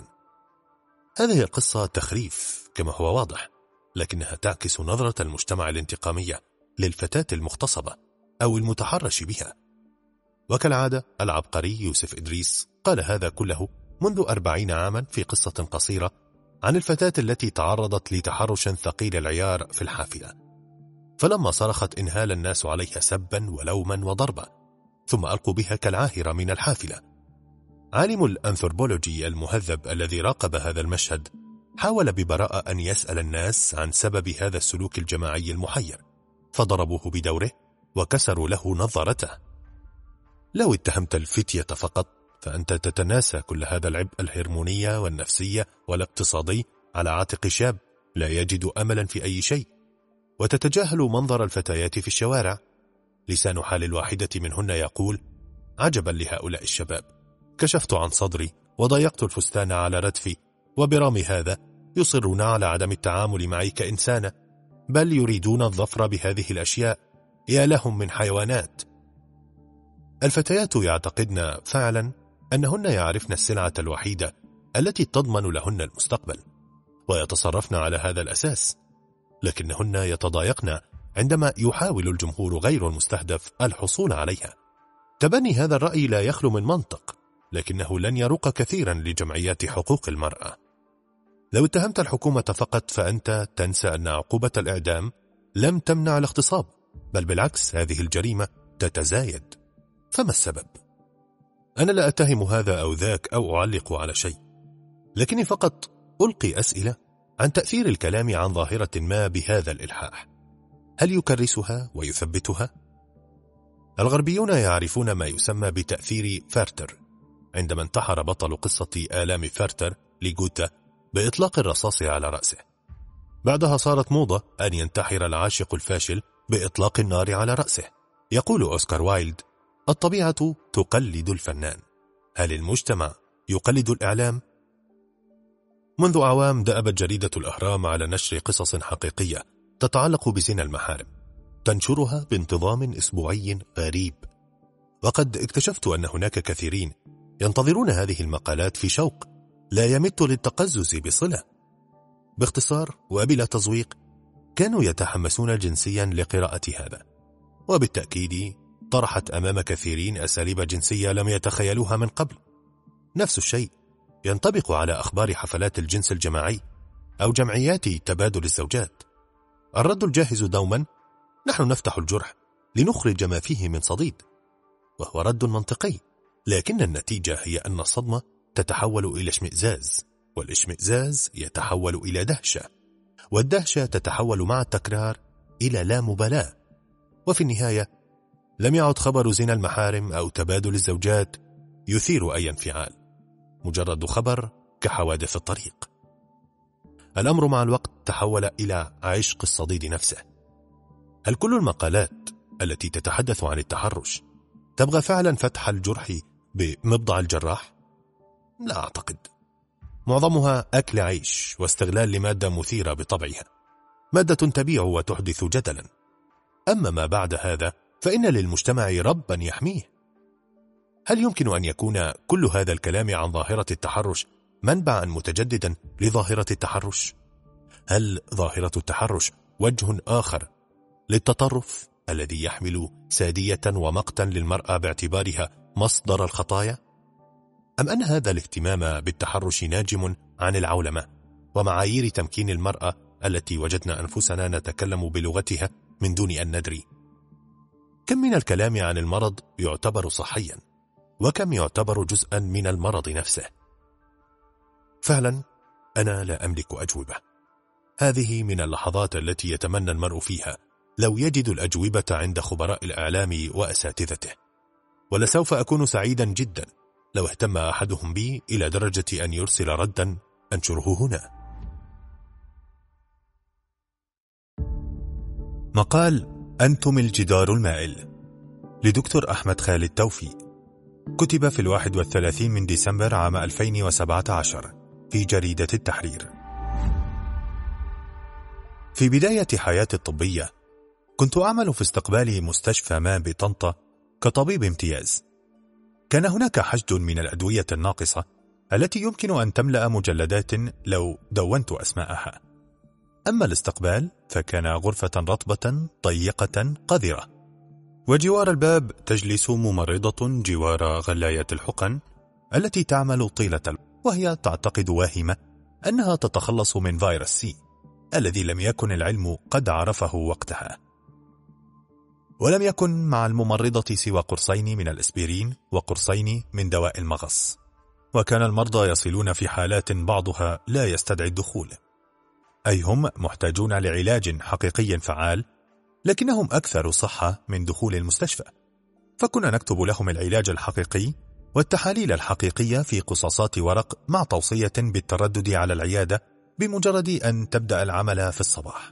هذه القصة تخريف كما هو واضح، لكنها تعكس نظرة المجتمع الانتقامية للفتاة المغتصبة أو المتحرش بها. وكالعادة العبقري يوسف إدريس قال هذا كله منذ أربعين عاما في قصة قصيرة عن الفتاة التي تعرضت لتحرش ثقيل العيار في الحافلة، فلما صرخت انهال الناس عليها سبا ولوما وضربا، ثم ألقوا بها كالعاهرة من الحافلة. عالم الأنثروبولوجي المهذب الذي راقب هذا المشهد حاول ببراءة أن يسأل الناس عن سبب هذا السلوك الجماعي المحير، فضربوه بدوره وكسروا له نظارته. لو اتهمت الفتية فقط فأنت تتناسى كل هذا العبء الهرموني والنفسي والاقتصادي على عاتق شاب لا يجد أملا في أي شيء، وتتجاهل منظر الفتيات في الشوارع. لسان حال الواحدة منهن يقول: عجبا لهؤلاء الشباب، كشفت عن صدري وضيقت الفستان على ردفي، وبرغم هذا يصرون على عدم التعامل معي كإنسانة، بل يريدون الظفر بهذه الأشياء. يا لهم من حيوانات. الفتيات يعتقدن فعلا أنهن يعرفن السلعة الوحيدة التي تضمن لهن المستقبل، ويتصرفن على هذا الأساس، لكنهن يتضايقن عندما يحاول الجمهور غير المستهدف الحصول عليها. تبني هذا الرأي لا يخلو من منطق، لكنه لن يرق كثيرا لجمعيات حقوق المرأة. لو اتهمت الحكومة فقط فأنت تنسى أن عقوبة الإعدام لم تمنع الاغتصاب، بل بالعكس هذه الجريمة تتزايد. فما السبب؟ أنا لا أتهم هذا أو ذاك أو أعلق على شيء، لكني فقط ألقي أسئلة عن تأثير الكلام عن ظاهرة ما بهذا الإلحاح. هل يكرسها ويثبتها؟ الغربيون يعرفون ما يسمى بتأثير فارتر، عندما انتحر بطل قصة آلام فارتر لغوتا بإطلاق الرصاص على رأسه. بعدها صارت موضة أن ينتحر العاشق الفاشل بإطلاق النار على رأسه. يقول أوسكار وايلد: الطبيعة تقلد الفنان، هل المجتمع يقلد الإعلام؟ منذ أعوام دأبت جريدة الأهرام على نشر قصص حقيقية تتعلق بزنا المحارم، تنشرها بانتظام أسبوعي غريب. وقد اكتشفت أن هناك كثيرين ينتظرون هذه المقالات في شوق، لا يمت للتقزز بصلة. باختصار وبلا تزويق، كانوا يتحمسون جنسيا لقراءة هذا، وبالتأكيد طرحت أمام كثيرين أساليب جنسية لم يتخيلوها من قبل. نفس الشيء ينطبق على أخبار حفلات الجنس الجماعي أو جمعيات تبادل الزوجات. الرد الجاهز دوما: نحن نفتح الجرح لنخرج ما فيه من صديد، وهو رد منطقي، لكن النتيجة هي أن الصدمة تتحول إلى اشمئزاز، والاشمئزاز يتحول إلى دهشة، والدهشة تتحول مع التكرار إلى لا مبالاة، وفي النهاية لم يعد خبر زنا المحارم أو تبادل الزوجات يثير أي انفعال، مجرد خبر كحوادث الطريق. الأمر مع الوقت تحول إلى عشق الصديد نفسه. هل كل المقالات التي تتحدث عن التحرش تبغى فعلا فتح الجرح بمبضع الجراح؟ لا أعتقد. معظمها أكل عيش واستغلال لمادة مثيرة بطبعها، مادة تبيع وتحدث جدلا. أما ما بعد هذا فإن للمجتمع ربا يحميه. هل يمكن أن يكون كل هذا الكلام عن ظاهرة التحرش منبعا متجددا لظاهرة التحرش؟ هل ظاهرة التحرش وجه آخر للتطرف الذي يحمل سادية ومقتا للمرأة باعتبارها مصدر الخطايا؟ أم أن هذا الاهتمام بالتحرش ناجم عن العولمة ومعايير تمكين المرأة التي وجدنا أنفسنا نتكلم بلغتها من دون أن ندري؟ كم من الكلام عن المرض يعتبر صحيا، وكم يعتبر جزءا من المرض نفسه؟ فعلا أنا لا أملك أجوبة. هذه من اللحظات التي يتمنى المرء فيها لو يجد الأجوبة عند خبراء الإعلام وأساتذته، ولسوف أكون سعيدا جدا لو اهتم أحدهم بي إلى درجة أن يرسل ردا أنشره هنا. مقال أنتم الجدار المائل لدكتور أحمد خالد توفيق، كتب في الواحد والثلاثين من ديسمبر عام ألفين وسبعة عشر في جريدة التحرير. في بداية حياتي الطبية كنت أعمل في استقبال مستشفى ما بطنطا كطبيب امتياز. كان هناك حشد من الأدوية الناقصة التي يمكن أن تملأ مجلدات لو دونت أسماءها. أما الاستقبال فكان غرفة رطبة ضيقة قذرة، وجوار الباب تجلس ممرضة جوار غلاية الحقن التي تعمل طيلة الوقت، وهي تعتقد واهمة أنها تتخلص من فيروس سي الذي لم يكن العلم قد عرفه وقتها. ولم يكن مع الممرضة سوى قرصين من الإسبرين وقرصين من دواء المغص، وكان المرضى يصلون في حالات بعضها لا يستدعي الدخول، أي هم محتاجون لعلاج حقيقي فعال، لكنهم أكثر صحة من دخول المستشفى. فكنا نكتب لهم العلاج الحقيقي والتحاليل الحقيقية في قصاصات ورق مع توصية بالتردد على العيادة بمجرد أن تبدأ العمل في الصباح.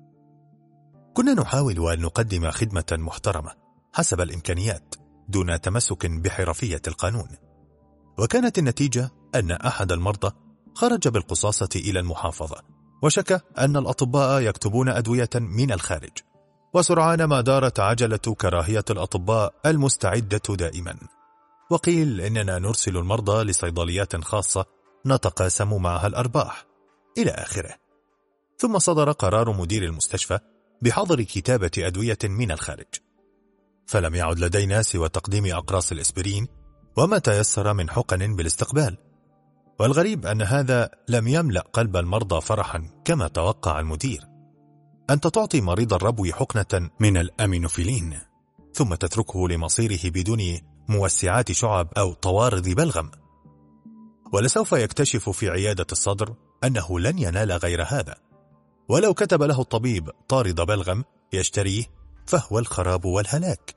كنا نحاول أن نقدم خدمة محترمة حسب الإمكانيات دون تمسك بحرفية القانون، وكانت النتيجة أن أحد المرضى خرج بالقصاصة إلى المحافظة وشكى أن الأطباء يكتبون أدوية من الخارج، وسرعان ما دارت عجلة كراهية الأطباء المستعدة دائما، وقيل إننا نرسل المرضى لصيدليات خاصة نتقاسم معها الأرباح إلى آخره. ثم صدر قرار مدير المستشفى بحظر كتابة أدوية من الخارج، فلم يعد لدينا سوى تقديم أقراص الإسبرين وما تيسر من حقن بالاستقبال. والغريب أن هذا لم يملأ قلب المرضى فرحا كما توقع المدير. أنت تعطي مريض الربو حقنة من الأمينوفيلين ثم تتركه لمصيره بدون موسعات شعب أو طوارد بلغم، ولسوف يكتشف في عيادة الصدر أنه لن ينال غير هذا، ولو كتب له الطبيب طارد بلغم يشتريه فهو الخراب والهلاك.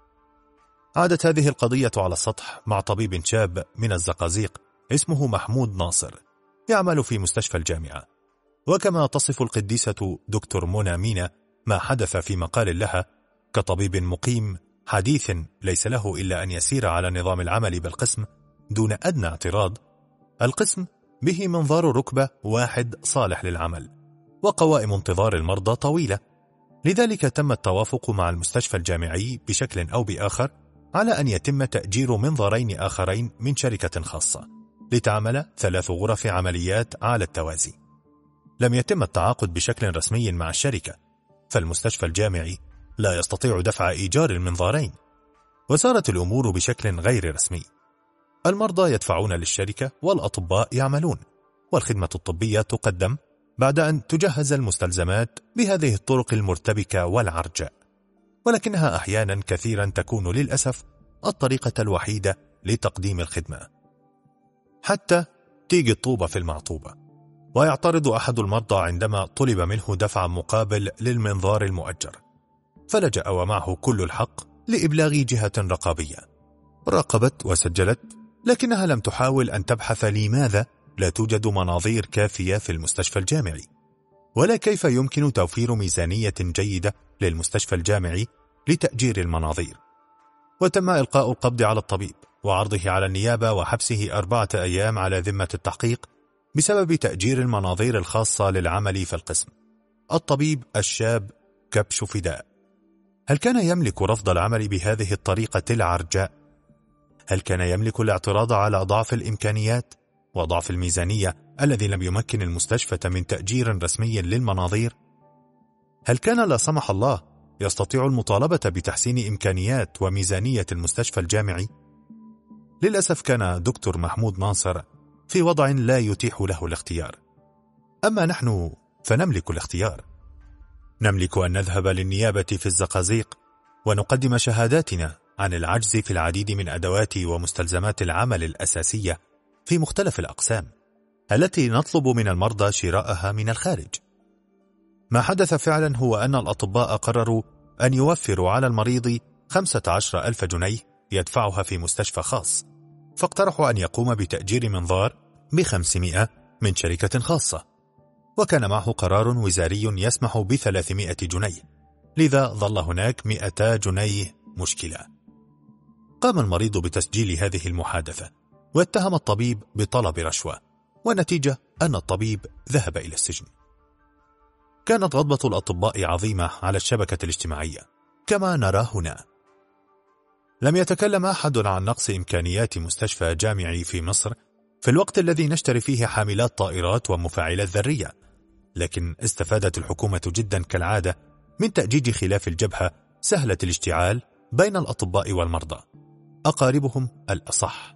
عادت هذه القضية على السطح مع طبيب شاب من الزقازيق اسمه محمود ناصر يعمل في مستشفى الجامعة، وكما تصف القديسة دكتور منى مينا ما حدث في مقال لها كطبيب مقيم حديث ليس له إلا أن يسير على نظام العمل بالقسم دون أدنى اعتراض. القسم به منظار ركبة واحد صالح للعمل، وقوائم انتظار المرضى طويلة، لذلك تم التوافق مع المستشفى الجامعي بشكل أو بآخر على أن يتم تأجير منظارين آخرين من شركة خاصة، لتعمل ثلاث غرف عمليات على التوازي. لم يتم التعاقد بشكل رسمي مع الشركة، فالمستشفى الجامعي لا يستطيع دفع إيجار المنظارين، وسارت الأمور بشكل غير رسمي. المرضى يدفعون للشركة والأطباء يعملون، والخدمة الطبية تقدم بعد أن تجهز المستلزمات بهذه الطرق المرتبكة والعرجاء، ولكنها أحيانا كثيرا تكون للأسف الطريقة الوحيدة لتقديم الخدمة. حتى تيجي الطوبة في المعطوبة، ويعترض أحد المرضى عندما طلب منه دفع مقابل للمنظار المؤجر، فلجأ ومعه كل الحق لإبلاغ جهة رقابية. راقبت وسجلت، لكنها لم تحاول أن تبحث لماذا لا توجد مناظير كافية في المستشفى الجامعي، ولا كيف يمكن توفير ميزانية جيدة للمستشفى الجامعي لتأجير المناظير. وتم إلقاء القبض على الطبيب وعرضه على النيابة وحبسه أربعة أيام على ذمة التحقيق بسبب تأجير المناظير الخاصة للعمل في القسم. الطبيب الشاب كبش فداء. هل كان يملك رفض العمل بهذه الطريقة العرجاء؟ هل كان يملك الاعتراض على ضعف الإمكانيات وضعف الميزانية الذي لم يمكن المستشفى من تأجير رسمي للمناظير؟ هل كان لا سمح الله يستطيع المطالبة بتحسين إمكانيات وميزانية المستشفى الجامعي؟ للأسف كان دكتور محمود ناصر في وضع لا يتيح له الاختيار. أما نحن فنملك الاختيار. نملك أن نذهب للنيابة في الزقازيق ونقدم شهاداتنا عن العجز في العديد من أدوات ومستلزمات العمل الأساسية في مختلف الأقسام التي نطلب من المرضى شراءها من الخارج. ما حدث فعلا هو أن الأطباء قرروا أن يوفروا على المريض خمسة عشر ألف جنيه يدفعها في مستشفى خاص، فاقترحوا أن يقوم بتأجير منظار بخمسمائة من شركة خاصة، وكان معه قرار وزاري يسمح بثلاثمائة جنيه، لذا ظل هناك مئتا جنيه مشكلة. قام المريض بتسجيل هذه المحادثة واتهم الطبيب بطلب رشوة، والنتيجة أن الطبيب ذهب إلى السجن. كانت غضبة الأطباء عظيمة على الشبكة الاجتماعية كما نرى هنا. لم يتكلم أحد عن نقص إمكانيات مستشفى جامعي في مصر في الوقت الذي نشتري فيه حاملات طائرات ومفاعلات ذرية، لكن استفادت الحكومة جدا كالعادة من تأجيج خلاف الجبهة سهلة الاشتعال بين الأطباء والمرضى، أقاربهم الأصح.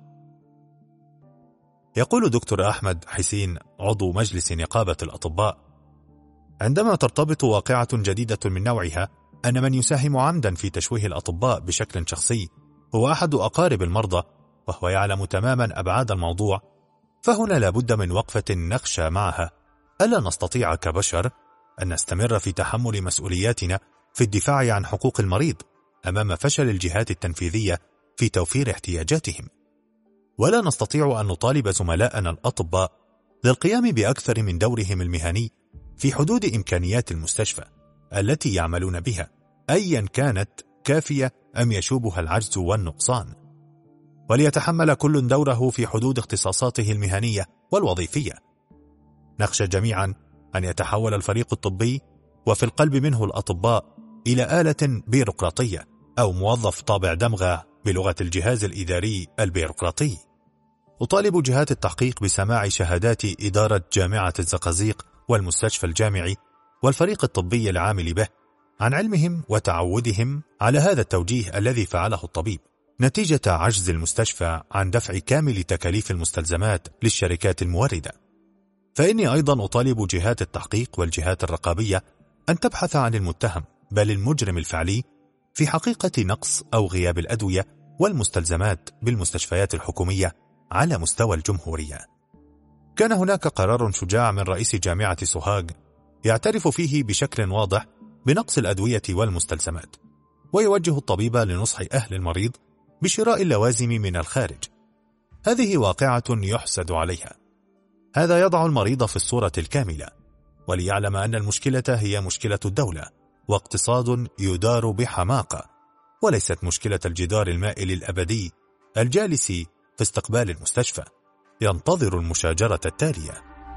يقول دكتور أحمد حسين عضو مجلس نقابة الأطباء: عندما ترتبط واقعة جديدة من نوعها أن من يساهم عمدا في تشويه الأطباء بشكل شخصي هو أحد أقارب المرضى، وهو يعلم تماما أبعاد الموضوع، فهنا لابد من وقفة نخشى معها. ألا نستطيع كبشر أن نستمر في تحمل مسؤولياتنا في الدفاع عن حقوق المريض أمام فشل الجهات التنفيذية في توفير احتياجاتهم؟ ولا نستطيع أن نطالب زملائنا الأطباء للقيام بأكثر من دورهم المهني في حدود إمكانيات المستشفى التي يعملون بها، أيا كانت كافية أم يشوبها العجز والنقصان، وليتحمل كل دوره في حدود اختصاصاته المهنية والوظيفية. نخشى جميعا أن يتحول الفريق الطبي وفي القلب منه الأطباء إلى آلة بيروقراطية أو موظف طابع دمغة بلغة الجهاز الإداري البيروقراطي. أطالب جهات التحقيق بسماع شهادات إدارة جامعة الزقازيق والمستشفى الجامعي والفريق الطبي العامل به عن علمهم وتعودهم على هذا التوجيه الذي فعله الطبيب نتيجة عجز المستشفى عن دفع كامل تكاليف المستلزمات للشركات الموردة. فإني أيضا أطالب جهات التحقيق والجهات الرقابية أن تبحث عن المتهم بل المجرم الفعلي في حقيقة نقص أو غياب الأدوية والمستلزمات بالمستشفيات الحكومية على مستوى الجمهورية. كان هناك قرار شجاع من رئيس جامعة سوهاج يعترف فيه بشكل واضح بنقص الأدوية والمستلزمات، ويوجه الطبيب لنصح أهل المريض بشراء اللوازم من الخارج. هذه واقعة يحسد عليها. هذا يضع المريض في الصورة الكاملة، وليعلم أن المشكلة هي مشكلة الدولة واقتصاد يدار بحماقة، وليست مشكلة الجدار المائل الأبدي الجالس في استقبال المستشفى ينتظر المشاجرة التالية.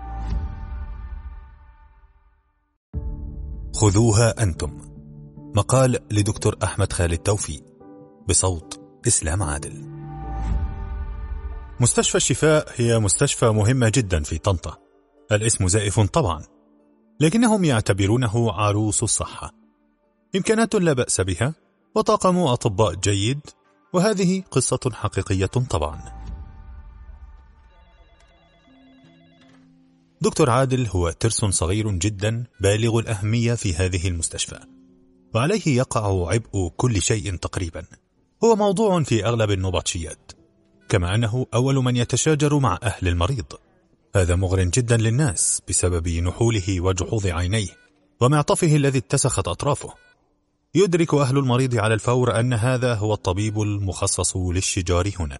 خذوها أنتم. مقال لدكتور أحمد خالد توفيق بصوت إسلام عادل. مستشفى الشفاء هي مستشفى مهمة جدا في طنطا. الاسم زائف طبعا، لكنهم يعتبرونه عروس الصحة. إمكانات لا بأس بها، وطاقم أطباء جيد، وهذه قصة حقيقية طبعا. دكتور عادل هو ترس صغير جدا بالغ الأهمية في هذه المستشفى، وعليه يقع عبء كل شيء تقريبا. هو موضوع في أغلب النبطشيات، كما أنه أول من يتشاجر مع أهل المريض. هذا مغر جدا للناس بسبب نحوله وجحوظ عينيه ومعطفه الذي اتسخت أطرافه. يدرك أهل المريض على الفور أن هذا هو الطبيب المخصص للشجار هنا.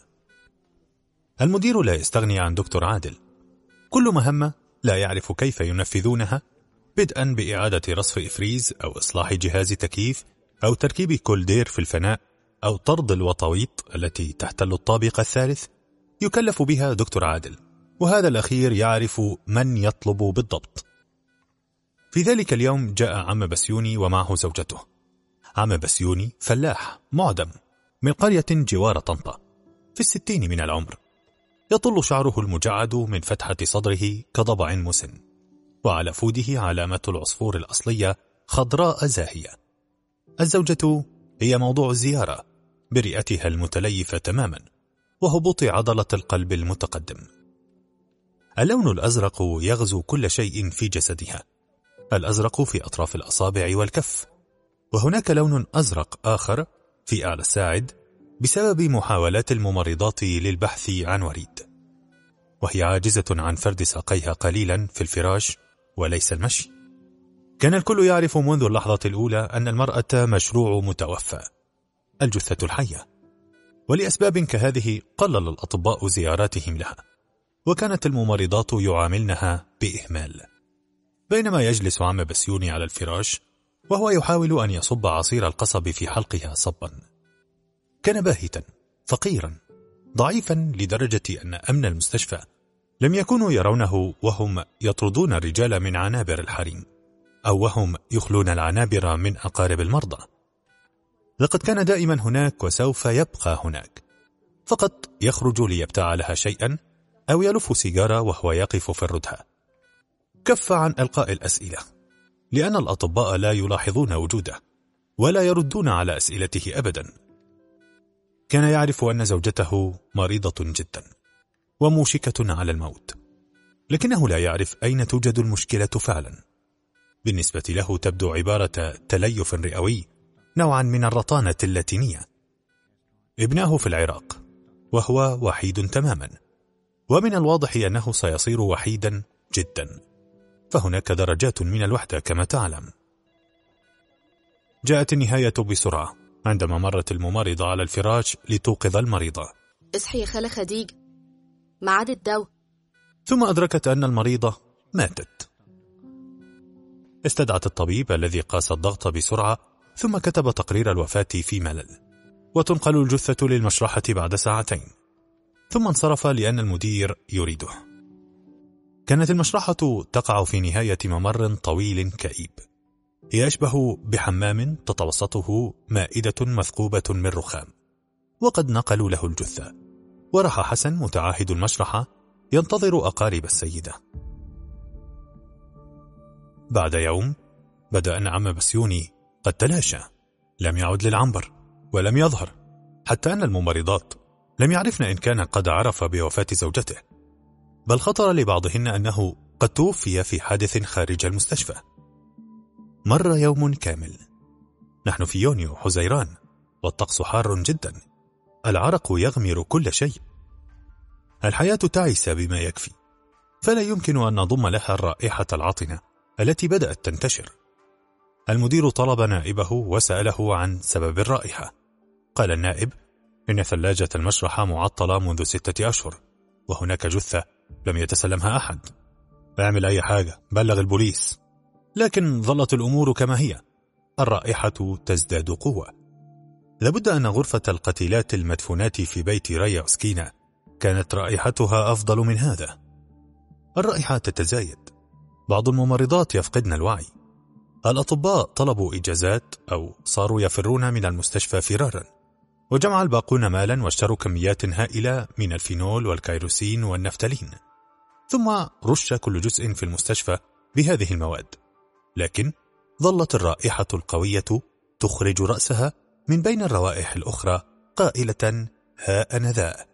المدير لا يستغني عن دكتور عادل. كل مهمة لا يعرف كيف ينفذونها، بدءا بإعادة رصف إفريز أو إصلاح جهاز تكييف أو تركيب كولدير في الفناء أو طرد الوطويط التي تحتل الطابق الثالث، يكلف بها دكتور عادل، وهذا الأخير يعرف من يطلب بالضبط. في ذلك اليوم جاء عم بسيوني ومعه زوجته. عم بسيوني فلاح معدم من قرية جوار طنطا، في الستين من العمر. يطل شعره المجعد من فتحة صدره كضبع مسن، وعلى فوده علامة العصفور الأصلية خضراء زاهية. الزوجة هي موضوع الزيارة، برئتها المتليفة تماما وهبوط عضلة القلب المتقدم. اللون الأزرق يغزو كل شيء في جسدها، الأزرق في أطراف الأصابع والكف، وهناك لون أزرق آخر في أعلى الساعد بسبب محاولات الممرضات للبحث عن وريد، وهي عاجزة عن فرد ساقيها قليلا في الفراش وليس المشي. كان الكل يعرف منذ اللحظة الأولى أن المرأة مشروع متوفى، الجثة الحية، ولأسباب كهذه قلل الأطباء زياراتهم لها، وكانت الممرضات يعاملنها بإهمال. بينما يجلس عم بسيوني على الفراش وهو يحاول أن يصب عصير القصب في حلقها صبا، كان باهتا فقيرا ضعيفا لدرجة أن أمن المستشفى لم يكونوا يرونه وهم يطردون الرجال من عنابر الحريم، أو وهم يخلون العنابر من أقارب المرضى. لقد كان دائما هناك وسوف يبقى هناك، فقط يخرج ليبتاع لها شيئا أو يلف سيجارة وهو يقف في الردهة. كف عن إلقاء الأسئلة، لأن الأطباء لا يلاحظون وجوده ولا يردون على أسئلته أبدا. كان يعرف أن زوجته مريضة جدا وموشكة على الموت، لكنه لا يعرف أين توجد المشكلة فعلا. بالنسبة له تبدو عبارة تليف رئوي، نوعا من الرطانة اللاتينية. ابناه في العراق وهو وحيد تماما، ومن الواضح أنه سيصير وحيدا جدا، فهناك درجات من الوحدة كما تعلم. جاءت النهاية بسرعة عندما مرت الممرضة على الفراش لتوقظ المريضة. اصحي يا خالة خديجة، ميعاد الدواء. ثم أدركت أن المريضة ماتت. استدعت الطبيب الذي قاس الضغط بسرعة، ثم كتب تقرير الوفاة في ملل، وتنقل الجثة للمشرحة بعد ساعتين، ثم انصرف لأن المدير يريده. كانت المشرحة تقع في نهاية ممر طويل كئيب، يشبه بحمام تتوسطه مائدة مثقوبة من رخام، وقد نقلوا له الجثة، وراح حسن متعاهد المشرحة ينتظر أقارب السيدة. بعد يوم بدأ أن عم بسيوني قد تلاشى، لم يعد للعنبر ولم يظهر، حتى أن الممرضات لم يعرفن إن كان قد عرف بوفاة زوجته، بل خطر لبعضهن أنه قد توفي في حادث خارج المستشفى. مر يوم كامل، نحن في يونيو حزيران والطقس حار جدا، العرق يغمر كل شيء، الحياة تعيسة بما يكفي، فلا يمكن أن نضم لها الرائحة العطنة التي بدأت تنتشر. المدير طلب نائبه وسأله عن سبب الرائحة. قال النائب إن ثلاجة المشرحة معطلة منذ ستة أشهر، وهناك جثة لم يتسلمها أحد. اعمل أي حاجة، بلغ البوليس. لكن ظلت الأمور كما هي، الرائحة تزداد قوة. لابد أن غرفة القتيلات المدفونات في بيت ريا أوسكينا كانت رائحتها أفضل من هذا. الرائحة تتزايد، بعض الممرضات يفقدن الوعي، الأطباء طلبوا إجازات أو صاروا يفرون من المستشفى فرارا. وجمع الباقون مالا واشتروا كميات هائلة من الفينول والكيروسين والنفتالين، ثم رش كل جزء في المستشفى بهذه المواد، لكن ظلت الرائحة القوية تخرج رأسها من بين الروائح الأخرى قائلة: ها أنا ذا.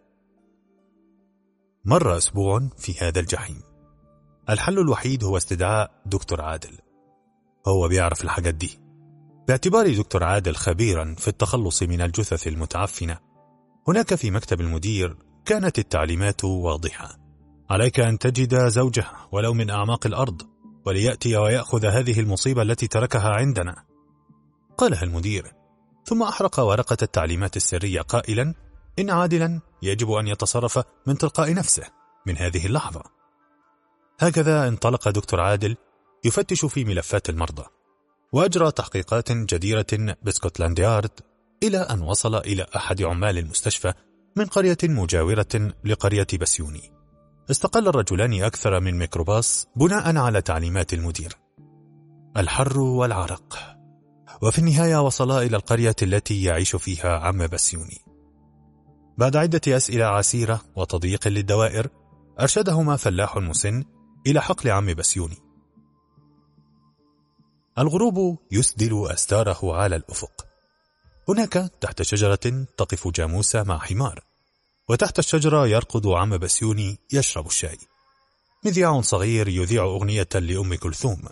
مر أسبوع في هذا الجحيم. الحل الوحيد هو استدعاء دكتور عادل. هو بيعرف الحاجات دي، باعتبار دكتور عادل خبيرا في التخلص من الجثث المتعفنة. هناك في مكتب المدير كانت التعليمات واضحة: عليك أن تجد زوجه ولو من أعماق الأرض، وليأتي ويأخذ هذه المصيبة التي تركها عندنا. قالها المدير، ثم أحرق ورقة التعليمات السرية قائلا: إن عادلا يجب أن يتصرف من تلقاء نفسه من هذه اللحظة. هكذا انطلق دكتور عادل يفتش في ملفات المرضى، وأجرى تحقيقات جديرة بسكوتلاند يارد، إلى أن وصل إلى أحد عمال المستشفى من قرية مجاورة لقرية بسيوني. استقل الرجلان أكثر من ميكروباص بناء على تعليمات المدير. الحر والعرق، وفي النهاية وصلا إلى القرية التي يعيش فيها عم بسيوني. بعد عدة أسئلة عسيرة وتضييق للدوائر، أرشدهما فلاح مسن إلى حقل عم بسيوني. الغروب يسدل أستاره على الأفق. هناك تحت شجرة تقف جاموسة مع حمار، وتحت الشجرة يرقد عم بسيوني يشرب الشاي. مذياع صغير يذيع أغنية لأم كلثوم.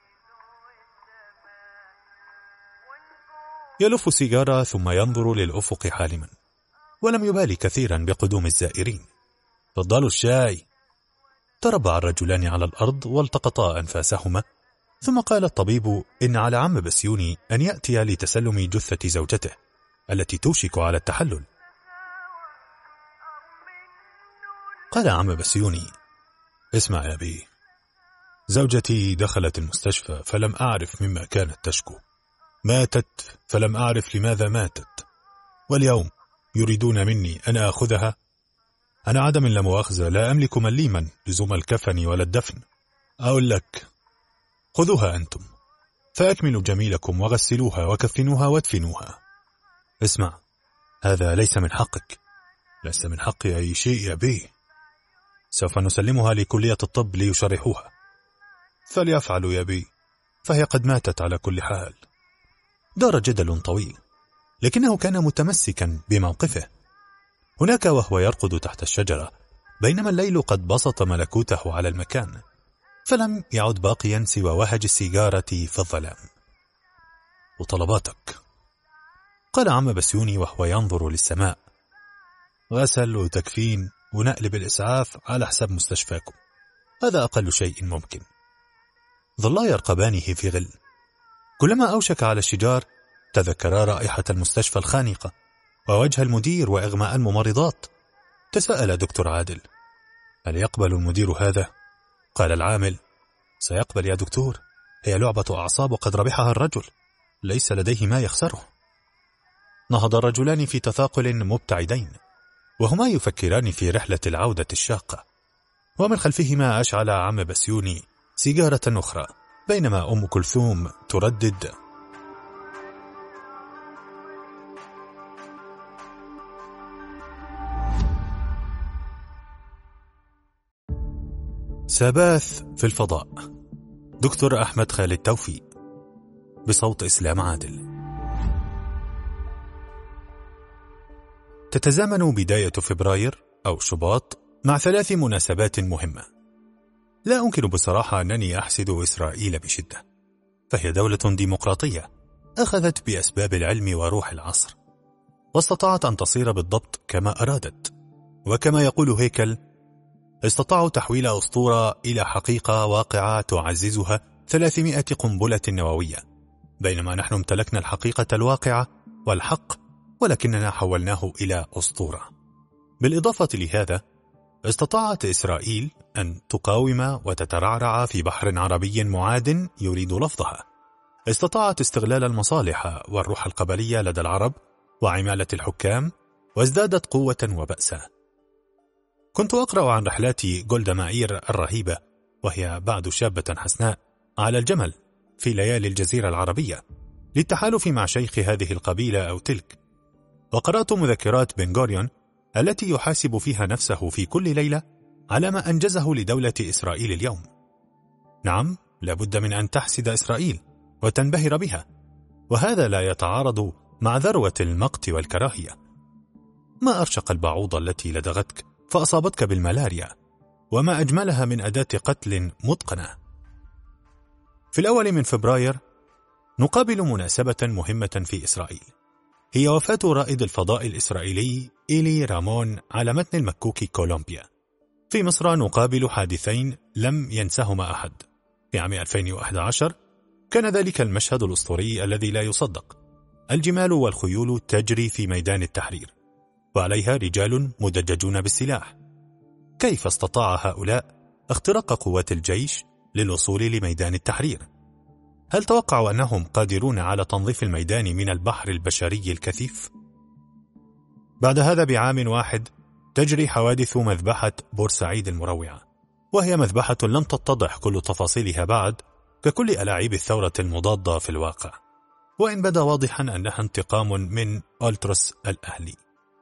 يلف سيجارة ثم ينظر للأفق حالما، ولم يبالي كثيرا بقدوم الزائرين. فضلوا الشاي. تربع الرجلان على الأرض والتقطا أنفاسهما، ثم قال الطبيب إن على عم بسيوني أن يأتي لتسلم جثة زوجته التي توشك على التحلل. قال عم بسيوني: اسمع يا بي، زوجتي دخلت المستشفى فلم أعرف مما كانت تشكو، ماتت فلم أعرف لماذا ماتت، واليوم يريدون مني أن أخذها. أنا عدم لا مؤاخذة لا أملك مليما لزوم الكفن ولا الدفن. أقول لك خذوها أنتم، فأكملوا جميلكم وغسلوها وكفنوها وادفنوها. اسمع، هذا ليس من حقك. ليس من حقي أي شيء يا بي. سوف نسلمها لكلية الطب ليشرحوها. فليفعلوا يا بي، فهي قد ماتت على كل حال. دار جدل طويل، لكنه كان متمسكا بموقفه. هناك وهو يرقد تحت الشجرة، بينما الليل قد بسط ملكوته على المكان، فلم يعد باقيا سوى وهج السيجارة في الظلام. وطلباتك؟ قال عم بسيوني وهو ينظر للسماء. غسل وتكفين ونقل بالإسعاف على حساب مستشفاكم، هذا أقل شيء ممكن. ظلا يرقبانه في غل. كلما أوشك على الشجار تذكرا رائحة المستشفى الخانقة ووجه المدير وإغماء الممرضات. تساءل دكتور عادل: هل يقبل المدير هذا؟ قال العامل: سيقبل يا دكتور، هي لعبة أعصاب وقد ربحها الرجل، ليس لديه ما يخسره. نهض الرجلان في تثاقل مبتعدين، وهما يفكران في رحلة العودة الشاقة، ومن خلفهما أشعل عم بسيوني سيجارة أخرى، بينما أم كلثوم تردد: سباث في الفضاء. دكتور أحمد خالد توفيق، بصوت إسلام عادل. تتزامن بداية فبراير أو شباط مع ثلاث مناسبات مهمة. لا أنكر بصراحة أنني أحسد إسرائيل بشدة، فهي دولة ديمقراطية أخذت بأسباب العلم وروح العصر، واستطاعت أن تصير بالضبط كما أرادت. وكما يقول هيكل: استطاعوا تحويل أسطورة إلى حقيقة واقعة تعززها ثلاثمائة قنبلة نووية، بينما نحن امتلكنا الحقيقة الواقعة والحق، ولكننا حولناه إلى أسطورة. بالإضافة لهذا، استطاعت إسرائيل أن تقاوم وتترعرع في بحر عربي معاد يريد لفظها. استطاعت استغلال المصالح والروح القبلية لدى العرب وعمالة الحكام، وازدادت قوة وبأسا. كنت أقرأ عن رحلات جولدا مائير الرهيبة وهي بعد شابة حسناء على الجمل في ليالي الجزيرة العربية للتحالف مع شيخ هذه القبيلة أو تلك، وقرأت مذكرات بن غوريون التي يحاسب فيها نفسه في كل ليلة على ما أنجزه لدولة إسرائيل اليوم. نعم، لابد من أن تحسد إسرائيل وتنبهر بها، وهذا لا يتعارض مع ذروة المقت والكراهية. ما أرشق البعوضة التي لدغتك فأصابتك بالملاريا، وما أجملها من أداة قتل متقنة. في الأول من فبراير نقابل مناسبة مهمة في إسرائيل، هي وفاة رائد الفضاء الإسرائيلي إيلي رامون على متن المكوك كولومبيا. في مصر نقابل حادثين لم ينسهما أحد. في عام ألفين وأحد عشر كان ذلك المشهد الأسطوري الذي لا يصدق، الجمال والخيول تجري في ميدان التحرير وعليها رجال مدججون بالسلاح. كيف استطاع هؤلاء اختراق قوات الجيش للوصول لميدان التحرير؟ هل توقعوا أنهم قادرون على تنظيف الميدان من البحر البشري الكثيف؟ بعد هذا بعام واحد تجري حوادث مذبحة بورسعيد المروعة، وهي مذبحة لم تتضح كل تفاصيلها بعد، ككل ألاعيب الثورة المضادة في الواقع، وإن بدا واضحا أنها انتقام من أولتروس الأهلي.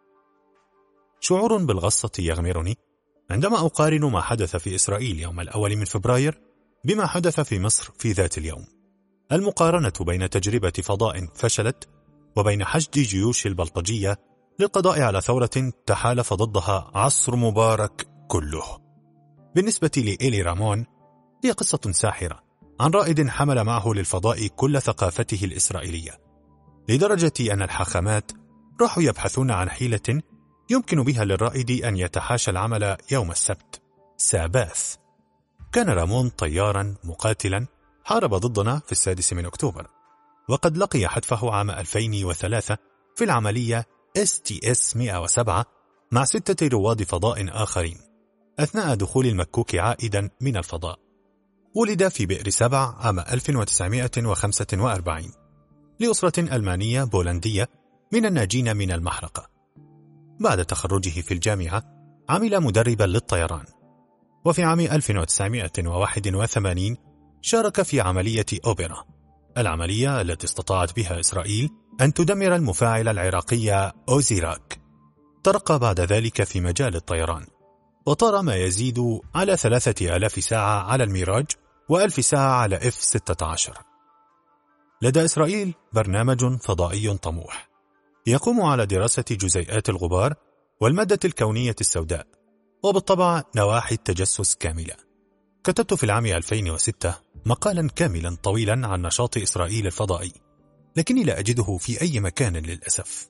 شعور بالغصة يغمرني عندما أقارن ما حدث في إسرائيل يوم الأول من فبراير بما حدث في مصر في ذات اليوم. المقارنة بين تجربة فضاء فشلت وبين حشد جيوش البلطجية للقضاء على ثورة تحالف ضدها عصر مبارك كله. بالنسبة لإيلي رامون هي قصة ساحرة عن رائد حمل معه للفضاء كل ثقافته الإسرائيلية، لدرجة أن الحاخامات راحوا يبحثون عن حيلة يمكن بها للرائد أن يتحاشى العمل يوم السبت، ساباث. كان رامون طيارا مقاتلا حارب ضدنا في السادس من أكتوبر، وقد لقي حتفه عام ألفين وثلاثة في العملية إس تي إس مئة وسبعة مع ستة رواد فضاء آخرين أثناء دخول المكوك عائدا من الفضاء. ولد في بئر سبع عام ألف وتسعمائة وخمسة وأربعين لأسرة ألمانية بولندية من الناجين من المحرقة. بعد تخرجه في الجامعة عمل مدربا للطيران، وفي عام ألف وتسعمائة وواحد وثمانين شارك في عملية أوبرا، العملية التي استطاعت بها إسرائيل أن تدمر المفاعل العراقي أوزيراك. ترقى بعد ذلك في مجال الطيران، وطار ما يزيد على ثلاثة آلاف ساعة على الميراج وألف ساعة على إف ستة عشر. لدى إسرائيل برنامج فضائي طموح يقوم على دراسة جزيئات الغبار والمادة الكونية السوداء، وبالطبع نواحي التجسس كاملة. كتبت في العام ألفين وستة مقالا كاملا طويلا عن نشاط إسرائيل الفضائي، لكني لا أجده في أي مكان للأسف.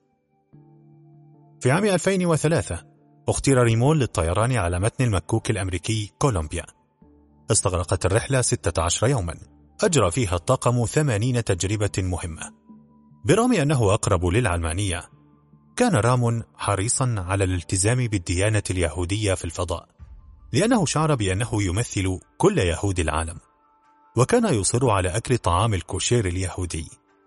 في عام ألفين وثلاثة اختير ريمون للطيران على متن المكوك الأمريكي كولومبيا. استغرقت الرحلة ستة عشر يوما، أجرى فيها الطاقم ثمانين تجربة مهمة. برغم أنه أقرب للعلمانية، كان رامون حريصا على الالتزام بالديانة اليهودية في الفضاء، لأنه شعر بأنه يمثل كل يهود العالم، وكان يصر على أكل طعام الكوشير اليهودي.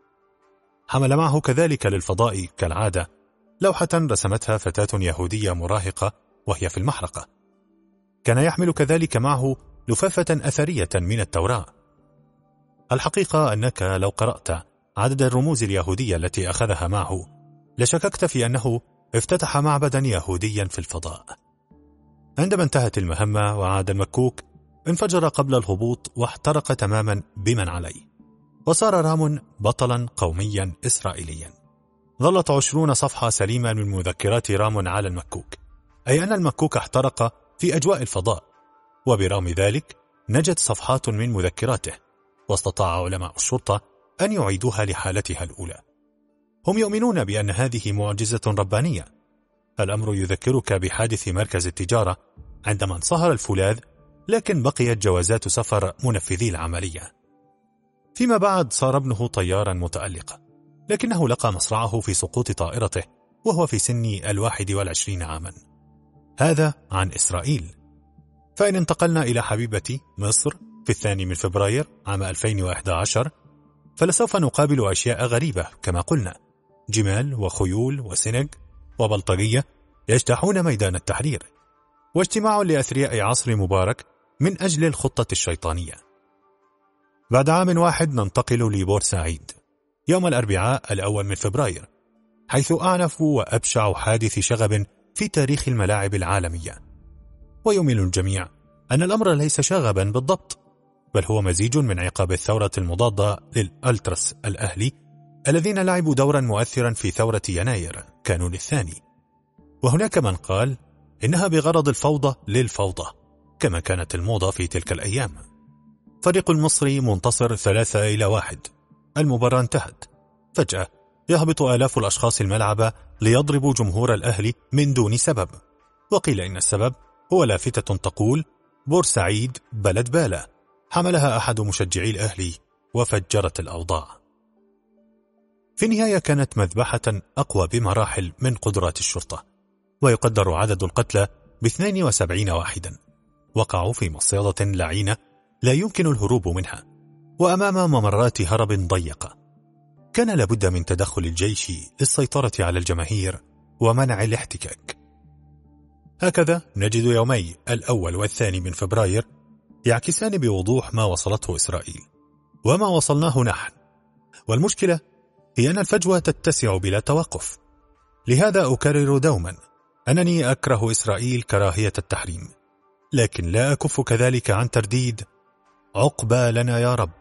حمل معه كذلك للفضاء كالعادة لوحة رسمتها فتاة يهودية مراهقة وهي في المحرقة. كان يحمل كذلك معه لفافة أثرية من التوراة. الحقيقة أنك لو قرأت عدد الرموز اليهودية التي أخذها معه لشككت في أنه افتتح معبدا يهوديا في الفضاء. عندما انتهت المهمة وعاد المكوك انفجر قبل الهبوط واحترق تماما بمن عليه، وصار رامون بطلا قوميا إسرائيليا. ظلت عشرون صفحة سليمة من مذكرات رامون على المكوك، أي أن المكوك احترق في أجواء الفضاء، وبرغم ذلك نجت صفحات من مذكراته، واستطاع علماء الشرطة أن يعيدوها لحالتها الأولى. هم يؤمنون بأن هذه معجزة ربانية. الأمر يذكرك بحادث مركز التجارة عندما انصهر الفولاذ، لكن بقيت جوازات سفر منفذي العملية. فيما بعد صار ابنه طيارا متألقا، لكنه لقى مصرعه في سقوط طائرته وهو في سن الواحد والعشرين عاما. هذا عن إسرائيل. فإن انتقلنا إلى حبيبتي مصر في الثاني من فبراير عام ألفين وأحد عشر، فلسوف نقابل أشياء غريبة كما قلنا، جمال وخيول وسنج وبلطجية يجتاحون ميدان التحرير، واجتماع لأثرياء عصر مبارك من أجل الخطة الشيطانية. بعد عام واحد ننتقل لبورسعيد يوم الأربعاء الأول من فبراير، حيث أعنف وأبشع حادث شغب في تاريخ الملاعب العالمية. ويؤمن الجميع أن الأمر ليس شغبا بالضبط، بل هو مزيج من عقاب الثورة المضادة للألتراس الأهلي الذين لعبوا دورا مؤثرا في ثورة يناير كانون الثاني. وهناك من قال إنها بغرض الفوضى للفوضى كما كانت الموضة في تلك الأيام. فريق المصري منتصر ثلاثة إلى واحد. المباراة انتهت. فجأة يهبط آلاف الأشخاص الملعب ليضربوا جمهور الأهلي من دون سبب، وقيل إن السبب هو لافتة تقول بورسعيد بلد بالة، حملها أحد مشجعي الأهلي وفجرت الأوضاع. في النهاية كانت مذبحة أقوى بمراحل من قدرات الشرطة، ويقدر عدد القتلى باثنين وسبعين واحدا وقعوا في مصيدة لعينة لا يمكن الهروب منها، وأمام ممرات هرب ضيقة. كان لابد من تدخل الجيش للسيطرة على الجماهير ومنع الاحتكاك. هكذا نجد يومي الأول والثاني من فبراير يعكسان بوضوح ما وصلته إسرائيل وما وصلناه نحن، والمشكلة هي أن الفجوة تتسع بلا توقف. لهذا أكرر دوما أنني أكره إسرائيل كراهية التحريم، لكن لا أكف كذلك عن ترديد عقبى لنا يا رب.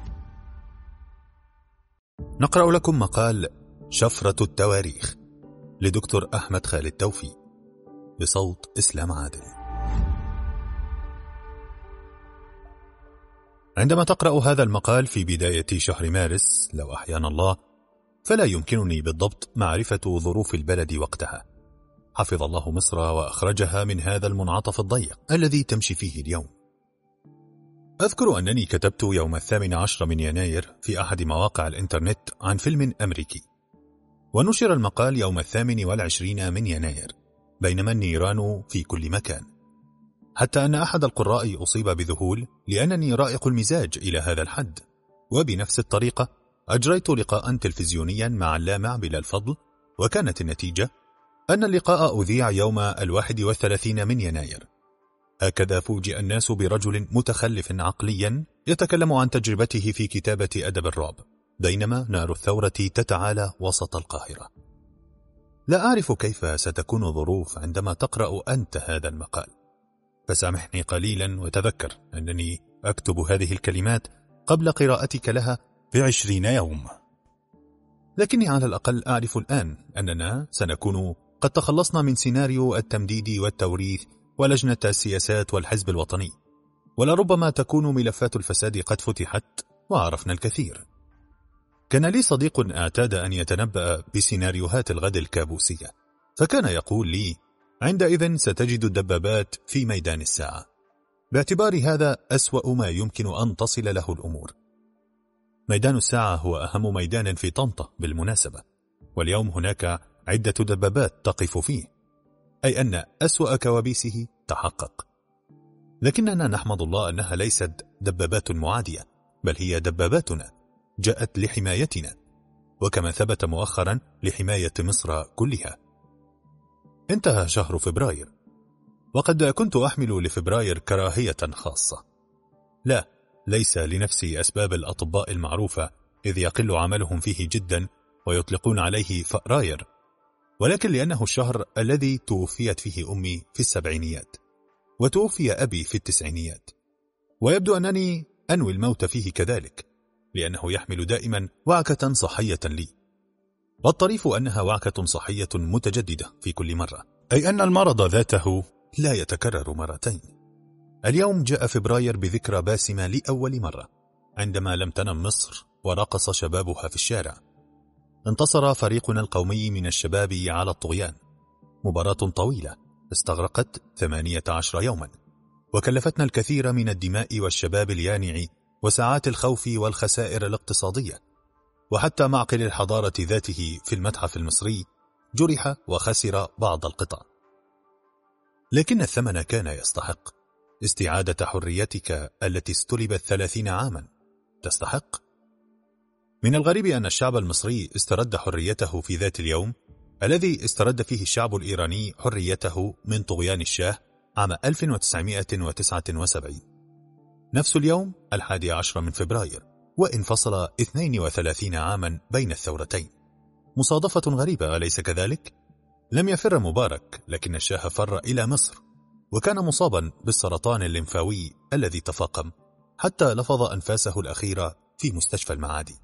نقرأ لكم مقال شفرة التواريخ لدكتور أحمد خالد توفيق بصوت إسلام عادل. عندما تقرأ هذا المقال في بداية شهر مارس لو أحيانا الله، فلا يمكنني بالضبط معرفة ظروف البلد وقتها. حفظ الله مصر وأخرجها من هذا المنعطف الضيق الذي تمشي فيه اليوم. أذكر أنني كتبت يوم الثامن عشر من يناير في أحد مواقع الإنترنت عن فيلم أمريكي، ونشر المقال يوم الثامن والعشرين من يناير، بينما النيران في كل مكان، حتى أن أحد القراء أصيب بذهول لأنني رائق المزاج إلى هذا الحد. وبنفس الطريقة أجريت لقاء تلفزيونيا مع اللامع بلال فضل، وكانت النتيجة أن اللقاء أذيع يوم الواحد والثلاثين من يناير. هكذا فوجئ الناس برجل متخلف عقليا يتكلم عن تجربته في كتابة أدب الرعب، بينما نار الثورة تتعالى وسط القاهرة. لا أعرف كيف ستكون ظروف عندما تقرأ أنت هذا المقال، فسامحني قليلا وتذكر أنني أكتب هذه الكلمات قبل قراءتك لها بعشرين يوم. لكني على الأقل أعرف الآن أننا سنكون قد تخلصنا من سيناريو التمديد والتوريث ولجنة السياسات والحزب الوطني، ولربما تكون ملفات الفساد قد فتحت وعرفنا الكثير. كان لي صديق اعتاد أن يتنبأ بسيناريوهات الغد الكابوسية، فكان يقول لي عندئذ ستجد الدبابات في ميدان الساعة، باعتبار هذا أسوأ ما يمكن أن تصل له الأمور. ميدان الساعة هو أهم ميدان في طنطا بالمناسبة، واليوم هناك عدة دبابات تقف فيه، أي أن أسوأ كوابيسه تحقق. لكننا نحمد الله أنها ليست دبابات معادية، بل هي دباباتنا جاءت لحمايتنا، وكما ثبت مؤخرا لحماية مصر كلها. انتهى شهر فبراير، وقد كنت أحمل لفبراير كراهية خاصة. لا، ليس لنفس أسباب الأطباء المعروفة إذ يقل عملهم فيه جدا ويطلقون عليه فأراير، ولكن لأنه الشهر الذي توفيت فيه أمي في السبعينيات، وتوفي أبي في التسعينيات، ويبدو أنني أنوي الموت فيه كذلك، لأنه يحمل دائما وعكة صحية لي. والطريف أنها وعكة صحية متجددة في كل مرة، أي أن المرض ذاته لا يتكرر مرتين. اليوم جاء فبراير بذكرى باسمة لأول مرة، عندما لم تنم مصر ورقص شبابها في الشارع. انتصر فريقنا القومي من الشباب على الطغيان، مباراة طويلة استغرقت ثمانية عشر يوما، وكلفتنا الكثير من الدماء والشباب اليانع وساعات الخوف والخسائر الاقتصادية، وحتى معقل الحضارة ذاته في المتحف المصري جرح وخسر بعض القطع. لكن الثمن كان يستحق. استعادة حريتك التي استلبت ثلاثين عاما تستحق. من الغريب أن الشعب المصري استرد حريته في ذات اليوم الذي استرد فيه الشعب الإيراني حريته من طغيان الشاه عام ألف وتسعمائة وتسعة وسبعين، نفس اليوم الحادي عشر من فبراير، وانفصل اثنين وثلاثين عاما بين الثورتين. مصادفة غريبة أليس كذلك؟ لم يفر مبارك، لكن الشاه فر إلى مصر، وكان مصابا بالسرطان الليمفاوي الذي تفاقم حتى لفظ أنفاسه الأخيرة في مستشفى المعادي.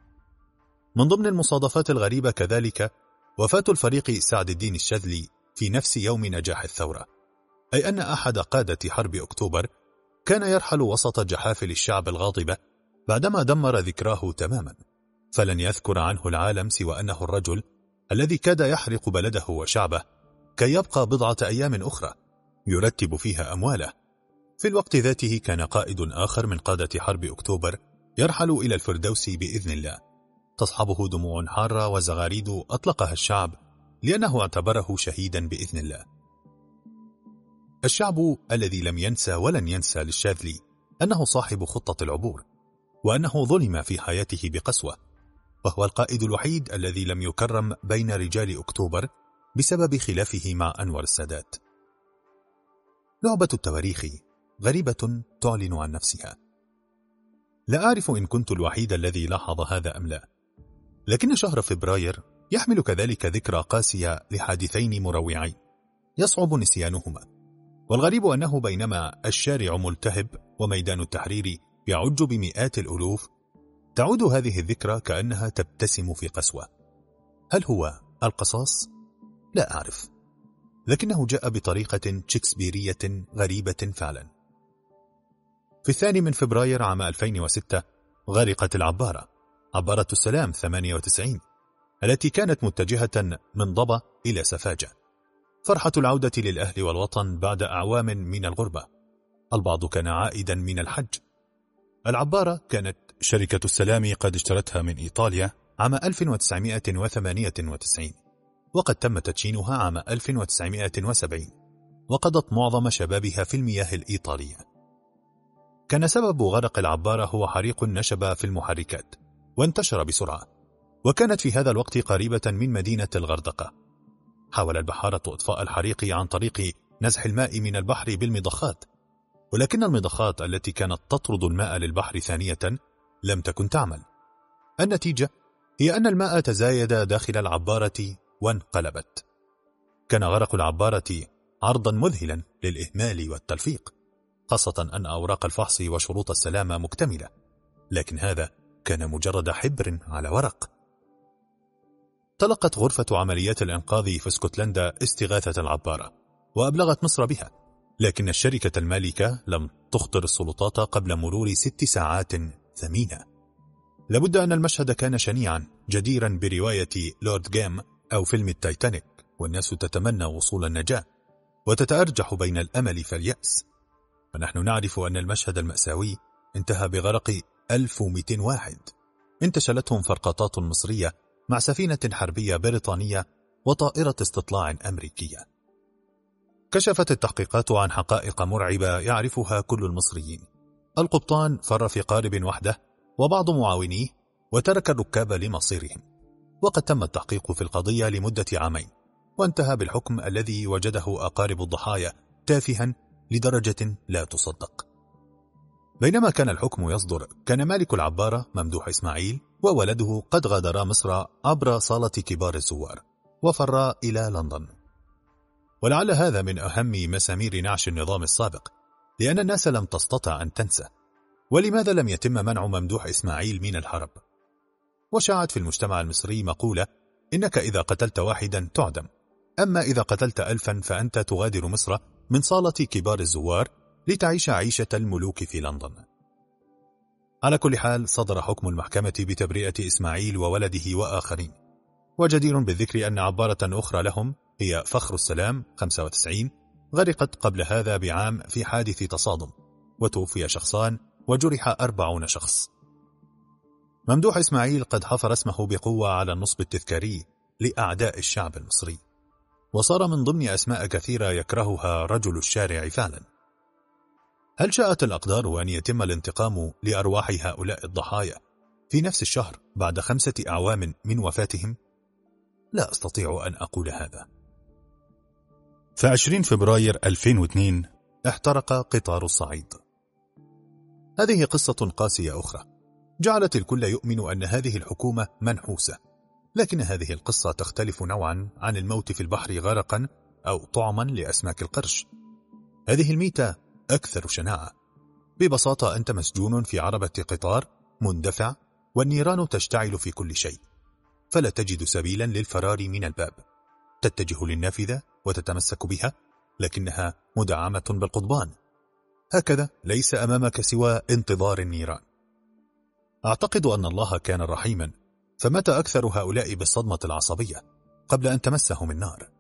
من ضمن المصادفات الغريبة كذلك وفاة الفريق سعد الدين الشاذلي في نفس يوم نجاح الثورة، أي أن أحد قادة حرب أكتوبر كان يرحل وسط جحافل الشعب الغاضبة بعدما دمر ذكراه تماما، فلن يذكر عنه العالم سوى أنه الرجل الذي كاد يحرق بلده وشعبه كي يبقى بضعة أيام أخرى يرتب فيها أمواله. في الوقت ذاته كان قائد آخر من قادة حرب أكتوبر يرحل إلى الفردوس بإذن الله، تصحبه دموع حارة وزغاريد أطلقها الشعب لأنه اعتبره شهيدا بإذن الله. الشعب الذي لم ينسى ولن ينسى للشاذلي أنه صاحب خطة العبور، وأنه ظلم في حياته بقسوة، وهو القائد الوحيد الذي لم يكرم بين رجال أكتوبر بسبب خلافه مع أنور السادات. لعبة التواريخ غريبة تعلن عن نفسها. لا أعرف إن كنت الوحيد الذي لاحظ هذا أم لا، لكن شهر فبراير يحمل كذلك ذكرى قاسية لحادثين مروعين يصعب نسيانهما. والغريب أنه بينما الشارع ملتهب وميدان التحرير يعج بمئات الألوف، تعود هذه الذكرى كأنها تبتسم في قسوة. هل هو القصاص؟ لا أعرف، لكنه جاء بطريقة شكسبيرية غريبة فعلا. في الثاني من فبراير عام ألفين وستة غرقت العبارة، عبارة السلام ثمانية وتسعين، التي كانت متجهة من ضبا إلى سفاجة، فرحة العودة للأهل والوطن بعد أعوام من الغربة. البعض كان عائدا من الحج. العبارة كانت شركة السلام قد اشترتها من إيطاليا عام ألف وتسعمائة وثمانية وتسعين، وقد تم تدشينها عام ألف وتسعمائة وسبعين، وقضت معظم شبابها في المياه الإيطالية. كان سبب غرق العبارة هو حريق نشب في المحركات وانتشر بسرعة، وكانت في هذا الوقت قريبة من مدينة الغردقة. حاول البحارة إطفاء الحريق عن طريق نزح الماء من البحر بالمضخات، ولكن المضخات التي كانت تطرد الماء للبحر ثانية لم تكن تعمل. النتيجة هي أن الماء تزايد داخل العبارة وانقلبت. كان غرق العبارة عرضا مذهلا للإهمال والتلفيق، خاصة أن أوراق الفحص وشروط السلامة مكتملة، لكن هذا كان مجرد حبر على ورق. تلقت غرفة عمليات الإنقاذ في اسكتلندا استغاثة العبارة وأبلغت مصر بها، لكن الشركة المالكة لم تخطر السلطات قبل مرور ست ساعات ثمينة. لابد أن المشهد كان شنيعا جديرا برواية لورد جيم أو فيلم التايتانيك، والناس تتمنى وصول النجاة وتتأرجح بين الأمل فاليأس، ونحن نعرف أن المشهد المأساوي انتهى بغرق ألف ومئتين واحد انتشلتهم فرقاطات مصرية مع سفينة حربية بريطانية وطائرة استطلاع أمريكية. كشفت التحقيقات عن حقائق مرعبة يعرفها كل المصريين. القبطان فر في قارب وحده وبعض معاونيه وترك الركاب لمصيرهم، وقد تم التحقيق في القضية لمدة عامين، وانتهى بالحكم الذي وجده أقارب الضحايا تافها لدرجة لا تصدق. بينما كان الحكم يصدر، كان مالك العبارة ممدوح إسماعيل وولده قد غادرا مصر عبر صالة كبار الزوار وفرا إلى لندن. ولعل هذا من أهم مسامير نعش النظام السابق، لأن الناس لم تستطع أن تنسى. ولماذا لم يتم منع ممدوح إسماعيل من الحرب؟ وشاعت في المجتمع المصري مقولة: إنك إذا قتلت واحدا تعدم، أما إذا قتلت ألفا فأنت تغادر مصر من صالة كبار الزوار لتعيش عيشة الملوك في لندن. على كل حال، صدر حكم المحكمة بتبرئة إسماعيل وولده وآخرين. وجدير بالذكر أن عبارة أخرى لهم هي فخر السلام خمسة وتسعين غرقت قبل هذا بعام في حادث تصادم، وتوفي شخصان وجرح أربعون شخص. ممدوح إسماعيل قد حفر اسمه بقوة على النصب التذكاري لأعداء الشعب المصري، وصار من ضمن أسماء كثيرة يكرهها رجل الشارع فعلا. هل شاءت الأقدار أن يتم الانتقام لأرواح هؤلاء الضحايا في نفس الشهر بعد خمسة أعوام من وفاتهم؟ لا أستطيع أن أقول هذا. في عشرين فبراير ألفين واثنين احترق قطار الصعيد. هذه قصة قاسية أخرى جعلت الكل يؤمن أن هذه الحكومة منحوسة، لكن هذه القصة تختلف نوعا عن الموت في البحر غرقا أو طعما لأسماك القرش. هذه الميتة أكثر شناعة. ببساطة أنت مسجون في عربة قطار مندفع والنيران تشتعل في كل شيء، فلا تجد سبيلا للفرار من الباب. تتجه للنافذة وتتمسك بها، لكنها مدعمة بالقضبان. هكذا ليس أمامك سوى انتظار النيران. أعتقد أن الله كان رحيما، فمات أكثر هؤلاء بالصدمة العصبية قبل أن تمسهم النار.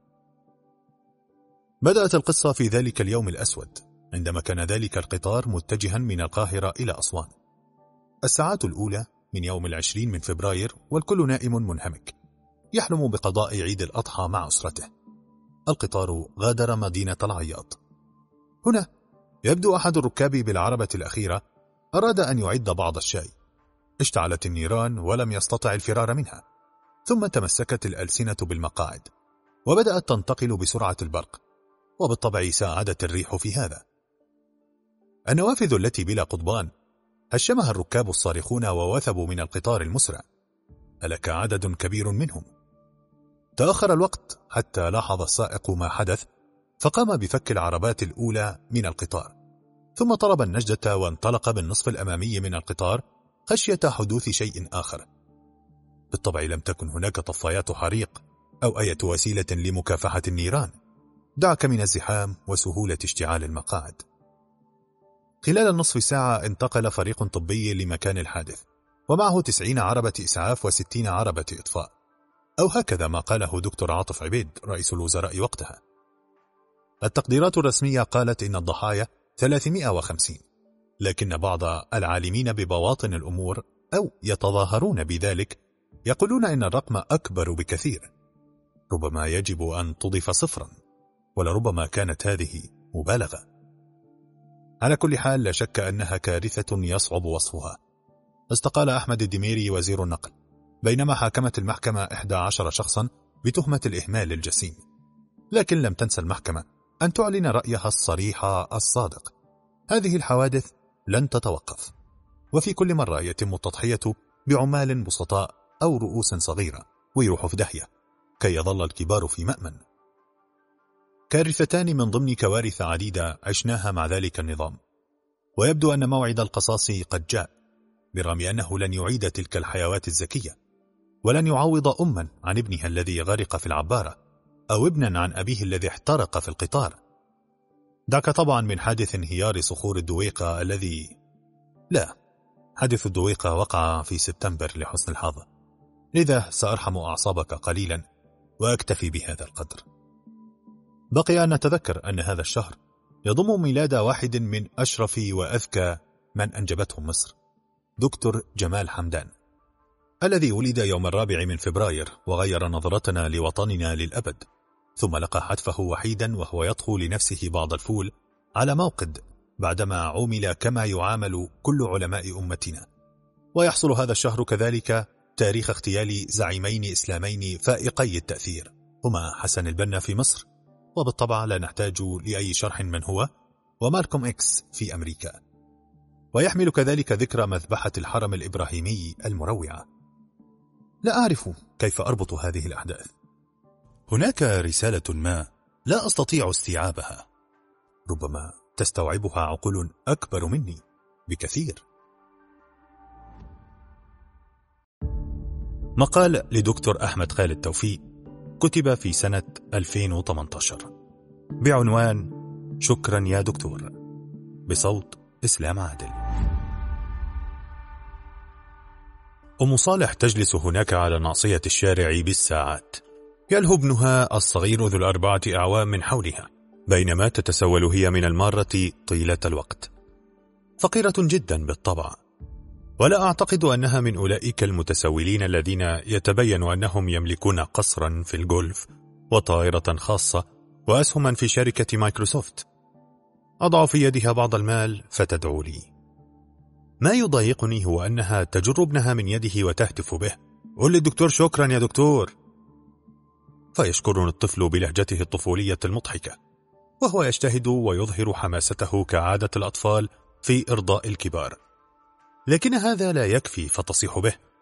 بدأت القصة في ذلك اليوم الأسود، عندما كان ذلك القطار متجها من القاهرة إلى أسوان. الساعات الأولى من يوم العشرين من فبراير، والكل نائم منهمك يحلم بقضاء عيد الأضحى مع أسرته. القطار غادر مدينة العياط. هنا يبدو أحد الركاب بالعربة الأخيرة أراد أن يعد بعض الشاي. اشتعلت النيران ولم يستطع الفرار منها، ثم تمسكت الألسنة بالمقاعد وبدأت تنتقل بسرعة البرق، وبالطبع ساعدت الريح في هذا. النوافذ التي بلا قضبان هشمها الركاب الصارخون ووثبوا من القطار المسرع. هلك عدد كبير منهم. تأخر الوقت حتى لاحظ السائق ما حدث، فقام بفك العربات الأولى من القطار، ثم طلب النجدة وانطلق بالنصف الأمامي من القطار خشية حدوث شيء آخر. بالطبع لم تكن هناك طفايات حريق أو أي وسيلة لمكافحة النيران. دعك من الزحام وسهولة اشتعال المقاعد. خلال النصف ساعة انتقل فريق طبي لمكان الحادث، ومعه تسعين عربة إسعاف وستين عربة إطفاء، أو هكذا ما قاله دكتور عاطف عبيد رئيس الوزراء وقتها. التقديرات الرسمية قالت إن الضحايا ثلاثمائة وخمسين، لكن بعض العالمين ببواطن الأمور أو يتظاهرون بذلك يقولون إن الرقم أكبر بكثير. ربما يجب أن تضيف صفرا، ولربما كانت هذه مبالغة. على كل حال لا شك أنها كارثة يصعب وصفها. استقال أحمد الدميري وزير النقل، بينما حاكمت المحكمة إحدى عشر شخصا بتهمة الإهمال الجسيم. لكن لم تنسى المحكمة أن تعلن رأيها الصريح الصادق: هذه الحوادث لن تتوقف، وفي كل مرة يتم التضحية بعمال بسطاء أو رؤوس صغيرة ويروحوا في داهية كي يظل الكبار في مأمن. كارثتان من ضمن كوارث عديدة عشناها مع ذلك النظام، ويبدو أن موعد القصاص قد جاء، برغم أنه لن يعيد تلك الحيوات الزكية، ولن يعوض أما عن ابنها الذي غرق في العبارة، أو ابنا عن أبيه الذي احترق في القطار. دعك طبعا من حادث انهيار صخور الدويقة الذي لا حادث الدويقة وقع في سبتمبر لحسن الحظ، لذا سأرحم أعصابك قليلا وأكتفي بهذا القدر. بقي أن نتذكر أن هذا الشهر يضم ميلاد واحد من أشرف وأذكى من أنجبته مصر، دكتور جمال حمدان، الذي ولد يوم الرابع من فبراير وغير نظرتنا لوطننا للأبد، ثم لقى حتفه وحيدا وهو يطهو لنفسه بعض الفول على موقد بعدما عمل كما يعامل كل علماء أمتنا. ويحصل هذا الشهر كذلك تاريخ اغتيال زعيمين إسلامين فائقي التأثير هما حسن البنا في مصر، وبالطبع لا نحتاج لأي شرح من هو، ومالكوم إكس في أمريكا. ويحمل كذلك ذكرى مذبحة الحرم الإبراهيمي المروعة. لا أعرف كيف أربط هذه الأحداث. هناك رسالة ما لا أستطيع استيعابها، ربما تستوعبها عقول أكبر مني بكثير. مقال لدكتور أحمد خالد توفيق كتب في سنة ألفين وثمانية عشر بعنوان شكرا يا دكتور، بصوت إسلام عادل. أم صالح تجلس هناك على ناصية الشارع بالساعات، يلهو ابنها الصغير ذو الأربعة أعوام من حولها، بينما تتسول هي من المارة طيلة الوقت. فقيرة جدا بالطبع، ولا أعتقد أنها من أولئك المتسولين الذين يتبين أنهم يملكون قصرا في الجولف وطائرة خاصة وأسهما في شركة مايكروسوفت. أضع في يدها بعض المال فتدعو لي. ما يضايقني هو أنها تجر ابنها من يده وتهتف به: قل للدكتور شكرا يا دكتور. فيشكرني الطفل بلهجته الطفولية المضحكة، وهو يجتهد ويظهر حماسته كعادة الأطفال في إرضاء الكبار. لكن هذا لا يكفي، فتصيح به: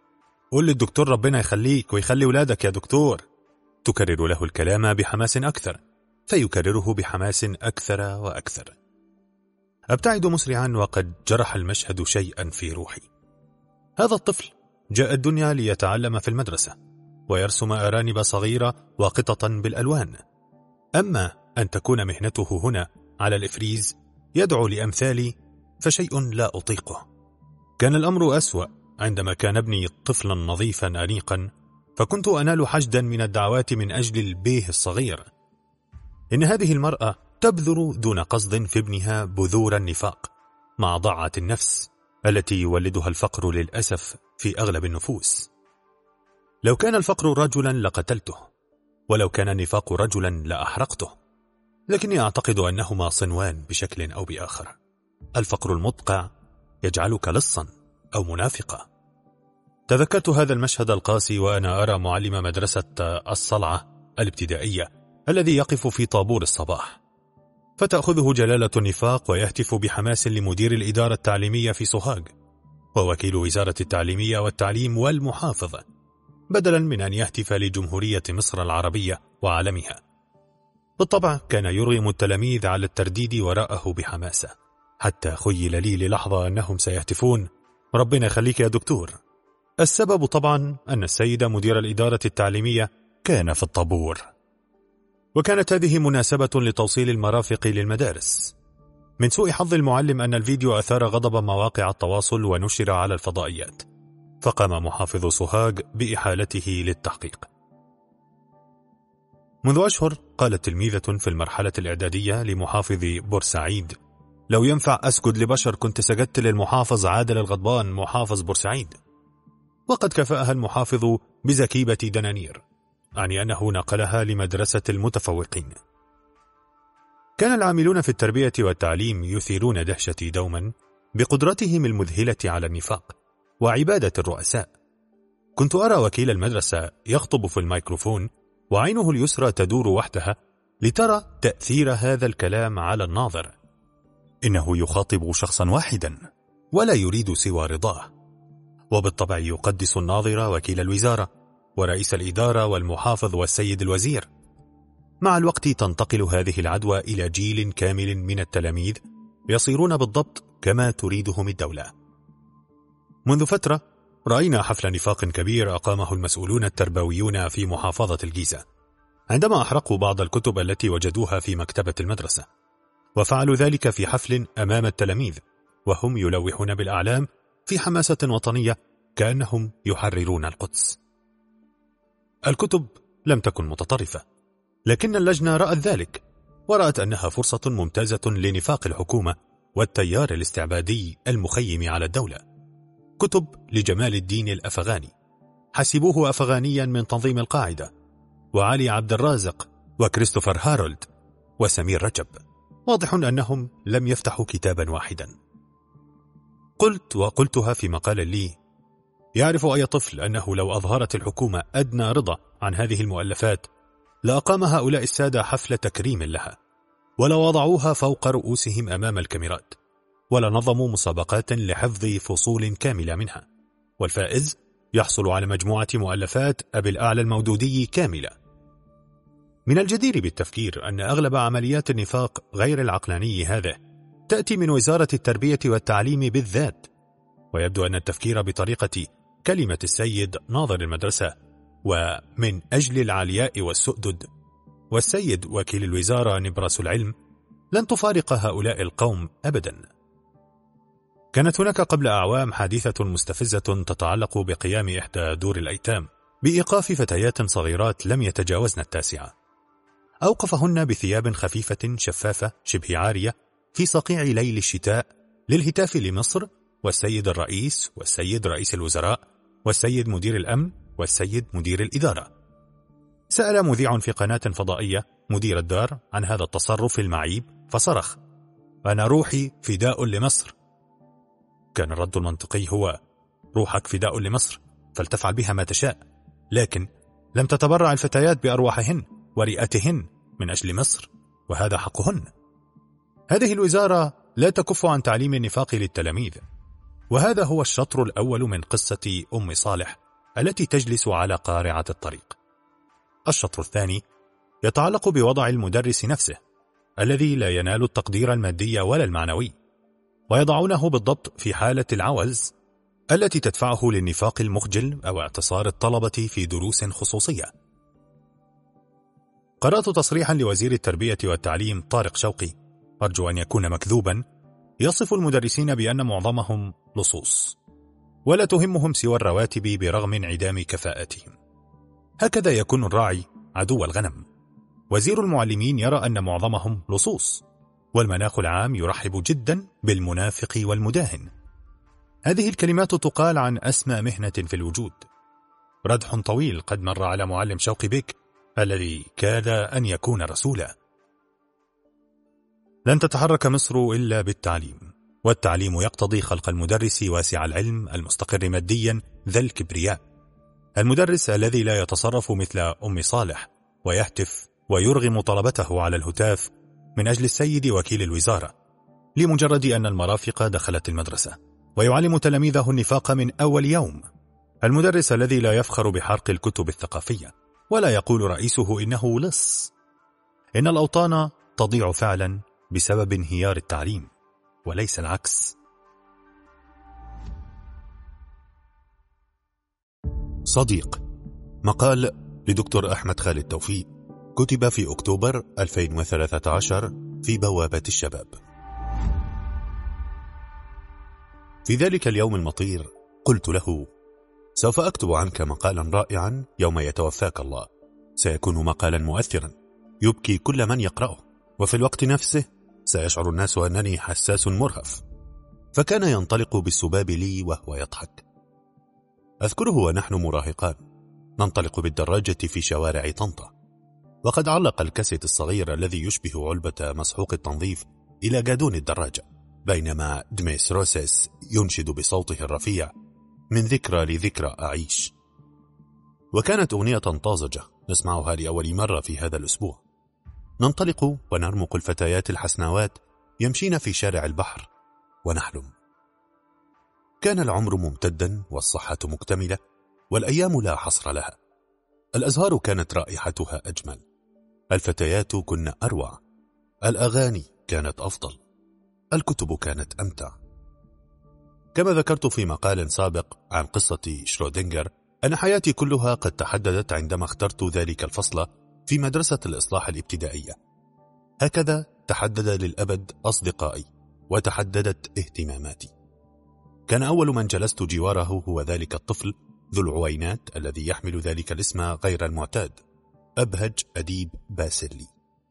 قول للدكتور ربنا يخليك ويخلي ولادك يا دكتور. تكرر له الكلام بحماس أكثر، فيكرره بحماس أكثر وأكثر. أبتعد مسرعا وقد جرح المشهد شيئا في روحي. هذا الطفل جاء الدنيا ليتعلم في المدرسة ويرسم أرانب صغيرة وقططا بالألوان، أما أن تكون مهنته هنا على الإفريز يدعو لأمثالي فشيء لا أطيقه. كان الأمر أسوأ عندما كان ابني طفلا نظيفا أنيقا، فكنت أنال حشدا من الدعوات من أجل البيه الصغير. إن هذه المرأة تبذر دون قصد في ابنها بذور النفاق مع ضعة النفس التي يولدها الفقر للأسف في أغلب النفوس. لو كان الفقر رجلا لقتلته، ولو كان النفاق رجلا لأحرقته، لكني أعتقد أنهما صنوان بشكل أو بآخر. الفقر المدقع يجعلك لصا أو منافقا. تذكرت هذا المشهد القاسي وأنا أرى معلم مدرسة الصلعة الابتدائية الذي يقف في طابور الصباح، فتأخذه جلالة النفاق ويهتف بحماس لمدير الإدارة التعليمية في سوهاج ووكيل وزارة التعليمية والتعليم والمحافظ، بدلا من أن يهتف لجمهورية مصر العربية وعلمها. بالطبع كان يرغم التلاميذ على الترديد وراءه بحماسة، حتى خيل لي للحظة أنهم سيهتفون ربنا يخليك يا دكتور. السبب طبعا أن السيد مدير الإدارة التعليمية كان في الطابور. وكانت هذه مناسبة لتوصيل المرافق للمدارس. من سوء حظ المعلم أن الفيديو أثار غضب مواقع التواصل ونشر على الفضائيات، فقام محافظ سوهاج بإحالته للتحقيق. منذ أشهر قالت تلميذة في المرحلة الإعدادية لمحافظ بورسعيد: لو ينفع أسجد لبشر كنت سجدت للمحافظ عادل الغضبان محافظ بورسعيد. وقد كفأها المحافظ بزكيبة دنانير، يعني أنه نقلها لمدرسة المتفوقين. كان العاملون في التربية والتعليم يثيرون دهشتي دوما بقدرتهم المذهلة على النفاق وعبادة الرؤساء. كنت أرى وكيل المدرسة يخطب في الميكروفون وعينه اليسرى تدور وحدها لترى تأثير هذا الكلام على الناظر. إنه يخاطب شخصا واحدا ولا يريد سوى رضاه، وبالطبع يقدس الناظر وكيل الوزارة ورئيس الإدارة والمحافظ والسيد الوزير. مع الوقت تنتقل هذه العدوى إلى جيل كامل من التلاميذ يصيرون بالضبط كما تريدهم الدولة. منذ فترة رأينا حفل نفاق كبير أقامه المسؤولون التربويون في محافظة الجيزة، عندما أحرقوا بعض الكتب التي وجدوها في مكتبة المدرسة، وفعلوا ذلك في حفل أمام التلاميذ وهم يلوحون بالأعلام في حماسة وطنية كأنهم يحررون القدس. الكتب لم تكن متطرفة، لكن اللجنة رأت ذلك ورأت أنها فرصة ممتازة لنفاق الحكومة والتيار الاستعبادي المخيم على الدولة. كتب لجمال الدين الأفغاني، حسبوه أفغانيا من تنظيم القاعدة، وعلي عبد الرازق وكريستوفر هارولد وسمير رجب. واضح أنهم لم يفتحوا كتابا واحدا. قلت وقلتها في مقال لي: يعرف أي طفل أنه لو أظهرت الحكومة أدنى رضا عن هذه المؤلفات لأقام هؤلاء السادة حفل تكريم لها، ولا وضعوها فوق رؤوسهم أمام الكاميرات، ولا نظموا مسابقات لحفظ فصول كاملة منها، والفائز يحصل على مجموعة مؤلفات أبي الأعلى المودودي كاملة. من الجدير بالتفكير أن أغلب عمليات النفاق غير العقلاني هذا تأتي من وزارة التربية والتعليم بالذات، ويبدو أن التفكير بطريقة كلمة السيد ناظر المدرسة ومن أجل العلياء والسؤدد والسيد وكيل الوزارة نبرس العلم لن تفارق هؤلاء القوم أبدا. كانت هناك قبل أعوام حادثة مستفزة تتعلق بقيام إحدى دور الأيتام بإيقاف فتيات صغيرات لم يتجاوزن التاسعة. أوقفهن بثياب خفيفة شفافة شبه عارية في صقيع ليل الشتاء للهتاف لمصر والسيد الرئيس والسيد رئيس الوزراء والسيد مدير الأمن والسيد مدير الإدارة. سأل مذيع في قناة فضائية مدير الدار عن هذا التصرف المعيب فصرخ: أنا روحي فداء لمصر. كان الرد المنطقي هو: روحك فداء لمصر فلتفعل بها ما تشاء، لكن لم تتبرع الفتيات بأرواحهن ورئتهن من أجل مصر، وهذا حقهن. هذه الوزارة لا تكف عن تعليم النفاق للتلاميذ، وهذا هو الشطر الأول من قصة أم صالح التي تجلس على قارعة الطريق. الشطر الثاني يتعلق بوضع المدرس نفسه الذي لا ينال التقدير المادي ولا المعنوي، ويضعونه بالضبط في حالة العوز التي تدفعه للنفاق المخجل أو اعتصار الطلبة في دروس خصوصية. قرأت تصريحا لوزير التربية والتعليم طارق شوقي، أرجو أن يكون مكذوبا، يصف المدرسين بأن معظمهم لصوص ولا تهمهم سوى الرواتب برغم انعدام كفاءتهم. هكذا يكون الراعي عدو الغنم. وزير المعلمين يرى أن معظمهم لصوص، والمناخ العام يرحب جدا بالمنافق والمداهن. هذه الكلمات تقال عن أسمى مهنة في الوجود. ردح طويل قد مر على معلم شوقي بك الذي كاد أن يكون رسولا. لن تتحرك مصر إلا بالتعليم، والتعليم يقتضي خلق المدرس واسع العلم المستقر ماديا ذا الكبرياء، المدرس الذي لا يتصرف مثل أم صالح ويهتف ويرغم طلبته على الهتاف من أجل السيد وكيل الوزارة لمجرد أن المرافق دخلت المدرسة، ويعلم تلاميذه النفاق من أول يوم، المدرس الذي لا يفخر بحرق الكتب الثقافية ولا يقول رئيسه إنه لص. إن الأوطان تضيع فعلا بسبب انهيار التعليم وليس العكس. صديق، مقال لدكتور أحمد خالد توفيق، كتب في أكتوبر ألفين وثلاثة عشر في بوابة الشباب. في ذلك اليوم المطير قلت له: سوف أكتب عنك مقالا رائعا يوم يتوفاك الله، سيكون مقالا مؤثرا يبكي كل من يقرأه، وفي الوقت نفسه سيشعر الناس أنني حساس مرهف. فكان ينطلق بالسباب لي وهو يضحك. أذكره ونحن مراهقان ننطلق بالدراجة في شوارع طنطا، وقد علق الكاسيت الصغير الذي يشبه علبة مسحوق التنظيف إلى جادون الدراجة، بينما دميس روسيس ينشد بصوته الرفيع: من ذكرى لذكرى أعيش. وكانت أغنية طازجة نسمعها لأول مرة في هذا الأسبوع. ننطلق ونرمق الفتيات الحسناوات يمشين في شارع البحر ونحلم. كان العمر ممتدا والصحة مكتملة والأيام لا حصر لها. الأزهار كانت رائحتها أجمل، الفتيات كن أروع، الأغاني كانت أفضل، الكتب كانت أمتع. كما ذكرت في مقال سابق عن قصة شرودنجر أن حياتي كلها قد تحددت عندما اخترت ذلك الفصل في مدرسة الإصلاح الابتدائية. هكذا تحدد للأبد أصدقائي وتحددت اهتماماتي. كان أول من جلست جواره هو ذلك الطفل ذو العوينات الذي يحمل ذلك الاسم غير المعتاد، أبهج أديب باسلي.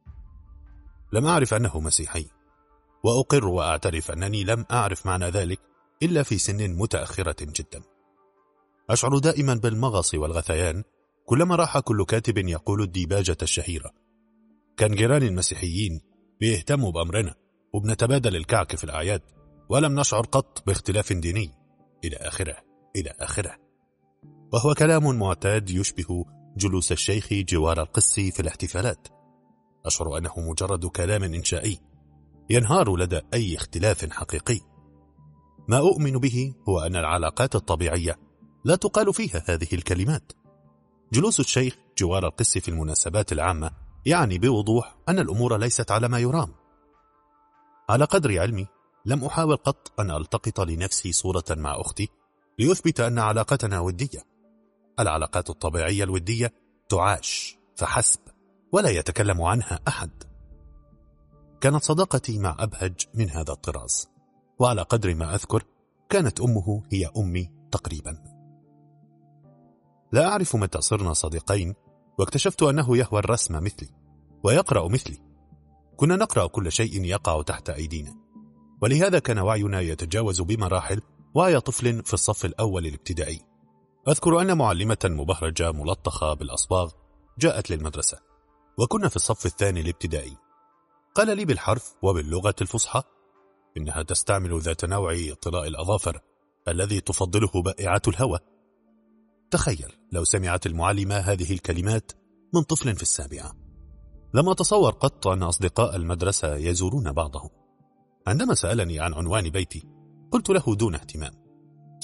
لم أعرف أنه مسيحي، وأقر وأعترف أنني لم أعرف معنى ذلك إلا في سن متأخرة جدا. أشعر دائما بالمغص والغثيان كلما راح كل كاتب يقول الديباجة الشهيرة: كان جيراني المسيحيين بيهتموا بأمرنا وبنتبادل الكعك في الأعياد، ولم نشعر قط باختلاف ديني، إلى آخره إلى آخره. وهو كلام معتاد يشبه جلوس الشيخ جوار القس في الاحتفالات. أشعر أنه مجرد كلام إنشائي ينهار لدى أي اختلاف حقيقي. ما أؤمن به هو أن العلاقات الطبيعية لا تقال فيها هذه الكلمات. جلوس الشيخ جوار القس في المناسبات العامة يعني بوضوح أن الأمور ليست على ما يرام. على قدر علمي لم أحاول قط أن ألتقط لنفسي صورة مع أختي ليثبت أن علاقتنا ودية. العلاقات الطبيعية الودية تعاش فحسب، ولا يتكلم عنها أحد. كانت صداقتي مع أبهج من هذا الطراز، وعلى قدر ما أذكر كانت أمه هي أمي تقريبا. لا أعرف متى صرنا صديقين، واكتشفت أنه يهوى الرسم مثلي ويقرأ مثلي. كنا نقرأ كل شيء يقع تحت أيدينا، ولهذا كان وعينا يتجاوز بمراحل وعي طفل في الصف الأول الابتدائي. أذكر أن معلمة مبهرجة ملطخة بالأصباغ جاءت للمدرسة، وكنا في الصف الثاني الابتدائي. قال لي بالحرف وباللغة الفصحى إنها تستعمل ذات نوع طلاء الأظافر الذي تفضله بائعة الهوى. تخيل لو سمعت المعلمة هذه الكلمات من طفل في السابعة. لم أتصور قط أن أصدقاء المدرسة يزورون بعضهم. عندما سألني عن عنوان بيتي قلت له دون اهتمام،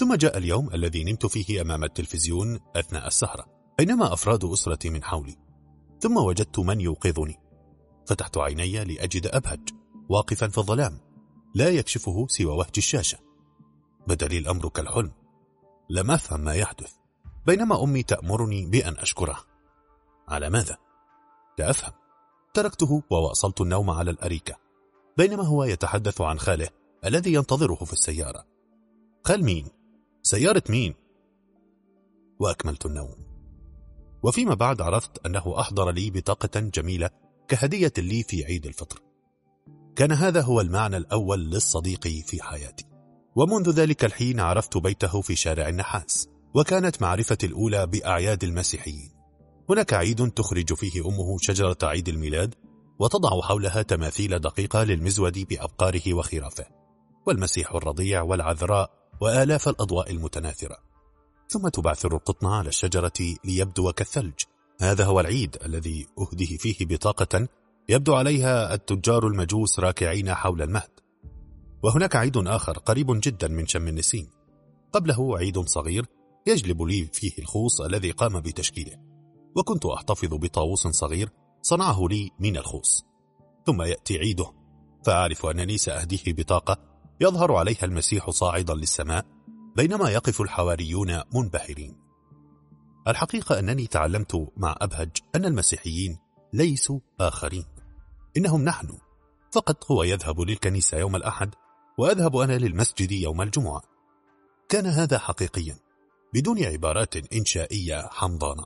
ثم جاء اليوم الذي نمت فيه أمام التلفزيون أثناء السهرة بينما أفراد أسرتي من حولي، ثم وجدت من يوقظني. فتحت عيني لأجد أبهج واقفا في الظلام لا يكشفه سوى وهج الشاشة. بدا لي الأمر كالحلم، لم أفهم ما يحدث، بينما أمي تأمرني بأن أشكره. على ماذا؟ لا أفهم. تركته وواصلت النوم على الأريكة بينما هو يتحدث عن خاله الذي ينتظره في السيارة. خال مين؟ سيارة مين؟ وأكملت النوم. وفيما بعد عرفت أنه أحضر لي بطاقة جميلة كهدية لي في عيد الفطر. كان هذا هو المعنى الأول للصديق في حياتي، ومنذ ذلك الحين عرفت بيته في شارع النحاس، وكانت معرفتي الأولى بأعياد المسيحيين. هناك عيد تخرج فيه أمه شجرة عيد الميلاد وتضع حولها تماثيل دقيقة للمزود بأبقاره وخرافه، والمسيح الرضيع والعذراء وآلاف الأضواء المتناثرة، ثم تبعثر القطن على الشجرة ليبدو كالثلج. هذا هو العيد الذي أهديه فيه بطاقة يبدو عليها التجار المجوس راكعين حول المهد. وهناك عيد آخر قريب جدا من شم النسيم، قبله عيد صغير يجلب لي فيه الخوص الذي قام بتشكيله، وكنت أحتفظ بطاووس صغير صنعه لي من الخوص. ثم يأتي عيده فأعرف أنني سأهديه بطاقة يظهر عليها المسيح صاعدا للسماء بينما يقف الحواريون منبهرين. الحقيقة أنني تعلمت مع أبهج أن المسيحيين ليسوا آخرين، إنهم نحن فقط. هو يذهب للكنيسة يوم الأحد وأذهب أنا للمسجد يوم الجمعة. كان هذا حقيقيا بدون عبارات إنشائية حمضانة.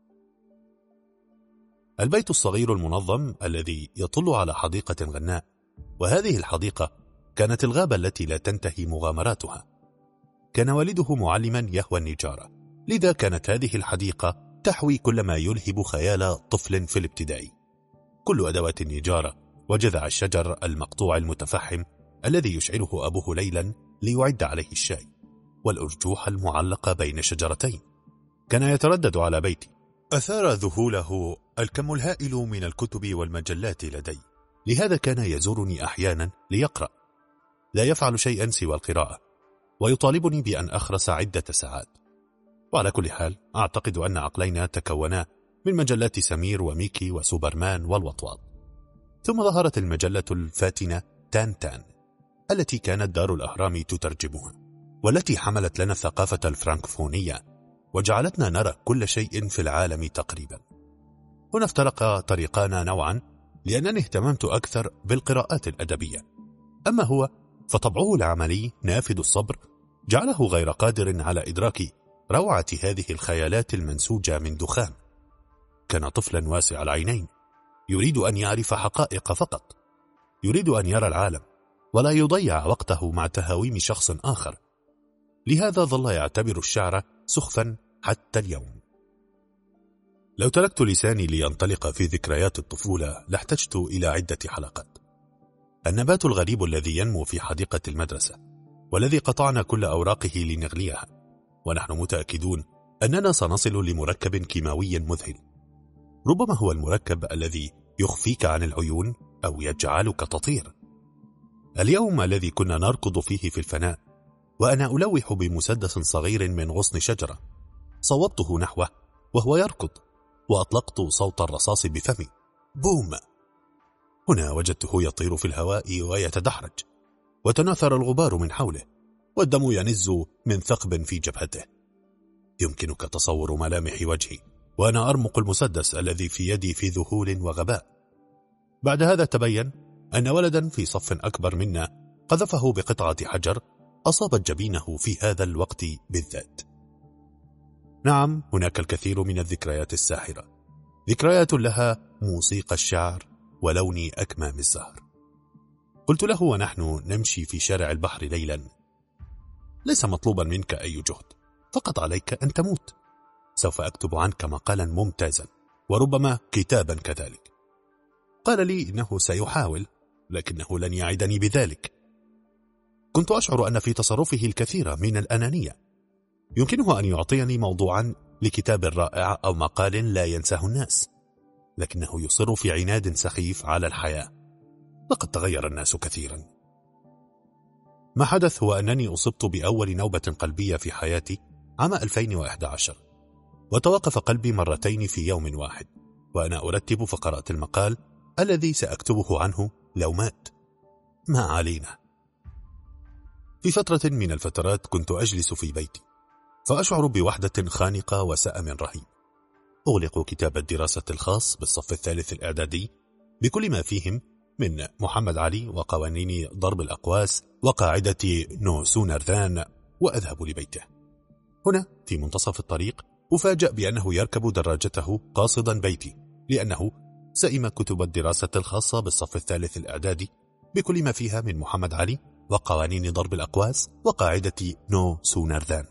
البيت الصغير المنظم الذي يطل على حديقة غناء، وهذه الحديقة كانت الغابة التي لا تنتهي مغامراتها. كان والده معلما يهوى النجارة، لذا كانت هذه الحديقة تحوي كل ما يلهب خيال طفل في الابتدائي، كل أدوات النجارة وجذع الشجر المقطوع المتفحم الذي يشعله أبوه ليلا ليعد عليه الشاي، والأرجوح المعلقة بين شجرتين. كان يتردد على بيتي. أثار ذهوله الكم الهائل من الكتب والمجلات لدي، لهذا كان يزورني أحيانا ليقرأ. لا يفعل شيئا سوى القراءة، ويطالبني بأن أخرس عدة ساعات. وعلى كل حال أعتقد أن عقلينا تكونا من مجلات سمير وميكي وسوبرمان والوطواط. ثم ظهرت المجلة الفاتنة تان تان التي كانت دار الأهرام تترجمها، والتي حملت لنا الثقافة الفرنكفونية وجعلتنا نرى كل شيء في العالم تقريبا. هنا افترق طريقانا نوعا، لأنني اهتممت أكثر بالقراءات الأدبية، أما هو فطبعه العملي نافذ الصبر جعله غير قادر على إدراك روعة هذه الخيالات المنسوجة من دخان. كان طفلا واسع العينين، يريد أن يعرف حقائق فقط، يريد أن يرى العالم ولا يضيع وقته مع تهاويم شخص آخر. لهذا ظل يعتبر الشعر سخفا حتى اليوم. لو تركت لساني لينطلق في ذكريات الطفولة لاحتجت إلى عدة حلقات. النبات الغريب الذي ينمو في حديقة المدرسة، والذي قطعنا كل أوراقه لنغليها، ونحن متأكدون أننا سنصل لمركب كيماوي مذهل. ربما هو المركب الذي يخفيك عن العيون أو يجعلك تطير. اليوم الذي كنا نركض فيه في الفناء، وأنا ألوح بمسدس صغير من غصن شجرة، صوبته نحوه وهو يركض، وأطلقت صوت الرصاص بفمي. بوم! هنا وجدته يطير في الهواء ويتدحرج، وتناثر الغبار من حوله، والدم ينز من ثقب في جبهته. يمكنك تصور ملامح وجهي وأنا أرمق المسدس الذي في يدي في ذهول وغباء. بعد هذا تبين أن ولدا في صف أكبر منا قذفه بقطعة حجر أصابت جبينه في هذا الوقت بالذات. نعم، هناك الكثير من الذكريات الساحرة، ذكريات لها موسيقى الشعر ولون أكمام الزهر. قلت له ونحن نمشي في شارع البحر ليلا: ليس مطلوبا منك أي جهد، فقط عليك أن تموت. سوف أكتب عنك مقالا ممتازا، وربما كتابا كذلك. قال لي إنه سيحاول، لكنه لن يعدني بذلك. كنت أشعر أن في تصرفه الكثير من الأنانية. يمكنه أن يعطيني موضوعا لكتاب رائع أو مقال لا ينساه الناس، لكنه يصر في عناد سخيف على الحياة. لقد تغير الناس كثيرا. ما حدث هو أنني أصبت بأول نوبة قلبية في حياتي عام ألفين وإحدى عشر، وتوقف قلبي مرتين في يوم واحد وأنا أرتب فقرات المقال الذي سأكتبه عنه لو مات. ما علينا. في فترة من الفترات كنت أجلس في بيتي فأشعر بوحدة خانقة وسأم رهيب. أغلق كتاب الدراسة الخاص بالصف الثالث الإعدادي بكل ما فيهم من محمد علي وقوانين ضرب الأقواس وقاعدة نو سونر ذان وأذهب لبيته. هنا في منتصف الطريق أفاجأ بأنه يركب دراجته قاصدا بيتي، لأنه سئم كتب الدراسة الخاصة بالصف الثالث الإعدادي بكل ما فيها من محمد علي وقوانين ضرب الأقواس وقاعدة نو سونر ذان.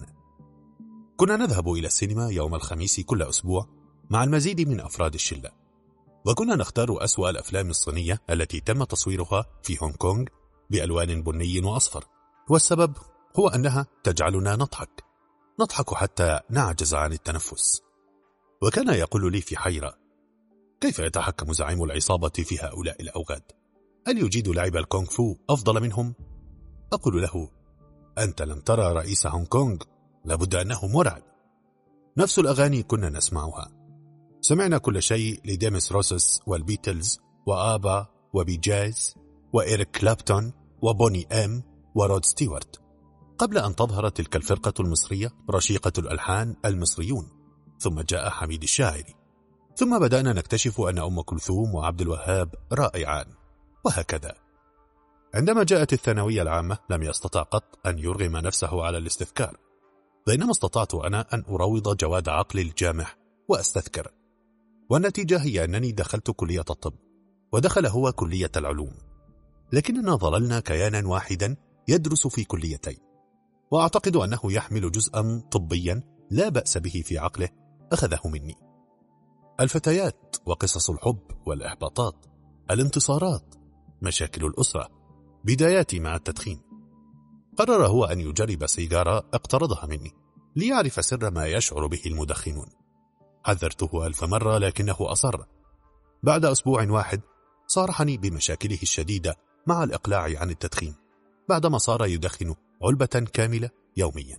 كنا نذهب إلى السينما يوم الخميس كل أسبوع مع المزيد من أفراد الشلة، وكنا نختار أسوأ الأفلام الصينية التي تم تصويرها في هونغ كونغ بألوان بني وأصفر، والسبب هو أنها تجعلنا نضحك نضحك حتى نعجز عن التنفس. وكان يقول لي في حيرة: كيف يتحكم زعيم العصابة في هؤلاء الأوغاد؟ هل يجيد لعب الكونغ فو أفضل منهم؟ أقول له: أنت لم ترى رئيس هونغ كونغ؟ لابد أنه مرعب. نفس الأغاني كنا نسمعها. سمعنا كل شيء لديمس روسس والبيتلز وآبا وبيجايز وإيريك كلابتون وبوني إم ورود ستيوارت، قبل أن تظهر تلك الفرقة المصرية رشيقة الألحان المصريون، ثم جاء حميد الشاعري، ثم بدأنا نكتشف أن أم كلثوم وعبد الوهاب رائعان، وهكذا. عندما جاءت الثانوية العامة لم يستطع قط أن يرغم نفسه على الاستذكار، بينما استطعت أنا أن أروض جواد عقلي الجامح وأستذكر، والنتيجة هي أنني دخلت كلية الطب ودخل هو كلية العلوم، لكننا ظللنا كيانا واحدا يدرس في كليتين، وأعتقد أنه يحمل جزءا طبيا لا بأس به في عقله أخذه مني. الفتيات وقصص الحب والإحباطات، الانتصارات، مشاكل الأسرة، بداياتي مع التدخين. قرر هو أن يجرب سيجارة اقترضها مني ليعرف سر ما يشعر به المدخنون. حذرته ألف مرة لكنه أصر. بعد أسبوع واحد صارحني بمشاكله الشديدة مع الإقلاع عن التدخين، بعدما صار يدخن علبة كاملة يوميا.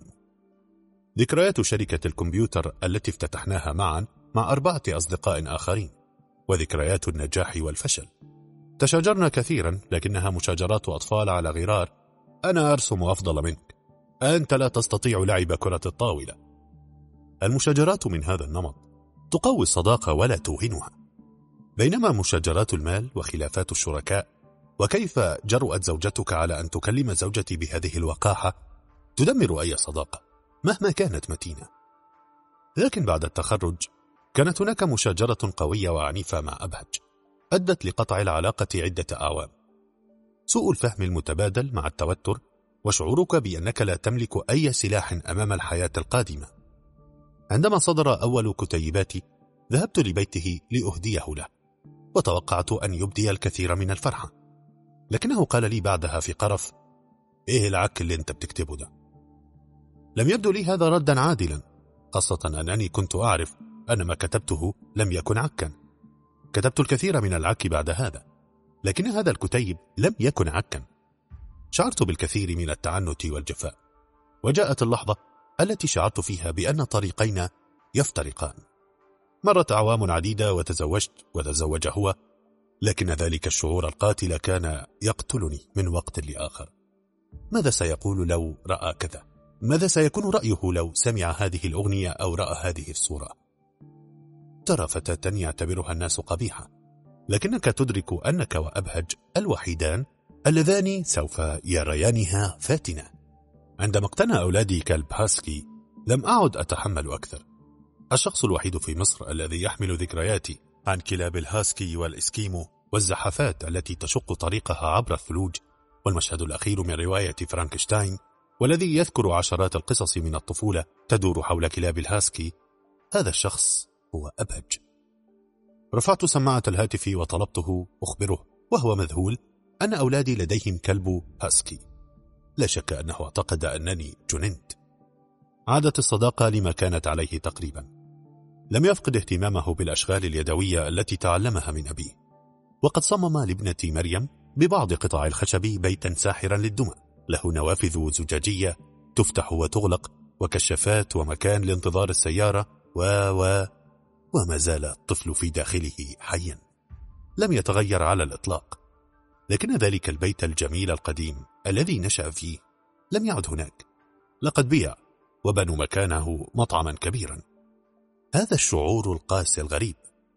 ذكريات شركة الكمبيوتر التي افتتحناها معا مع أربعة أصدقاء آخرين، وذكريات النجاح والفشل. تشاجرنا كثيرا لكنها مشاجرات أطفال على غرار: أنا أرسم أفضل منك، أنت لا تستطيع لعب كرة الطاولة. المشاجرات من هذا النمط تقوي الصداقة ولا توهنها، بينما مشاجرات المال وخلافات الشركاء وكيف جرؤت زوجتك على أن تكلم زوجتي بهذه الوقاحة تدمر أي صداقة مهما كانت متينة. لكن بعد التخرج كانت هناك مشاجرة قوية وعنيفة مع أبهج أدت لقطع العلاقة عدة أعوام. سوء الفهم المتبادل مع التوتر وشعورك بأنك لا تملك أي سلاح أمام الحياة القادمة. عندما صدر أول كتيباتي ذهبت لبيته لأهديه له، وتوقعت أن يبدي الكثير من الفرحة، لكنه قال لي بعدها في قرف: إيه العك اللي أنت بتكتبه ده؟ لم يبدو لي هذا ردا عادلا، خاصة أنني كنت أعرف أن ما كتبته لم يكن عكا. كتبت الكثير من العك بعد هذا، لكن هذا الكتيب لم يكن عكا. شعرت بالكثير من التعنت والجفاء، وجاءت اللحظة التي شعرت فيها بأن طريقينا يفترقان. مرت أعوام عديدة وتزوجت وتزوج هو، لكن ذلك الشعور القاتل كان يقتلني من وقت لآخر. ماذا سيقول لو رأى كذا؟ ماذا سيكون رأيه لو سمع هذه الأغنية أو رأى هذه الصورة؟ ترى فتاة يعتبرها الناس قبيحة، لكنك تدرك أنك وأبهج الوحيدان اللذان سوف يريانها فاتنة. عندما اقتنى أولادي كلب هاسكي لم أعد أتحمل أكثر. الشخص الوحيد في مصر الذي يحمل ذكرياتي عن كلاب الهاسكي والإسكيمو والزحفات التي تشق طريقها عبر الثلوج، والمشهد الأخير من رواية فرانكشتاين، والذي يذكر عشرات القصص من الطفولة تدور حول كلاب الهاسكي، هذا الشخص هو أبهج. رفعت سماعة الهاتف وطلبته أخبره وهو مذهول أن أولادي لديهم كلب هاسكي. لا شك أنه اعتقد أنني جننت. عادت الصداقة لما كانت عليه تقريبا. لم يفقد اهتمامه بالأشغال اليدوية التي تعلمها من أبيه، وقد صمم لابنتي مريم ببعض قطع الخشب بيتا ساحرا للدمى له نوافذ زجاجية تفتح وتغلق وكشافات ومكان لانتظار السيارة و و وما زال الطفل في داخله حيا، لم يتغير على الإطلاق. لكن ذلك البيت الجميل القديم الذي نشأ فيه لم يعد هناك، لقد بيع وبنوا مكانه مطعما كبيرا. هذا الشعور القاسي الغريب.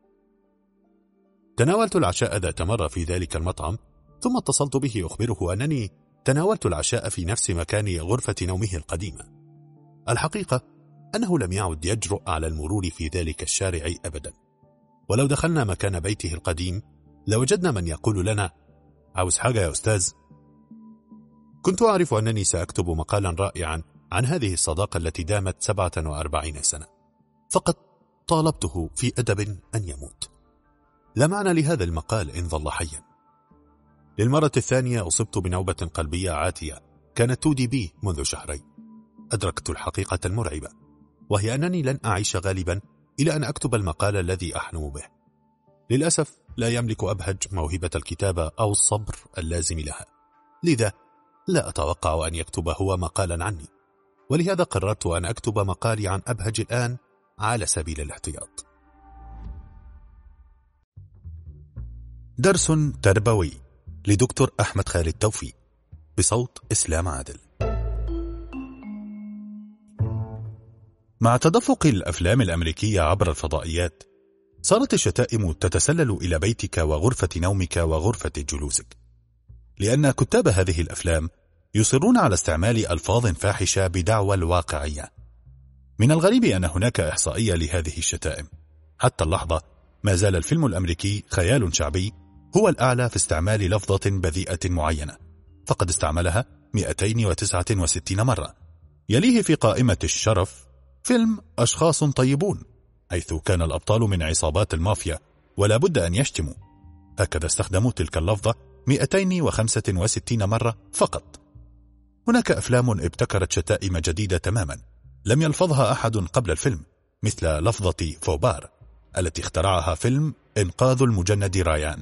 تناولت العشاء ذات مرة في ذلك المطعم، ثم اتصلت به أخبره أنني تناولت العشاء في نفس مكان غرفة نومه القديمة. الحقيقة أنه لم يعد يجرؤ على المرور في ذلك الشارع أبدا، ولو دخلنا مكان بيته القديم لوجدنا من يقول لنا: عاوز حاجة يا أستاذ؟ كنت أعرف أنني سأكتب مقالا رائعا عن هذه الصداقة التي دامت سبعة وأربعين سنة، فقط طالبته في أدب أن يموت. لا معنى لهذا المقال إن ظل حيا. للمرة الثانية أصبت بنوبة قلبية عاتية كانت تودي بي منذ شهرين. أدركت الحقيقة المرعبة، وهي أنني لن أعيش غالبا إلى أن أكتب المقال الذي أحلم به. للأسف لا يملك أبهج موهبة الكتابة أو الصبر اللازم لها، لذا لا أتوقع أن يكتب هو مقالا عني، ولهذا قررت أن أكتب مقالي عن أبهج الآن على سبيل الاحتياط. درس تربوي لدكتور أحمد خالد توفيق، بصوت إسلام عادل. مع تدفق الأفلام الأمريكية عبر الفضائيات، صارت الشتائم تتسلل إلى بيتك وغرفة نومك وغرفة جلوسك، لأن كتاب هذه الأفلام يصرون على استعمال ألفاظ فاحشة بدعوى الواقعية. من الغريب أن هناك إحصائية لهذه الشتائم. حتى اللحظة ما زال الفيلم الأمريكي خيال شعبي هو الأعلى في استعمال لفظة بذيئة معينة، فقد استعملها مئتين وتسعة وستين مرة. يليه في قائمة الشرف فيلم أشخاص طيبون، حيث كان الأبطال من عصابات المافيا ولا بد أن يشتموا، هكذا استخدموا تلك اللفظة مئتين وخمسة وستين مرة فقط. هناك أفلام ابتكرت شتائم جديدة تماما لم يلفظها أحد قبل الفيلم، مثل لفظة فوبار التي اخترعها فيلم إنقاذ المجند رايان.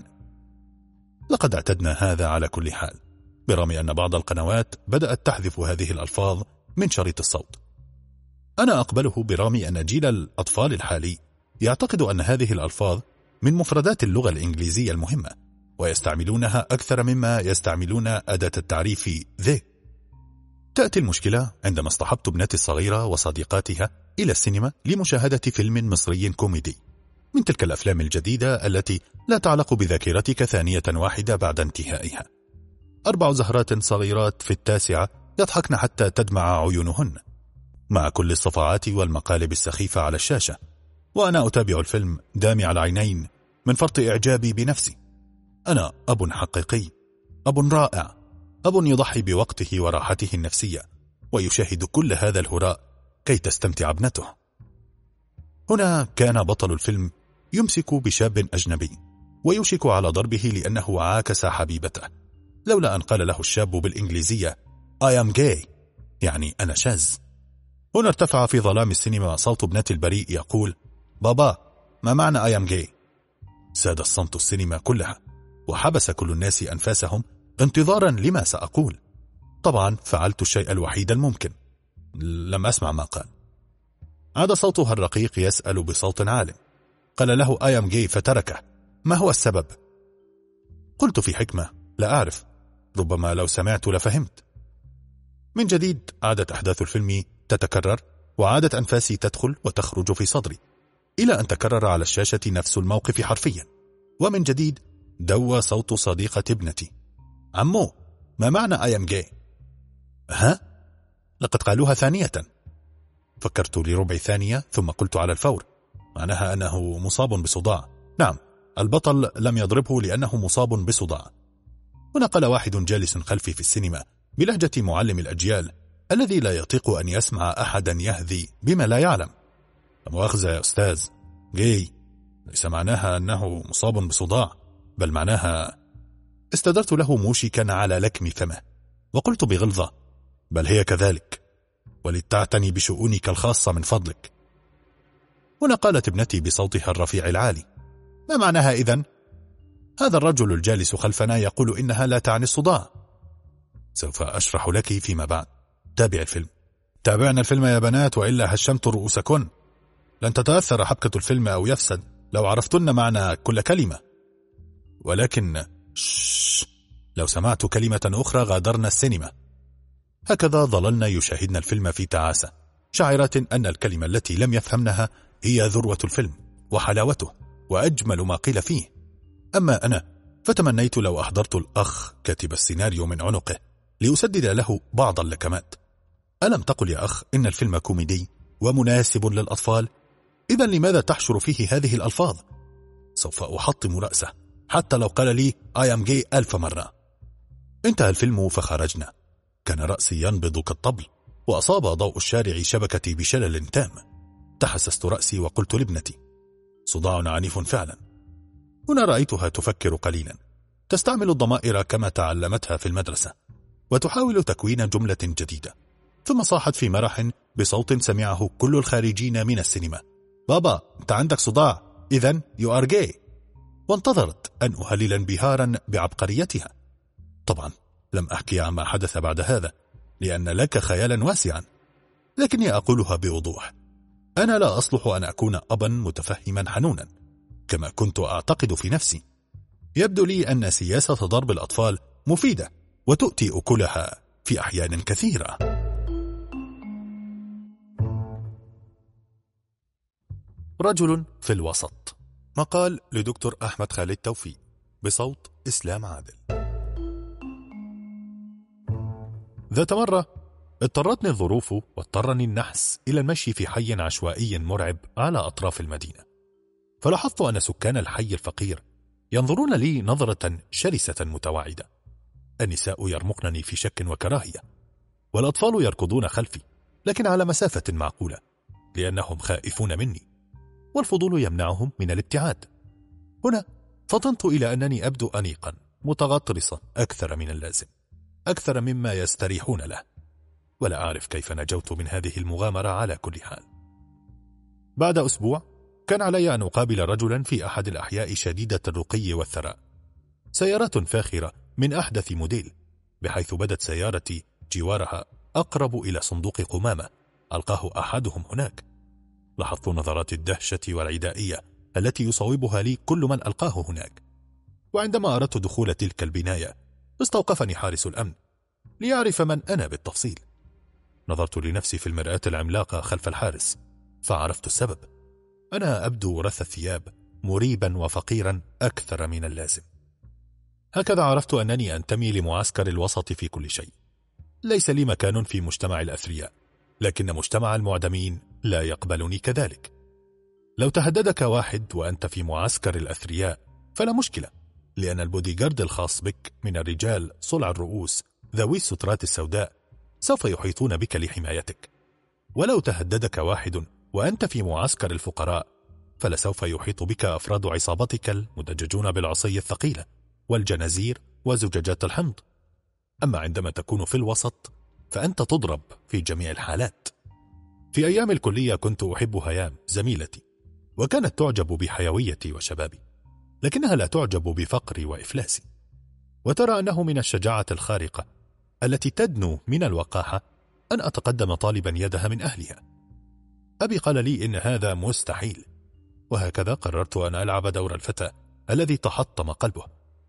لقد اعتدنا هذا على كل حال، برغم أن بعض القنوات بدأت تحذف هذه الألفاظ من شريط الصوت. أنا أقبله برغم أن جيل الأطفال الحالي يعتقد أن هذه الألفاظ من مفردات اللغة الإنجليزية المهمة، ويستعملونها أكثر مما يستعملون أداة التعريف ذي. تأتي المشكلة عندما اصطحبت ابنتي الصغيرة وصديقاتها إلى السينما لمشاهدة فيلم مصري كوميدي، من تلك الأفلام الجديدة التي لا تعلق بذاكرتك ثانية واحدة بعد انتهائها. أربع زهرات صغيرات في التاسعة يضحكن حتى تدمع عيونهن، مع كل الصفعات والمقالب السخيفة على الشاشة، وأنا أتابع الفيلم دامع العينين من فرط إعجابي بنفسي. أنا أب حقيقي، أب رائع، أب يضحي بوقته وراحته النفسية ويشاهد كل هذا الهراء كي تستمتع ابنته. هنا كان بطل الفيلم يمسك بشاب أجنبي ويوشك على ضربه لأنه عاكس حبيبته، لولا أن قال له الشاب بالإنجليزية I am gay، يعني أنا شاذ. هنا ارتفع في ظلام السينما صوت ابنتي البريء يقول بابا ما معنى I am gay؟ ساد الصمت السينما كلها، وحبس كل الناس أنفاسهم انتظارا لما سأقول. طبعا فعلت الشيء الوحيد الممكن، لم أسمع ما قال. عاد صوتها الرقيق يسأل بصوت عال، قال له I am gay فتركه، ما هو السبب؟ قلت في حكمة لا أعرف، ربما لو سمعت لفهمت. من جديد عادت أحداث الفيلم تتكرر، وعادت أنفاسي تدخل وتخرج في صدري، إلى أن تكرر على الشاشة نفس الموقف حرفيا. ومن جديد دوى صوت صديقة ابنتي عمو ما معنى I am gay؟ ها؟ لقد قالوها ثانية. فكرت لربع ثانية ثم قلت على الفور معناها أنه مصاب بصداع. نعم، البطل لم يضربه لأنه مصاب بصداع. ونقل واحد جالس خلفي في السينما بلهجة معلم الأجيال الذي لا يطيق أن يسمع أحدا يهذي بما لا يعلم. مؤاخذة يا أستاذ، جاي ليس معناها أنه مصاب بصداع، بل معناها. استدرت له موشكا على لكم فمه وقلت بغلظة بل هي كذلك، ولتعتني بشؤونك الخاصة من فضلك. هنا قالت ابنتي بصوتها الرفيع العالي ما معناها إذن؟ هذا الرجل الجالس خلفنا يقول إنها لا تعني الصداع. سوف أشرح لك فيما بعد. تابع الفيلم. تابعنا الفيلم يا بنات وإلا هشمت رؤوسكن. لن تتأثر حبكة الفيلم أو يفسد لو عرفتن معنى كل كلمة، ولكن شش لو سمعت كلمة أخرى غادرنا السينما. هكذا ظللنا يشاهدن الفيلم في تعاسة، شاعرات أن الكلمة التي لم يفهمنها هي ذروة الفيلم وحلاوته وأجمل ما قيل فيه. أما أنا فتمنيت لو أحضرت الأخ كاتب السيناريو من عنقه لأسدد له بعض اللكمات. ألم تقل يا أخ إن الفيلم كوميدي ومناسب للأطفال؟ إذن لماذا تحشر فيه هذه الألفاظ؟ سوف أحطم رأسه حتى لو قال لي I am gay ألف مرة. انتهى الفيلم فخرجنا. كان رأسي ينبض كالطبل، وأصاب ضوء الشارع شبكتي بشلل تام. تحسست رأسي وقلت لابنتي: صداع عنيف فعلا. هنا رأيتها تفكر قليلا، تستعمل الضمائر كما تعلمتها في المدرسة، وتحاول تكوين جملة جديدة. ثم صاحت في مرح بصوت سمعه كل الخارجين من السينما: بابا أنت عندك صداع، إذن you are gay. وانتظرت أن أهلل انبهارا بعبقريتها. طبعا لم أحكي عما حدث بعد هذا لأن لك خيالا واسعا، لكني أقولها بوضوح: أنا لا أصلح أن أكون أبا متفهما حنونا كما كنت أعتقد في نفسي. يبدو لي أن سياسة ضرب الأطفال مفيدة وتؤتي أكلها في أحيان كثيرة. رجل في الوسط، مقال لدكتور أحمد خالد توفيق بصوت إسلام عادل. ذات مرة اضطرتني الظروف واضطرني النحس إلى المشي في حي عشوائي مرعب على أطراف المدينة، فلاحظت أن سكان الحي الفقير ينظرون لي نظرة شرسة متواعدة. النساء يرمقنني في شك وكراهية، والأطفال يركضون خلفي لكن على مسافة معقولة لأنهم خائفون مني، والفضول يمنعهم من الابتعاد. هنا فطنت إلى أنني أبدو أنيقا متغطرسا أكثر من اللازم، أكثر مما يستريحون له، ولا أعرف كيف نجوت من هذه المغامرة. على كل حال، بعد أسبوع كان علي أن أقابل رجلا في أحد الأحياء شديدة الرقي والثراء، سيارات فاخرة من أحدث موديل، بحيث بدت سيارتي جوارها أقرب إلى صندوق قمامة ألقاه أحدهم هناك. لاحظت نظرات الدهشة والعدائية التي يصوبها لي كل من ألقاه هناك، وعندما أردت دخول تلك البناية استوقفني حارس الأمن ليعرف من أنا بالتفصيل. نظرت لنفسي في المرآة العملاقة خلف الحارس فعرفت السبب. أنا أبدو رث الثياب مريبا وفقيرا أكثر من اللازم. هكذا عرفت أنني أنتمي لمعسكر الوسط في كل شيء. ليس لي مكان في مجتمع الأثرياء، لكن مجتمع المعدمين لا يقبلني كذلك. لو تهددك واحد وأنت في معسكر الأثرياء فلا مشكلة، لأن البوديغارد الخاص بك من الرجال صلع الرؤوس ذوي السترات السوداء سوف يحيطون بك لحمايتك. ولو تهددك واحد وأنت في معسكر الفقراء فلسوف يحيط بك أفراد عصابتك المدججون بالعصي الثقيلة والجنازير وزجاجات الحمض. أما عندما تكون في الوسط فأنت تضرب في جميع الحالات. في أيام الكلية كنت أحب هيام زميلتي، وكانت تعجب بحيويتي وشبابي، لكنها لا تعجب بفقري وإفلاسي، وترى أنه من الشجاعة الخارقة التي تدنو من الوقاحة أن أتقدم طالبا يدها من أهلها. أبي قال لي إن هذا مستحيل، وهكذا قررت أن ألعب دور الفتى الذي تحطم قلبه.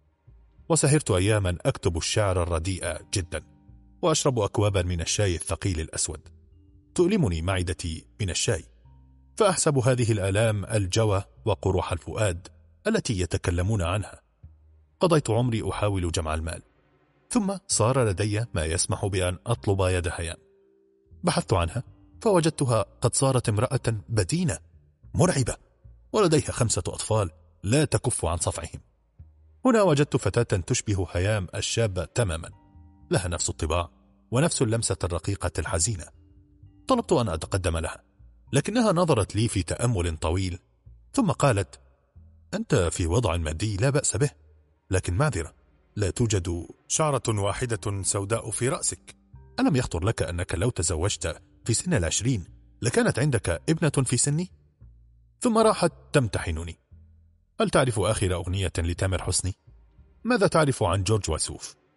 وسهرت أياما أكتب الشعر الرديء جدا، وأشرب أكوابا من الشاي الثقيل الأسود. تؤلمني معدتي من الشاي، فأحسب هذه الآلام الجوى وقروح الفؤاد التي يتكلمون عنها. قضيت عمري أحاول جمع المال، ثم صار لدي ما يسمح بأن أطلب يد هيام. بحثت عنها فوجدتها قد صارت امرأة بدينة مرعبة، ولديها خمسة أطفال لا تكف عن صفعهم. هنا وجدت فتاة تشبه هيام الشابة تماما، لها نفس الطباع ونفس اللمسة الرقيقة الحزينة. طلبت أن أتقدم لها، لكنها نظرت لي في تأمل طويل ثم قالت: أنت في وضع مادي لا بأس به، لكن معذرة، لا توجد شعرة واحدة سوداء في رأسك. ألم يخطر لك أنك لو تزوجت في سن العشرين لكانت عندك ابنة في سني؟ ثم راحت تمتحنني: هل تعرف آخر أغنية لتامر حسني؟ ماذا تعرف عن جورج وسوف؟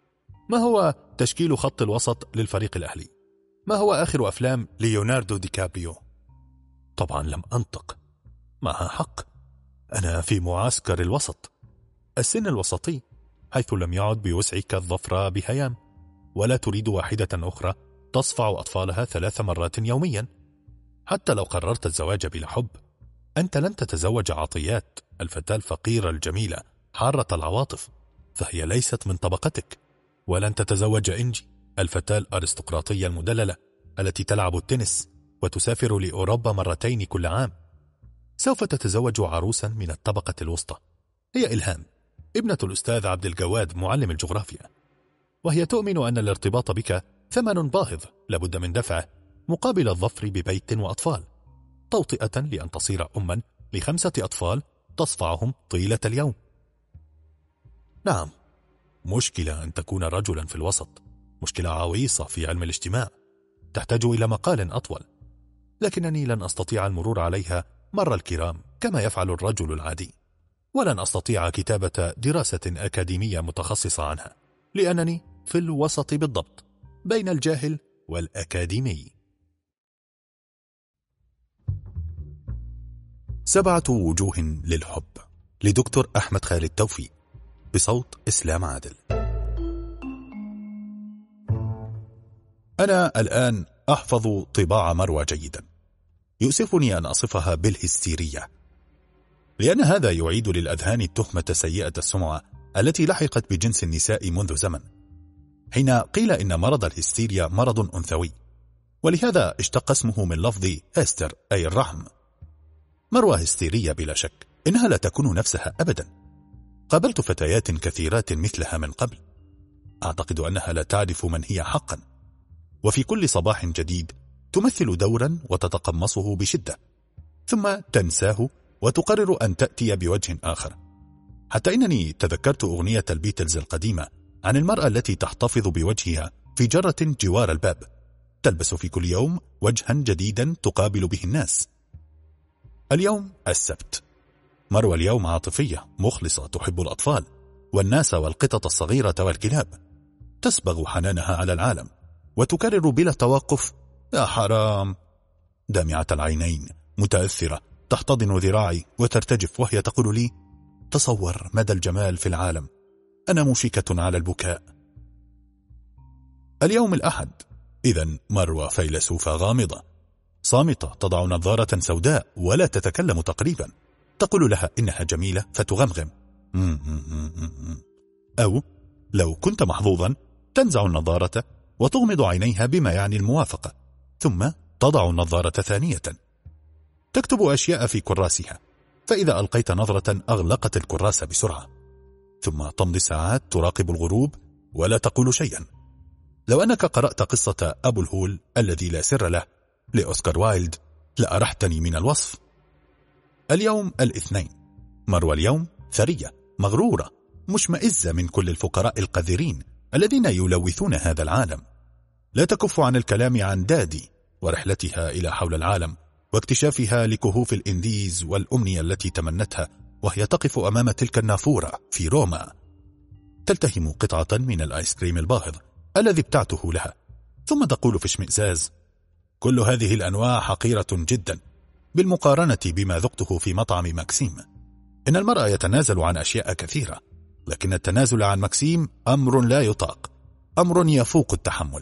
ما هو تشكيل خط الوسط للفريق الأهلي؟ ما هو آخر أفلام ليوناردو دي كابريو؟ طبعا لم أنطق. معها حق، أنا في معسكر الوسط، السن الوسطي، حيث لم يعد بوسعك الظفر بهيام، ولا تريد واحدة أخرى تصفع أطفالها ثلاث مرات يوميا. حتى لو قررت الزواج بلا حب، أنت لن تتزوج عطيات، الفتاة الفقيرة الجميلة حارة العواطف، فهي ليست من طبقتك. ولن تتزوج إنجي، الفتاة الأرستقراطية المدللة التي تلعب التنس وتسافر لأوروبا مرتين كل عام. سوف تتزوج عروسا من الطبقة الوسطى، هي إلهام، ابنة الأستاذ عبد الجواد معلم الجغرافيا، وهي تؤمن أن الارتباط بك ثمن باهظ لابد من دفعه مقابل الظفر ببيت وأطفال، توطئة لأن تصير أما لخمسة أطفال تصفعهم طيلة اليوم. نعم، مشكلة أن تكون رجلا في الوسط، مشكلة عويصة في علم الاجتماع، تحتاج إلى مقال أطول، لكنني لن أستطيع المرور عليها مر الكرام كما يفعل الرجل العادي، ولن أستطيع كتابة دراسة أكاديمية متخصصة عنها، لأنني في الوسط بالضبط بين الجاهل والأكاديمي. سبعة وجوه للحب لدكتور أحمد خالد توفيق، بصوت إسلام عادل. أنا الآن أحفظ طباع مروى جيدا، يؤسفني أن أصفها بالهستيرية، لأن هذا يعيد للأذهان التهمة سيئة السمعة التي لحقت بجنس النساء منذ زمن، حين قيل إن مرض الهستيريا مرض أنثوي، ولهذا اشتق اسمه من لفظ هستر أي الرحم. مروى هستيرية بلا شك، إنها لا تكون نفسها أبدا. قابلت فتيات كثيرات مثلها من قبل، أعتقد أنها لا تعرف من هي حقا، وفي كل صباح جديد تمثل دورا وتتقمصه بشدة، ثم تنساه وتقرر أن تأتي بوجه آخر. حتى إنني تذكرت أغنية البيتلز القديمة عن المرأة التي تحتفظ بوجهها في جرة جوار الباب، تلبس في كل يوم وجها جديدا تقابل به الناس. اليوم السبت، مروى اليوم عاطفية مخلصة، تحب الأطفال والناس والقطط الصغيرة والكلاب، تسبغ حنانها على العالم وتكرر بلا توقف يا حرام. دامعة العينين، متأثرة، تحتضن ذراعي وترتجف وهي تقول لي تصور مدى الجمال في العالم، أنا مشكة على البكاء. اليوم الأحد، إذن مروى فيلسوفة غامضة صامتة، تضع نظارة سوداء ولا تتكلم تقريبا، تقول لها إنها جميلة فتغمغم، أو لو كنت محظوظا تنزع النظارة وتغمض عينيها بما يعني الموافقة، ثم تضع النظارة ثانية. تكتب أشياء في كراسها، فإذا ألقيت نظرة أغلقت الكراس بسرعة، ثم تمضي ساعات تراقب الغروب ولا تقول شيئا. لو أنك قرأت قصة أبو الهول الذي لا سر له لأوسكار وايلد لأرحتني من الوصف. اليوم الاثنين، مروى اليوم ثرية مغرورة مشمئزة من كل الفقراء القذرين الذين يلوثون هذا العالم، لا تكف عن الكلام عن دادي ورحلتها إلى حول العالم واكتشافها لكهوف الإنديز والأمنية التي تمنتها وهي تقف أمام تلك النافورة في روما، تلتهم قطعة من الآيس كريم الباهظ الذي ابتعته لها، ثم تقول في اشمئزاز كل هذه الأنواع حقيرة جدا بالمقارنة بما ذقته في مطعم ماكسيم. إن المرأة يتنازل عن أشياء كثيرة، لكن التنازل عن ماكسيم أمر لا يطاق، أمر يفوق التحمل.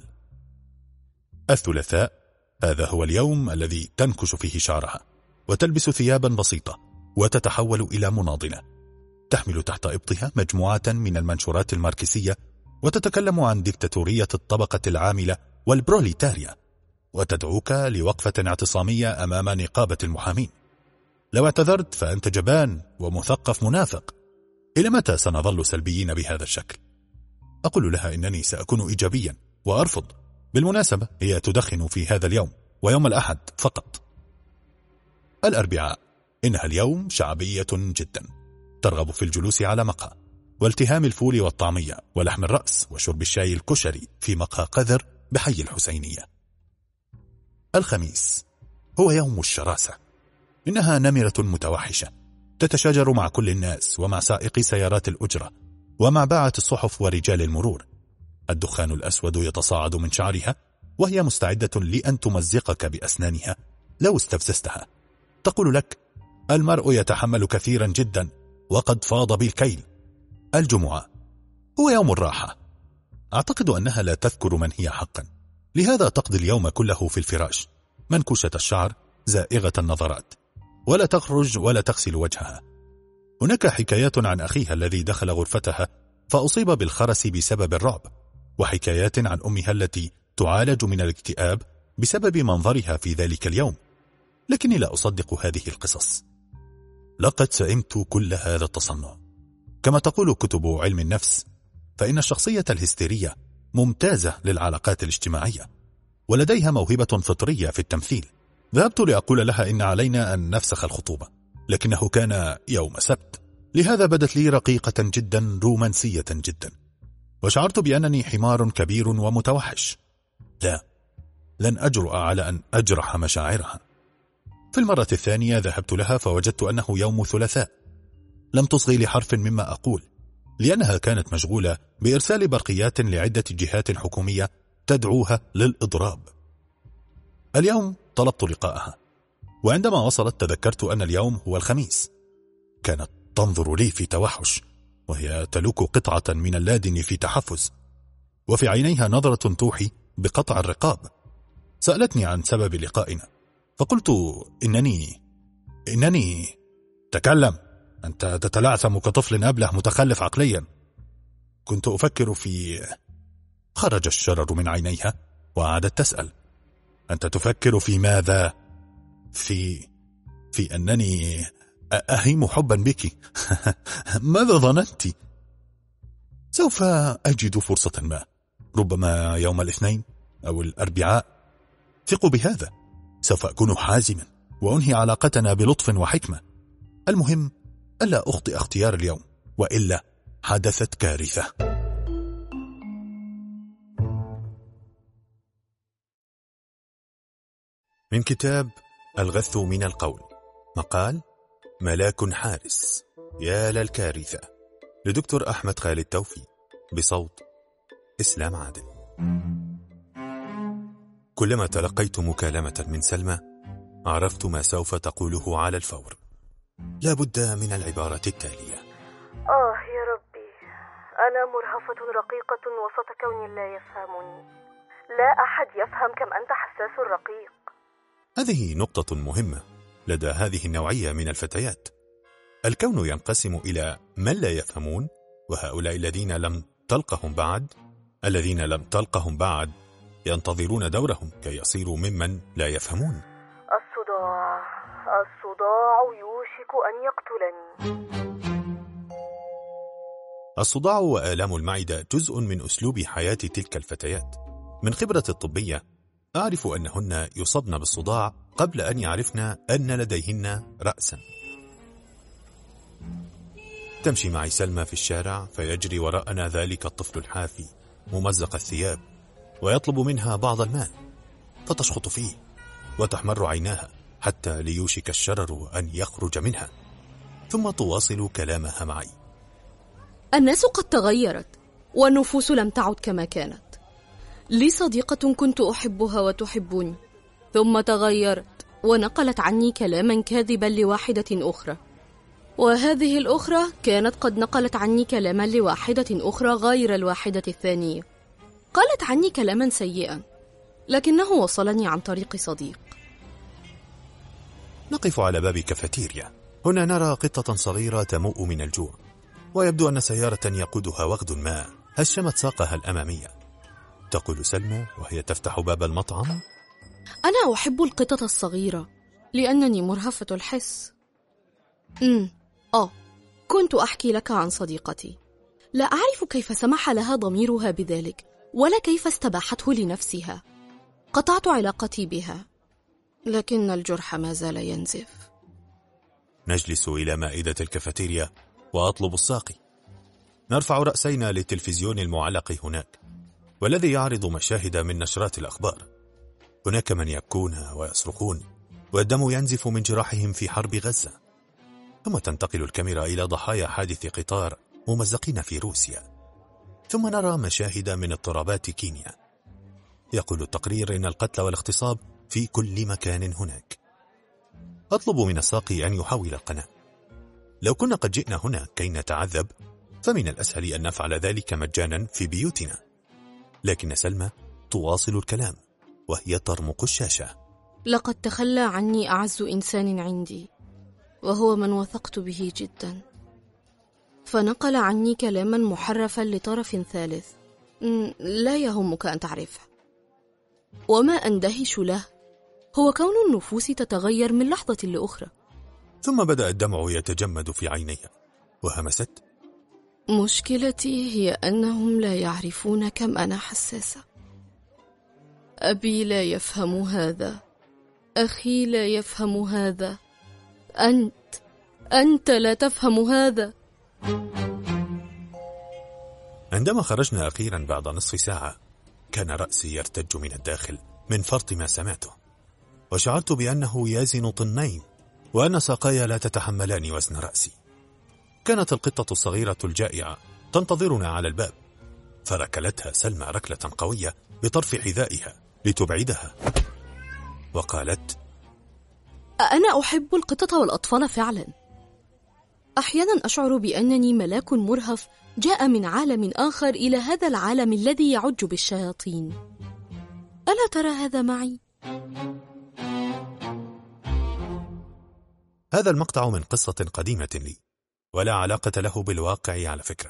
الثلاثاء، هذا هو اليوم الذي تنكش فيه شعرها وتلبس ثيابا بسيطة وتتحول إلى مناضلة، تحمل تحت إبطها مجموعة من المنشورات الماركسية وتتكلم عن ديكتاتورية الطبقة العاملة والبروليتاريا، وتدعوك لوقفة اعتصامية أمام نقابة المحامين. لو اعتذرت فأنت جبان ومثقف منافق. إلى متى سنظل سلبيين بهذا الشكل؟ أقول لها إنني سأكون إيجابيا وأرفض. بالمناسبة هي تدخن في هذا اليوم ويوم الأحد فقط. الأربعاء، إنها اليوم شعبية جدا، ترغب في الجلوس على مقهى والتهام الفول والطعمية ولحم الرأس وشرب الشاي الكشري في مقهى قذر بحي الحسينية. الخميس، هو يوم الشراسة، إنها نمرة متوحشة، تتشاجر مع كل الناس ومع سائقي سيارات الأجرة ومع باعة الصحف ورجال المرور. الدخان الأسود يتصاعد من شعرها، وهي مستعدة لأن تمزقك بأسنانها لو استفززتها. تقول لك: المرء يتحمل كثيرا جدا وقد فاض بالكيل. الجمعة هو يوم الراحة. أعتقد أنها لا تذكر من هي حقا، لهذا تقضي اليوم كله في الفراش، منكوشة الشعر، زائغة النظرات، ولا تخرج ولا تغسل وجهها. هناك حكايات عن أخيها الذي دخل غرفتها فأصيب بالخرس بسبب الرعب، وحكايات عن أمها التي تعالج من الاكتئاب بسبب منظرها في ذلك اليوم، لكني لا أصدق هذه القصص. لقد سئمت كل هذا التصنع. كما تقول كتب علم النفس، فإن الشخصية الهستيرية ممتازة للعلاقات الاجتماعية، ولديها موهبة فطرية في التمثيل. ذهبت لأقول لها إن علينا أن نفسخ الخطوبة، لكنه كان يوم سبت، لهذا بدت لي رقيقة جدا رومانسية جدا، وشعرت بأنني حمار كبير ومتوحش. لا، لن أجرؤ على أن أجرح مشاعرها. في المرة الثانية ذهبت لها فوجدت أنه يوم ثلاثاء. لم تصغي لحرف مما أقول، لأنها كانت مشغولة بإرسال برقيات لعدة جهات حكومية تدعوها للإضراب. اليوم طلبت لقاءها، وعندما وصلت تذكرت أن اليوم هو الخميس. كانت تنظر لي في توحش، وهي تلوك قطعة من اللادن في تحفز، وفي عينيها نظرة توحي بقطع الرقاب. سألتني عن سبب لقائنا، فقلت إنني إنني تكلم، أنت تتلعثم كطفل أبله متخلف عقليا. كنت أفكر في... خرج الشرر من عينيها وعادت تسأل: أنت تفكر في ماذا؟ في في أنني أهيم حبا بك. ماذا ظننت؟ سوف أجد فرصة ما، ربما يوم الاثنين أو الأربعاء. ثقوا بهذا، سوف أكون حازما وأنهي علاقتنا بلطف وحكمة. المهم ألا أخطئ اختيار اليوم، وإلا حدثت كارثة. من كتاب الغث من القول، مقال ملاك حارس، يا للكارثة، لدكتور أحمد خالد توفيق، بصوت إسلام عادل. كلما تلقيت مكالمة من سلمى عرفت ما سوف تقوله على الفور. لا بد من العبارة التالية: آه يا ربي، أنا مرهفة رقيقة وسط كون لا يفهمني. لا أحد يفهم كم أنت حساس رقيق. هذه نقطة مهمة لدى هذه النوعية من الفتيات. الكون ينقسم إلى من لا يفهمون، وهؤلاء الذين لم تلقهم بعد الذين لم تلقهم بعد ينتظرون دورهم كي يصيروا ممن لا يفهمون. الصداع الصداع يوشك أن يقتلني. الصداع وآلام المعدة جزء من أسلوب حياة تلك الفتيات. من خبرة الطبية أعرف أنهن يصبن بالصداع قبل أن يعرفن أن لديهن رأسا. تمشي معي سلمى في الشارع فيجري وراءنا ذلك الطفل الحافي ممزق الثياب ويطلب منها بعض المال، فتشخط فيه وتحمر عيناها حتى ليوشك الشرر أن يخرج منها، ثم تواصل كلامها معي: الناس قد تغيرت والنفوس لم تعد كما كانت. لي صديقة كنت أحبها وتحبني، ثم تغيرت ونقلت عني كلاما كاذبا لواحدة أخرى، وهذه الأخرى كانت قد نقلت عني كلاما لواحدة أخرى غير الواحدة الثانية. قالت عني كلاما سيئا، لكنه وصلني عن طريق صديق. نقف على باب كافيتيريا. هنا نرى قطة صغيرة تموء من الجوع، ويبدو أن سيارة يقودها وغد ما هشمت ساقها الأمامية. تقول سلمى وهي تفتح باب المطعم: أنا أحب القطط الصغيرة لأنني مرهفة الحس. امم آه كنت أحكي لك عن صديقتي. لا أعرف كيف سمح لها ضميرها بذلك، ولا كيف استباحته لنفسها. قطعت علاقتي بها، لكن الجرح ما زال ينزف. نجلس إلى مائدة الكافيتيريا وأطلب الساقي. نرفع رأسينا للتلفزيون المعلق هناك، والذي يعرض مشاهد من نشرات الأخبار. هناك من يبكون ويصرخون والدم ينزف من جراحهم في حرب غزة. ثم تنتقل الكاميرا إلى ضحايا حادث قطار ممزقين في روسيا. ثم نرى مشاهد من اضطرابات كينيا. يقول التقرير إن القتل والاغتصاب في كل مكان هناك. أطلب من الساقي أن يحول القناة. لو كنا قد جئنا هنا كي نتعذب فمن الأسهل أن نفعل ذلك مجانا في بيوتنا، لكن سلمى تواصل الكلام وهي ترمق الشاشة. لقد تخلى عني أعز إنسان عندي، وهو من وثقت به جدا، فنقل عني كلاما محرفا لطرف ثالث لا يهمك أن تعرفه. وما أندهش له هو كون النفوس تتغير من لحظة لأخرى. ثم بدأ الدمع يتجمد في عينيها وهمست: مشكلتي هي أنهم لا يعرفون كم أنا حساسة. أبي لا يفهم هذا، أخي لا يفهم هذا، أنت أنت لا تفهم هذا. عندما خرجنا أخيرا بعد نصف ساعة كان رأسي يرتج من الداخل من فرط ما سمعته، وشعرت بأنه يزن طنين وأن ساقاي لا تتحملان وزن رأسي. كانت القطة الصغيرة الجائعة تنتظرنا على الباب، فركلتها سلمى ركلة قوية بطرف حذائها لتبعدها، وقالت: أنا أحب القطط والأطفال فعلا. أحيانا أشعر بأنني ملاك مرهف جاء من عالم آخر إلى هذا العالم الذي يعج بالشياطين. ألا ترى هذا معي؟ هذا المقطع من قصة قديمة لي ولا علاقة له بالواقع على فكرة.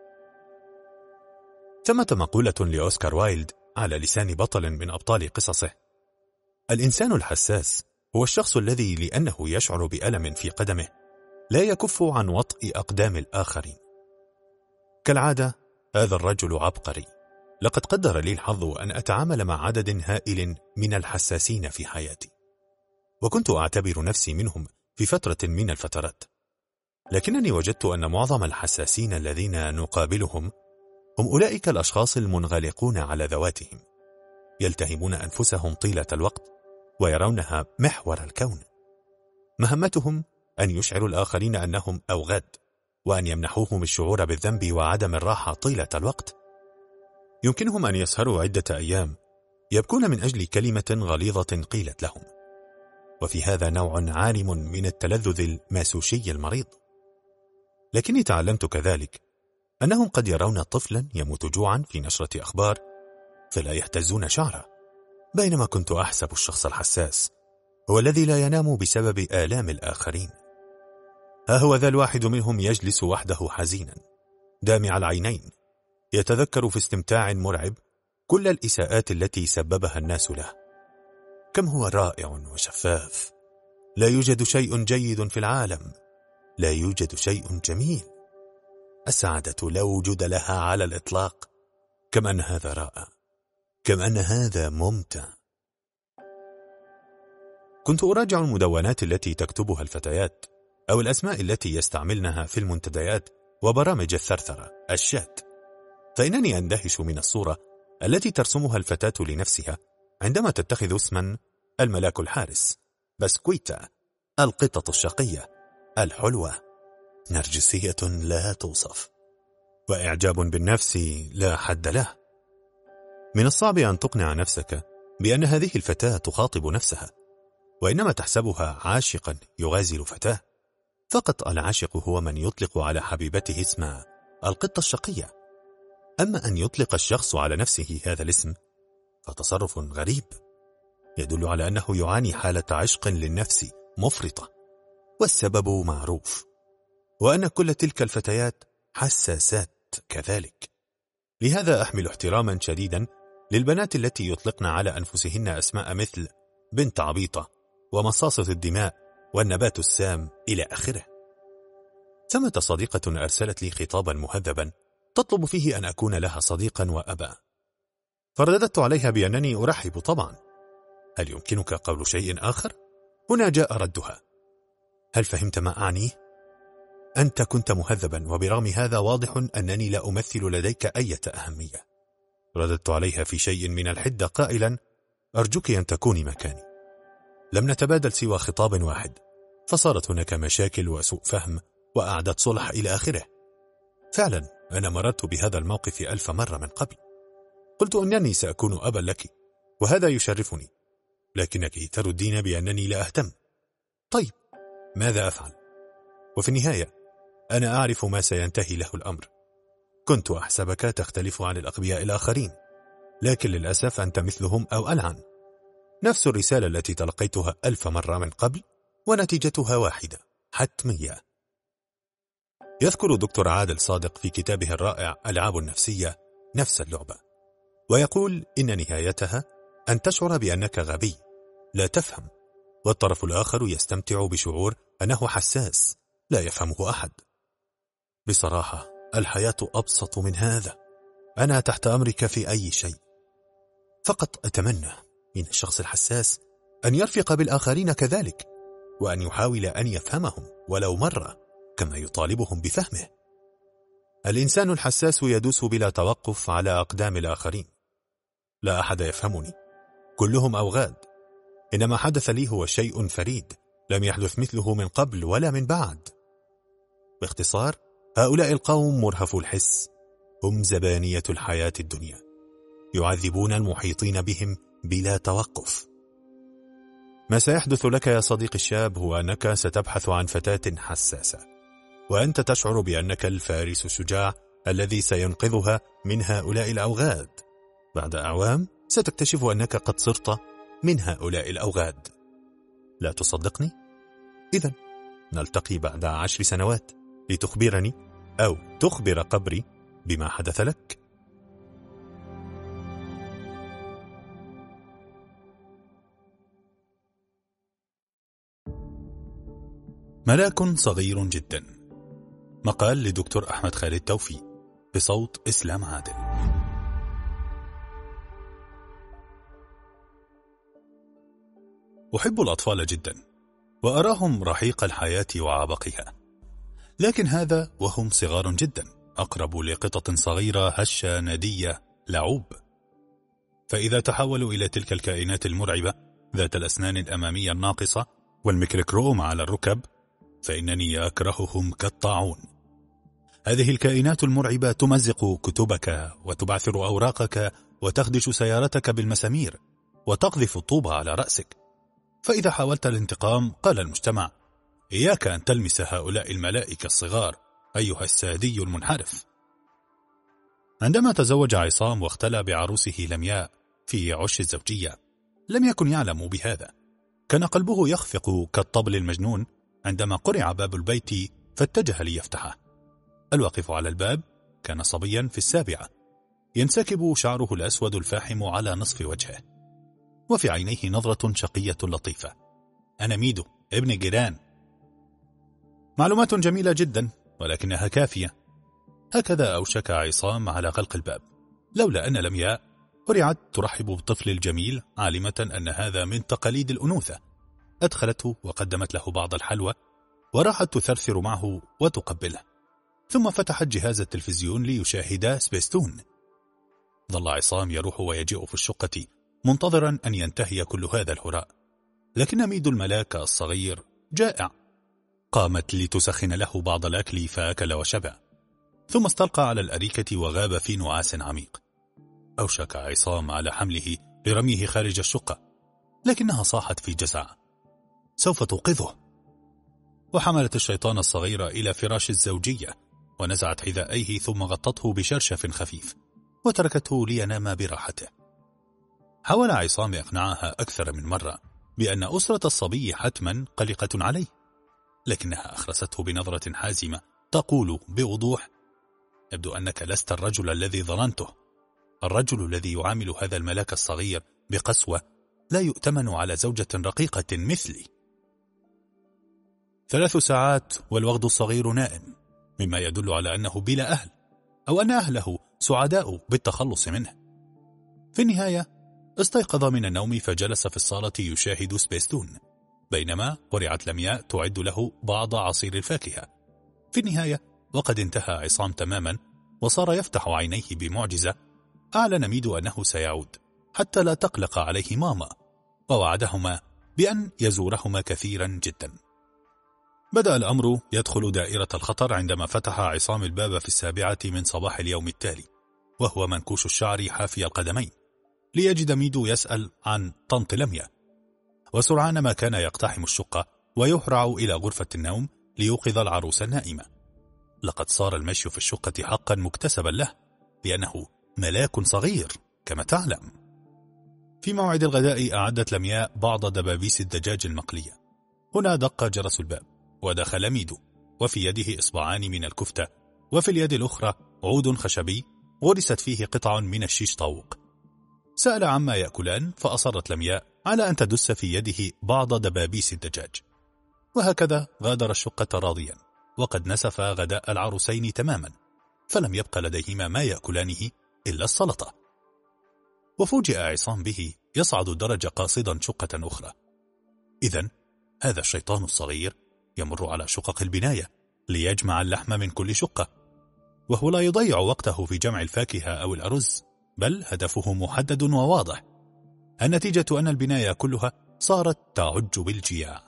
ثمة مقولة لأوسكار وايلد على لسان بطل من أبطال قصصه: الإنسان الحساس هو الشخص الذي لأنه يشعر بألم في قدمه لا يكف عن وطئ أقدام الآخرين. كالعادة هذا الرجل عبقري، لقد قدر لي الحظ أن أتعامل مع عدد هائل من الحساسين في حياتي، وكنت أعتبر نفسي منهم في فترة من الفترات، لكنني وجدت أن معظم الحساسين الذين نقابلهم هم أولئك الأشخاص المنغلقون على ذواتهم، يلتهمون أنفسهم طيلة الوقت ويرونها محور الكون. مهمتهم أن يشعروا الآخرين أنهم أوغاد، وأن يمنحوهم الشعور بالذنب وعدم الراحة طيلة الوقت. يمكنهم أن يسهروا عدة أيام يبكون من أجل كلمة غليظة قيلت لهم، وفي هذا نوع عارم من التلذذ الماسوشي المريض. لكني تعلمت كذلك أنهم قد يرون طفلا يموت جوعا في نشرة أخبار فلا يهتزون شعره، بينما كنت أحسب الشخص الحساس هو الذي لا ينام بسبب آلام الآخرين. ها هو ذا الواحد منهم يجلس وحده حزينا دامع العينين، يتذكر في استمتاع مرعب كل الإساءات التي سببها الناس له. كم هو رائع وشفاف، لا يوجد شيء جيد في العالم، لا يوجد شيء جميل. السعادة لا وجود لها على الإطلاق. كم أن هذا رائع، كم أن هذا ممتع. كنت أراجع المدونات التي تكتبها الفتيات أو الأسماء التي يستعملنها في المنتديات وبرامج الثرثرة الشات، فإنني أندهش من الصورة التي ترسمها الفتاة لنفسها عندما تتخذ اسما: الملاك الحارس، بسكويتا، القطة الشقية، الحلوة. نرجسية لا توصف، وإعجاب بالنفس لا حد له. من الصعب أن تقنع نفسك بأن هذه الفتاة تخاطب نفسها، وإنما تحسبها عاشقا يغازل فتاة. فقط العاشق هو من يطلق على حبيبته اسم القطة الشقية، أما أن يطلق الشخص على نفسه هذا الاسم فتصرف غريب يدل على أنه يعاني حالة عشق للنفس مفرطة، والسبب معروف، وأن كل تلك الفتيات حساسات كذلك. لهذا أحمل احتراما شديدا للبنات التي يطلقن على أنفسهن أسماء مثل بنت عبيطة ومصاصة الدماء والنبات السام إلى آخره. ثمة صديقة أرسلت لي خطابا مهذبا تطلب فيه أن أكون لها صديقا وأبا، فرددت عليها بأنني أرحب طبعا. هل يمكنك قول شيء آخر؟ هنا جاء ردها: هل فهمت ما أعنيه؟ أنت كنت مهذبا، وبرغم هذا واضح أنني لا أمثل لديك أي أهمية. رددت عليها في شيء من الحدة قائلا: أرجوك أن تكوني مكاني. لم نتبادل سوى خطاب واحد، فصارت هناك مشاكل وسوء فهم وأعداد صلح إلى آخره. فعلا أنا مررت بهذا الموقف ألف مرة من قبل. قلت أنني سأكون أبا لك، وهذا يشرفني، لكنك تردين بأنني لا أهتم. طيب، ماذا أفعل؟ وفي النهاية أنا أعرف ما سينتهي له الأمر. كنت أحسبك تختلف عن الأغبياء الآخرين، لكن للأسف أنت مثلهم أو ألعن. نفس الرسالة التي تلقيتها ألف مرة من قبل، ونتيجتها واحدة حتمية. يذكر دكتور عادل صادق في كتابه الرائع ألعاب النفسية نفس اللعبة، ويقول إن نهايتها أن تشعر بأنك غبي لا تفهم، والطرف الآخر يستمتع بشعور أنه حساس لا يفهمه أحد. بصراحة الحياة أبسط من هذا. أنا تحت أمرك في أي شيء، فقط أتمنى من الشخص الحساس أن يرفق بالآخرين كذلك، وأن يحاول أن يفهمهم ولو مرة كما يطالبهم بفهمه. الإنسان الحساس يدوس بلا توقف على أقدام الآخرين. لا أحد يفهمني، كلهم أوغاد. إنما حدث لي هو شيء فريد لم يحدث مثله من قبل ولا من بعد. باختصار، هؤلاء القوم مرهفو الحس، هم زبانية الحياة الدنيا، يعذبون المحيطين بهم بلا توقف. ما سيحدث لك يا صديقي الشاب هو أنك ستبحث عن فتاة حساسة، وأنت تشعر بأنك الفارس الشجاع الذي سينقذها من هؤلاء الأوغاد. بعد أعوام ستكتشف أنك قد صرت من هؤلاء الأوغاد. لا تصدقني؟ إذن نلتقي بعد عشر سنوات لتخبرني أو تخبر قبري بما حدث لك. ملاك صغير جدا. مقال لدكتور أحمد خالد توفيق بصوت إسلام عادل. أحب الأطفال جدا، وأراهم رحيق الحياة وعبقها، لكن هذا وهم صغار جدا، أقرب لقطة صغيرة هشة ندية لعوب. فإذا تحولوا إلى تلك الكائنات المرعبة ذات الأسنان الأمامية الناقصة والميكروكروم على الركب، فإنني أكرههم كالطاعون. هذه الكائنات المرعبة تمزق كتبك وتبعثر أوراقك وتخدش سيارتك بالمسامير وتقذف الطوبة على رأسك. فإذا حاولت الانتقام قال المجتمع: إياك أن تلمس هؤلاء الملائكة الصغار أيها السادي المنحرف. عندما تزوج عصام واختلى بعروسه لمياء في عش الزوجية لم يكن يعلم بهذا. كان قلبه يخفق كالطبل المجنون عندما قرع باب البيت فاتجه ليفتحه. الواقف على الباب كان صبيا في السابعة، ينسكب شعره الأسود الفاحم على نصف وجهه، وفي عينيه نظرة شقية لطيفة. أنا ميدو ابن الجيران. معلومات جميلة جدا ولكنها كافية. هكذا أوشك عصام على غلق الباب، لولا أن لمياء قرعت ترحب بالطفل الجميل عالمة أن هذا من تقاليد الأنوثة. أدخلته وقدمت له بعض الحلوى وراحت تثرثر معه وتقبله، ثم فتحت جهاز التلفزيون ليشاهد سبيستون. ظل عصام يروح ويجيء في الشقة منتظرا أن ينتهي كل هذا الهراء، لكن ميدو الملاك الصغير جائع. قامت لتسخن له بعض الأكل فأكل وشبع، ثم استلقى على الأريكة وغاب في نعاس عميق. أوشك عصام على حمله لرميه خارج الشقة، لكنها صاحت في جزع: سوف توقظه. وحملت الشيطان الصغير إلى فراش الزوجية ونزعت حذائيه ثم غطته بشرشف خفيف وتركته لينام براحته. حاول عصام إقناعها أكثر من مرة بأن أسرة الصبي حتما قلقة عليه، لكنها أخرسته بنظرة حازمة تقول بوضوح: يبدو أنك لست الرجل الذي ظننته. الرجل الذي يعامل هذا الملاك الصغير بقسوة لا يؤتمن على زوجة رقيقة مثلي. ثلاث ساعات والوغد الصغير نائم، مما يدل على أنه بلا أهل، أو أن أهله سعداء بالتخلص منه. في النهاية استيقظ من النوم فجلس في الصالة يشاهد سبيستون، بينما قرعت لمياء تعد له بعض عصير الفاكهة. في النهاية وقد انتهى عصام تماما وصار يفتح عينيه بمعجزة. أعلن ميدو أنه سيعود حتى لا تقلق عليه ماما، ووعدهما بأن يزورهما كثيرا جدا. بدأ الأمر يدخل دائرة الخطر عندما فتح عصام الباب في السابعة من صباح اليوم التالي، وهو منكوش الشعر حافي القدمين، ليجد ميدو يسأل عن طنط لميا. وسرعان ما كان يقتحم الشقة ويهرع إلى غرفة النوم ليوقظ العروس النائمة. لقد صار المشي في الشقة حقا مكتسبا له، لأنه ملاك صغير كما تعلم. في موعد الغداء أعدت لمياء بعض دبابيس الدجاج المقلية. هنا دق جرس الباب ودخل ميدو، وفي يده إصبعان من الكفتة، وفي اليد الأخرى عود خشبي غرست فيه قطع من الشيش طاوق. سأل عما يأكلان، فأصرت لمياء على أن تدس في يده بعض دبابيس الدجاج، وهكذا غادر الشقة راضيا، وقد نسف غداء العروسين تماما، فلم يبق لديهما ما يأكلانه إلا السلطة. وفوجئ عصام به يصعد الدرج قاصدا شقة أخرى. إذن هذا الشيطان الصغير يمر على شقق البناية ليجمع اللحم من كل شقة، وهو لا يضيع وقته في جمع الفاكهة أو الأرز، بل هدفه محدد وواضح. النتيجة أن البناية كلها صارت تعج بالجياع.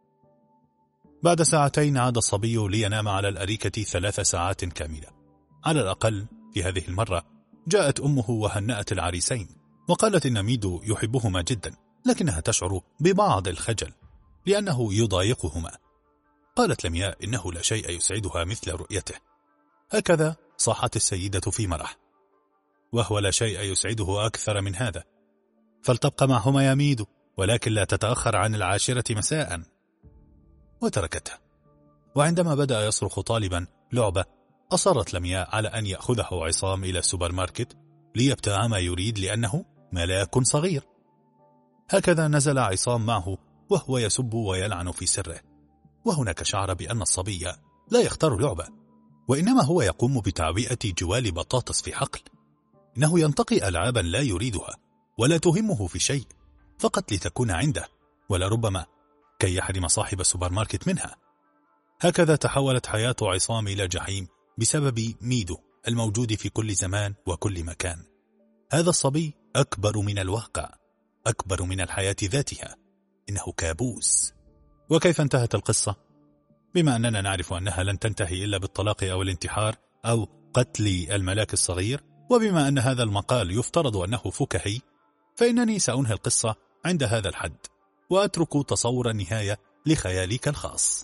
بعد ساعتين عاد الصبي لينام على الأريكة ثلاث ساعات كاملة على الأقل. في هذه المرة جاءت أمه وهنأت العريسين، وقالت إن ميدو يحبهما جدا، لكنها تشعر ببعض الخجل لأنه يضايقهما. قالت لمياء إنه لا شيء يسعدها مثل رؤيته. هكذا صاحت السيدة في مرح، وهو لا شيء يسعده أكثر من هذا. فلتبقى معهما يا ميدو، ولكن لا تتأخر عن العاشرة مساء. وتركته. وعندما بدأ يصرخ طالبا لعبة، أصرت لمياء على أن يأخذه عصام إلى السوبر ماركت ليبتاع ما يريد، لأنه ملاك صغير. هكذا نزل عصام معه وهو يسب ويلعن في سره. وهناك شعر بأن الصبي لا يختار لعبة، وإنما هو يقوم بتعبئة جوال بطاطس في حقل. إنه ينتقي ألعابا لا يريدها ولا تهمه في شيء، فقط لتكون عنده، ولربما كي يحرم صاحب السوبر ماركت منها. هكذا تحولت حياة عصام إلى جحيم بسبب ميدو الموجود في كل زمان وكل مكان. هذا الصبي أكبر من الواقع، أكبر من الحياة ذاتها. إنه كابوس. وكيف انتهت القصة؟ بما أننا نعرف أنها لن تنتهي إلا بالطلاق أو الانتحار أو قتل الملاك الصغير، وبما أن هذا المقال يفترض أنه فكاهي، فإنني سأنهي القصة عند هذا الحد، وأترك تصور النهاية لخيالك الخاص.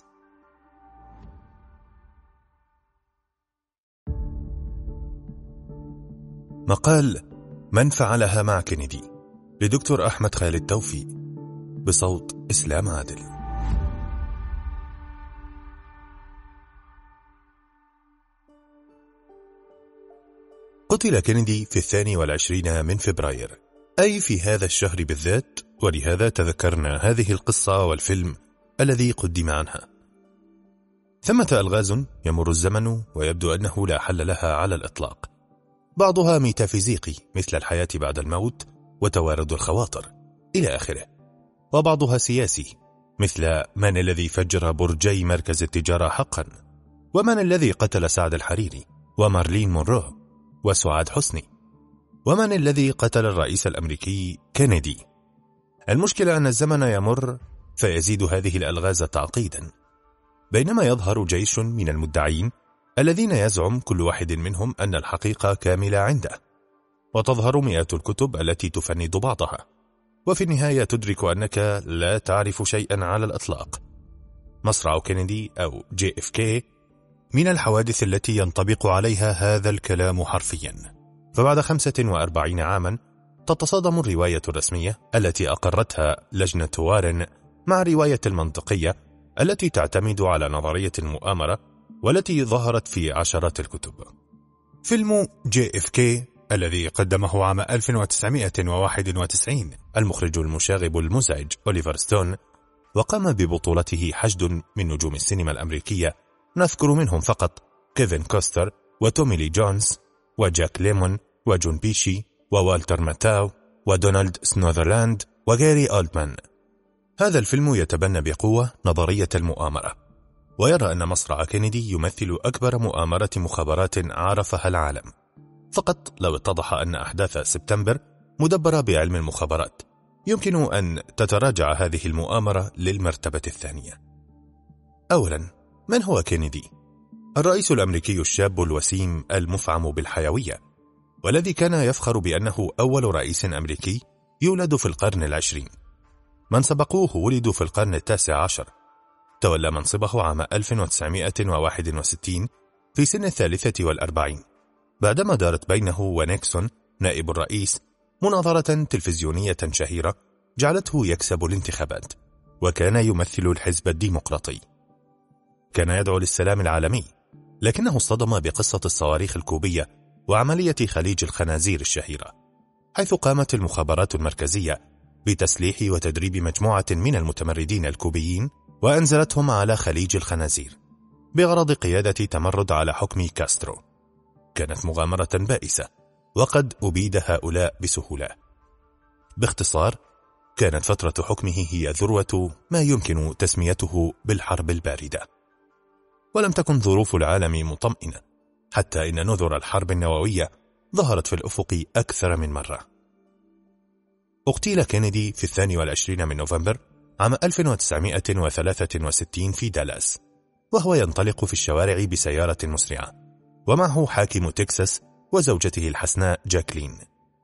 مقال من فعلها مع كينيدي لدكتور أحمد خالد توفيق، بصوت إسلام عادل. قتل كينيدي في الثاني والعشرين من فبراير، أي في هذا الشهر بالذات، ولهذا تذكرنا هذه القصة والفيلم الذي قدم عنها. ثمة ألغاز يمر الزمن ويبدو أنه لا حل لها على الإطلاق، بعضها ميتافيزيقي مثل الحياة بعد الموت وتوارد الخواطر إلى آخره، وبعضها سياسي مثل من الذي فجر برجي مركز التجارة حقا، ومن الذي قتل سعد الحريري ومارلين مونرو وسعاد حسني، ومن الذي قتل الرئيس الأمريكي كينيدي. المشكلة أن الزمن يمر فيزيد هذه الألغاز تعقيدا، بينما يظهر جيش من المدعين الذين يزعم كل واحد منهم أن الحقيقة كاملة عنده، وتظهر مئات الكتب التي تفند بعضها، وفي النهاية تدرك أنك لا تعرف شيئا على الإطلاق. مصرع كينيدي أو جي إف كي من الحوادث التي ينطبق عليها هذا الكلام حرفيا. فبعد خمسة وأربعين عاما تتصادم الرواية الرسمية التي أقرتها لجنة وارن مع الرواية المنطقية التي تعتمد على نظرية المؤامرة والتي ظهرت في عشرات الكتب. فيلم جي إف كي الذي قدمه عام ألف وتسعمائة وواحد وتسعين المخرج المشاغب المزعج أوليفر ستون، وقام ببطولته حشد من نجوم السينما الأمريكية، نذكر منهم فقط كيفن كوستر وتومي لي جونز وجاك ليمون وجون بيشي ووالتر ماتاو ودونالد سنوذرلاند وغاري أولدمان. هذا الفيلم يتبنى بقوة نظرية المؤامرة، ويرى أن مصرع كينيدي يمثل أكبر مؤامرة مخابرات عرفها العالم. فقط لو اتضح أن أحداث سبتمبر مدبرة بعلم المخابرات، يمكن أن تتراجع هذه المؤامرة للمرتبة الثانية. أولا، من هو كينيدي؟ الرئيس الأمريكي الشاب الوسيم المفعم بالحيوية، والذي كان يفخر بأنه أول رئيس أمريكي يولد في القرن العشرين. من سبقوه ولدوا في القرن التاسع عشر. تولى منصبه عام ألف وتسعمائة وواحد وستين في سن الثالثة والأربعين، بعدما دارت بينه ونيكسون نائب الرئيس مناظرة تلفزيونية شهيرة جعلته يكسب الانتخابات، وكان يمثل الحزب الديمقراطي. كان يدعو للسلام العالمي، لكنه اصطدم بقصة الصواريخ الكوبية وعملية خليج الخنازير الشهيرة، حيث قامت المخابرات المركزية بتسليح وتدريب مجموعة من المتمردين الكوبيين وأنزلتهم على خليج الخنازير بغرض قيادة تمرد على حكم كاسترو. كانت مغامرة بائسة، وقد أبيد هؤلاء بسهولة. باختصار، كانت فترة حكمه هي ذروة ما يمكن تسميته بالحرب الباردة. ولم تكن ظروف العالم مطمئنة، حتى إن نذر الحرب النووية ظهرت في الأفق أكثر من مرة. اغتيل كينيدي في الثاني والعشرين من نوفمبر عام ألف وتسعمائة وثلاثة وستين في دالاس، وهو ينطلق في الشوارع بسيارة مسرعة، ومعه حاكم تكساس وزوجته الحسناء جاكلين.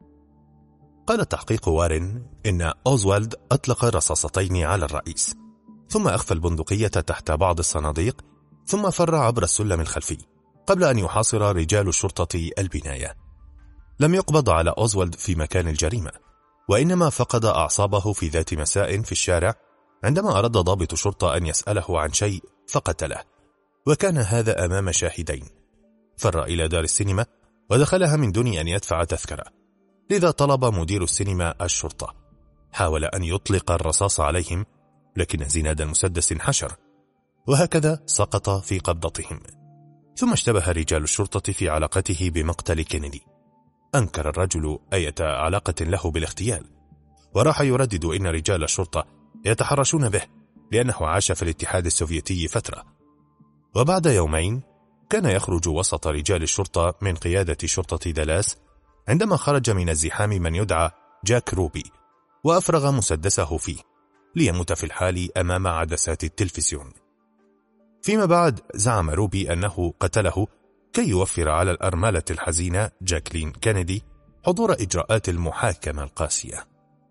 قال تحقيق وارن إن أوزوالد أطلق رصاصتين على الرئيس، ثم أخفى البندقية تحت بعض الصناديق، ثم فر عبر السلم الخلفي قبل أن يحاصر رجال الشرطة البناية. لم يقبض على أوزوالد في مكان الجريمة، وإنما فقد أعصابه في ذات مساء في الشارع عندما أراد ضابط شرطة أن يسأله عن شيء فقتله، وكان هذا أمام شاهدين. فر إلى دار السينما ودخلها من دون أن يدفع تذكرة، لذا طلب مدير السينما الشرطة. حاول أن يطلق الرصاص عليهم، لكن زناد المسدس انحشر، وهكذا سقط في قبضتهم. ثم اشتبه رجال الشرطة في علاقته بمقتل كينيدي. أنكر الرجل أي علاقة له بالاغتيال، وراح يردد إن رجال الشرطة يتحرشون به لأنه عاش في الاتحاد السوفيتي فترة. وبعد يومين كان يخرج وسط رجال الشرطة من قيادة شرطة دالاس عندما خرج من الزحام من يدعى جاك روبي، وأفرغ مسدسه فيه ليموت في الحال أمام عدسات التلفزيون. فيما بعد زعم روبي أنه قتله كي يوفر على الأرملة الحزينة جاكلين كينيدي حضور إجراءات المحاكمة القاسية.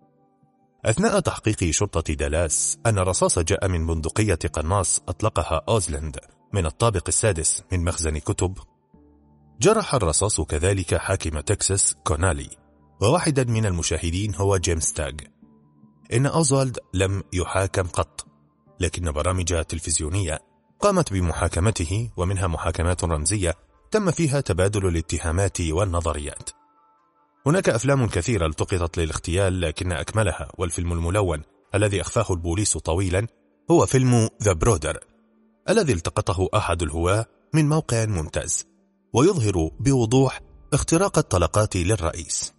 أثناء تحقيق شرطة دالاس أن الرصاص جاء من بندقية قناص أطلقها أوزلند من الطابق السادس من مخزن كتب، جرح الرصاص كذلك حاكم تكساس كونالي، وواحدا من المشاهدين هو جيمس تاغ. إن أوزوالد لم يحاكم قط، لكن برامج تلفزيونية قامت بمحاكمته، ومنها محاكمات رمزية تم فيها تبادل الاتهامات والنظريات. هناك أفلام كثيرة التقطت للاغتيال، لكن أكملها والفيلم الملون الذي أخفاه البوليس طويلا هو فيلم ذا برودر، الذي التقطه أحد الهواة من موقع ممتاز، ويظهر بوضوح اختراق الطلقات للرئيس.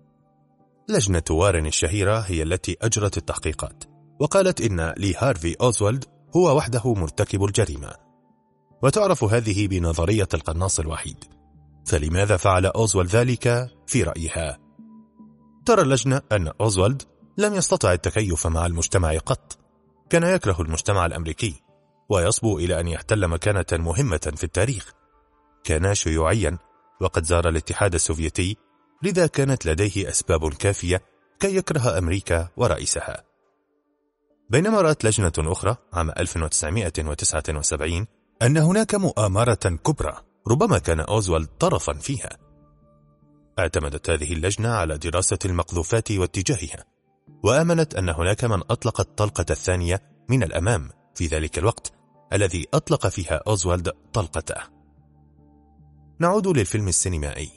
لجنة وارن الشهيرة هي التي أجرت التحقيقات، وقالت إن لي هارفي أوزوالد هو وحده مرتكب الجريمة، وتعرف هذه بنظرية القناص الوحيد. فلماذا فعل أوزوالد ذلك في رأيها؟ ترى اللجنة أن أوزوالد لم يستطع التكيف مع المجتمع قط، كان يكره المجتمع الأمريكي ويصبو إلى أن يحتل مكانة مهمة في التاريخ. كان شيوعيا وقد زار الاتحاد السوفيتي، لذا كانت لديه أسباب كافية كي يكره أمريكا ورئيسها. بينما رأت لجنة أخرى عام ألف وتسعمائة وتسعة وسبعين أن هناك مؤامرة كبرى ربما كان أوزوالد طرفا فيها. اعتمدت هذه اللجنة على دراسة المقذوفات واتجاهها، وآمنت أن هناك من أطلق الطلقة الثانية من الأمام في ذلك الوقت الذي أطلق فيها أوزوالد طلقته. نعود للفيلم السينمائي.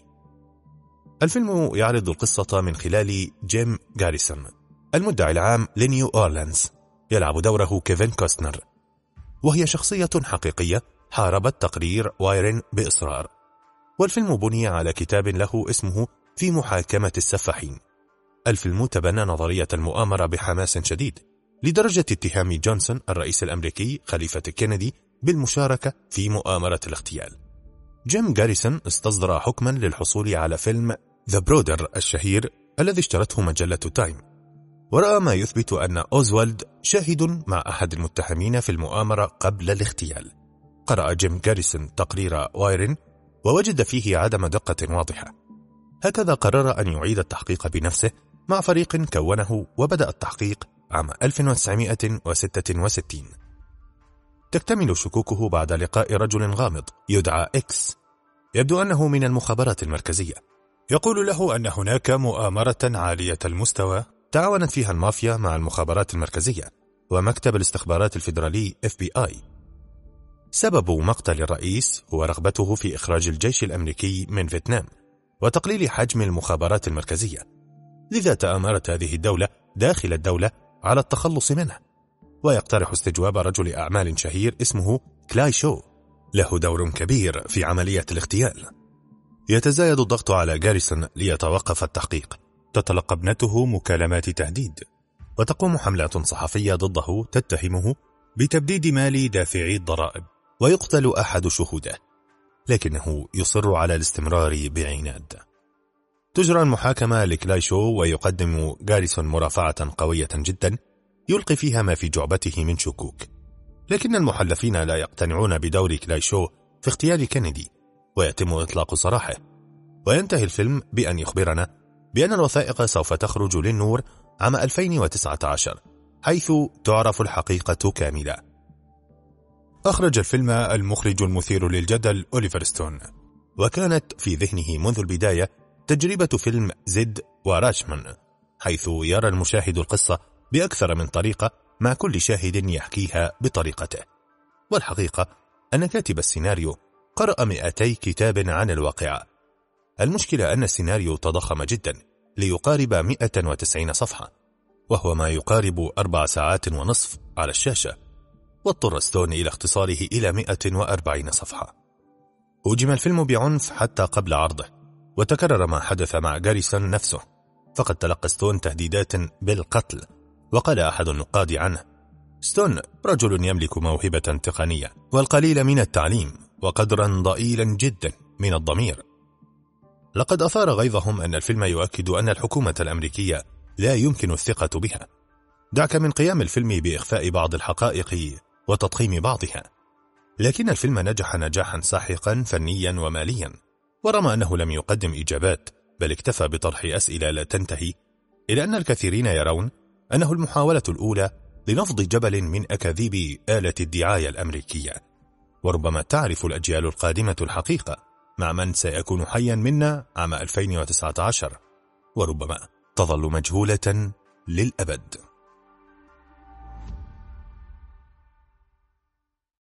الفيلم يعرض القصة من خلال جيم غاريسون المدعي العام لنيو أورلانز، يلعب دوره كيفن كوستنر، وهي شخصية حقيقية حاربت تقرير وايرن بإصرار. والفيلم بني على كتاب له اسمه في محاكمة السفاحين. الفيلم تبنى نظرية المؤامرة بحماس شديد، لدرجة اتهام جونسون الرئيس الأمريكي خليفة كينيدي بالمشاركة في مؤامرة الاغتيال. جيم غاريسون استصدر حكما للحصول على فيلم ذا برودر الشهير الذي اشترته مجلة تايم، ورأى ما يثبت أن أوزوالد شاهد مع أحد المتهمين في المؤامرة قبل الاغتيال، قرأ جيم غاريسون تقرير وايرن ووجد فيه عدم دقة واضحة. هكذا قرر أن يعيد التحقيق بنفسه مع فريق كونه، وبدأ التحقيق عام ألف وتسعمائة وستة وستين. تكتمل شكوكه بعد لقاء رجل غامض يدعى إكس، يبدو أنه من المخابرات المركزية، يقول له أن هناك مؤامرة عالية المستوى تعاونت فيها المافيا مع المخابرات المركزية ومكتب الاستخبارات الفيدرالي إف بي آي. سبب مقتل الرئيس هو رغبته في إخراج الجيش الأمريكي من فيتنام وتقليل حجم المخابرات المركزية، لذا تآمرت هذه الدولة داخل الدولة على التخلص منه، ويقترح استجواب رجل أعمال شهير اسمه كلاي شو، له دور كبير في عملية الاغتيال. يتزايد الضغط على غاريسون ليتوقف التحقيق. تتلقى ابنته مكالمات تهديد، وتقوم حملات صحفية ضده تتهمه بتبديد مال دافعي الضرائب، ويقتل أحد شهوده، لكنه يصر على الاستمرار بعناد. تجرى المحاكمة لكلايشو، ويقدم غاريسون مرافعة قوية جدا يلقي فيها ما في جعبته من شكوك، لكن المحلفين لا يقتنعون بدور كلايشو في اغتيال كينيدي، ويتم إطلاق سراحه. وينتهي الفيلم بأن يخبرنا بأن الوثائق سوف تخرج للنور عام ألفين وتسعة عشر، حيث تعرف الحقيقة كاملة. أخرج الفيلم المخرج المثير للجدل أوليفر ستون، وكانت في ذهنه منذ البداية تجربة فيلم زد وراشمان، حيث يرى المشاهد القصة بأكثر من طريقة مع كل شاهد يحكيها بطريقته. والحقيقة أن كاتب السيناريو قرأ مئتي كتاب عن الواقعة. المشكلة أن السيناريو تضخم جدا ليقارب مئة وتسعين صفحة، وهو ما يقارب أربع ساعات ونصف على الشاشة، واضطر ستون إلى اختصاره إلى مئة وأربعين صفحة. هجم الفيلم بعنف حتى قبل عرضه، وتكرر ما حدث مع غاريسون نفسه، فقد تلقى ستون تهديدات بالقتل. وقال أحد النقاد عنه: ستون رجل يملك موهبة تقنية والقليل من التعليم وقدرا ضئيلا جدا من الضمير. لقد أثار غيظهم أن الفيلم يؤكد أن الحكومة الأمريكية لا يمكن الثقة بها. دعك من قيام الفيلم بإخفاء بعض الحقائق وتضخيم بعضها، لكن الفيلم نجح نجاحا ساحقا فنيا وماليا، ورغم أنه لم يقدم إجابات بل اكتفى بطرح أسئلة لا تنتهي، إلى أن الكثيرين يرون أنه المحاولة الأولى لنفض جبل من أكاذيب آلة الدعاية الأمريكية. وربما تعرف الأجيال القادمة الحقيقة مع من سيكون حيا منا عام ألفين وتسعة عشر، وربما تظل مجهولة للأبد.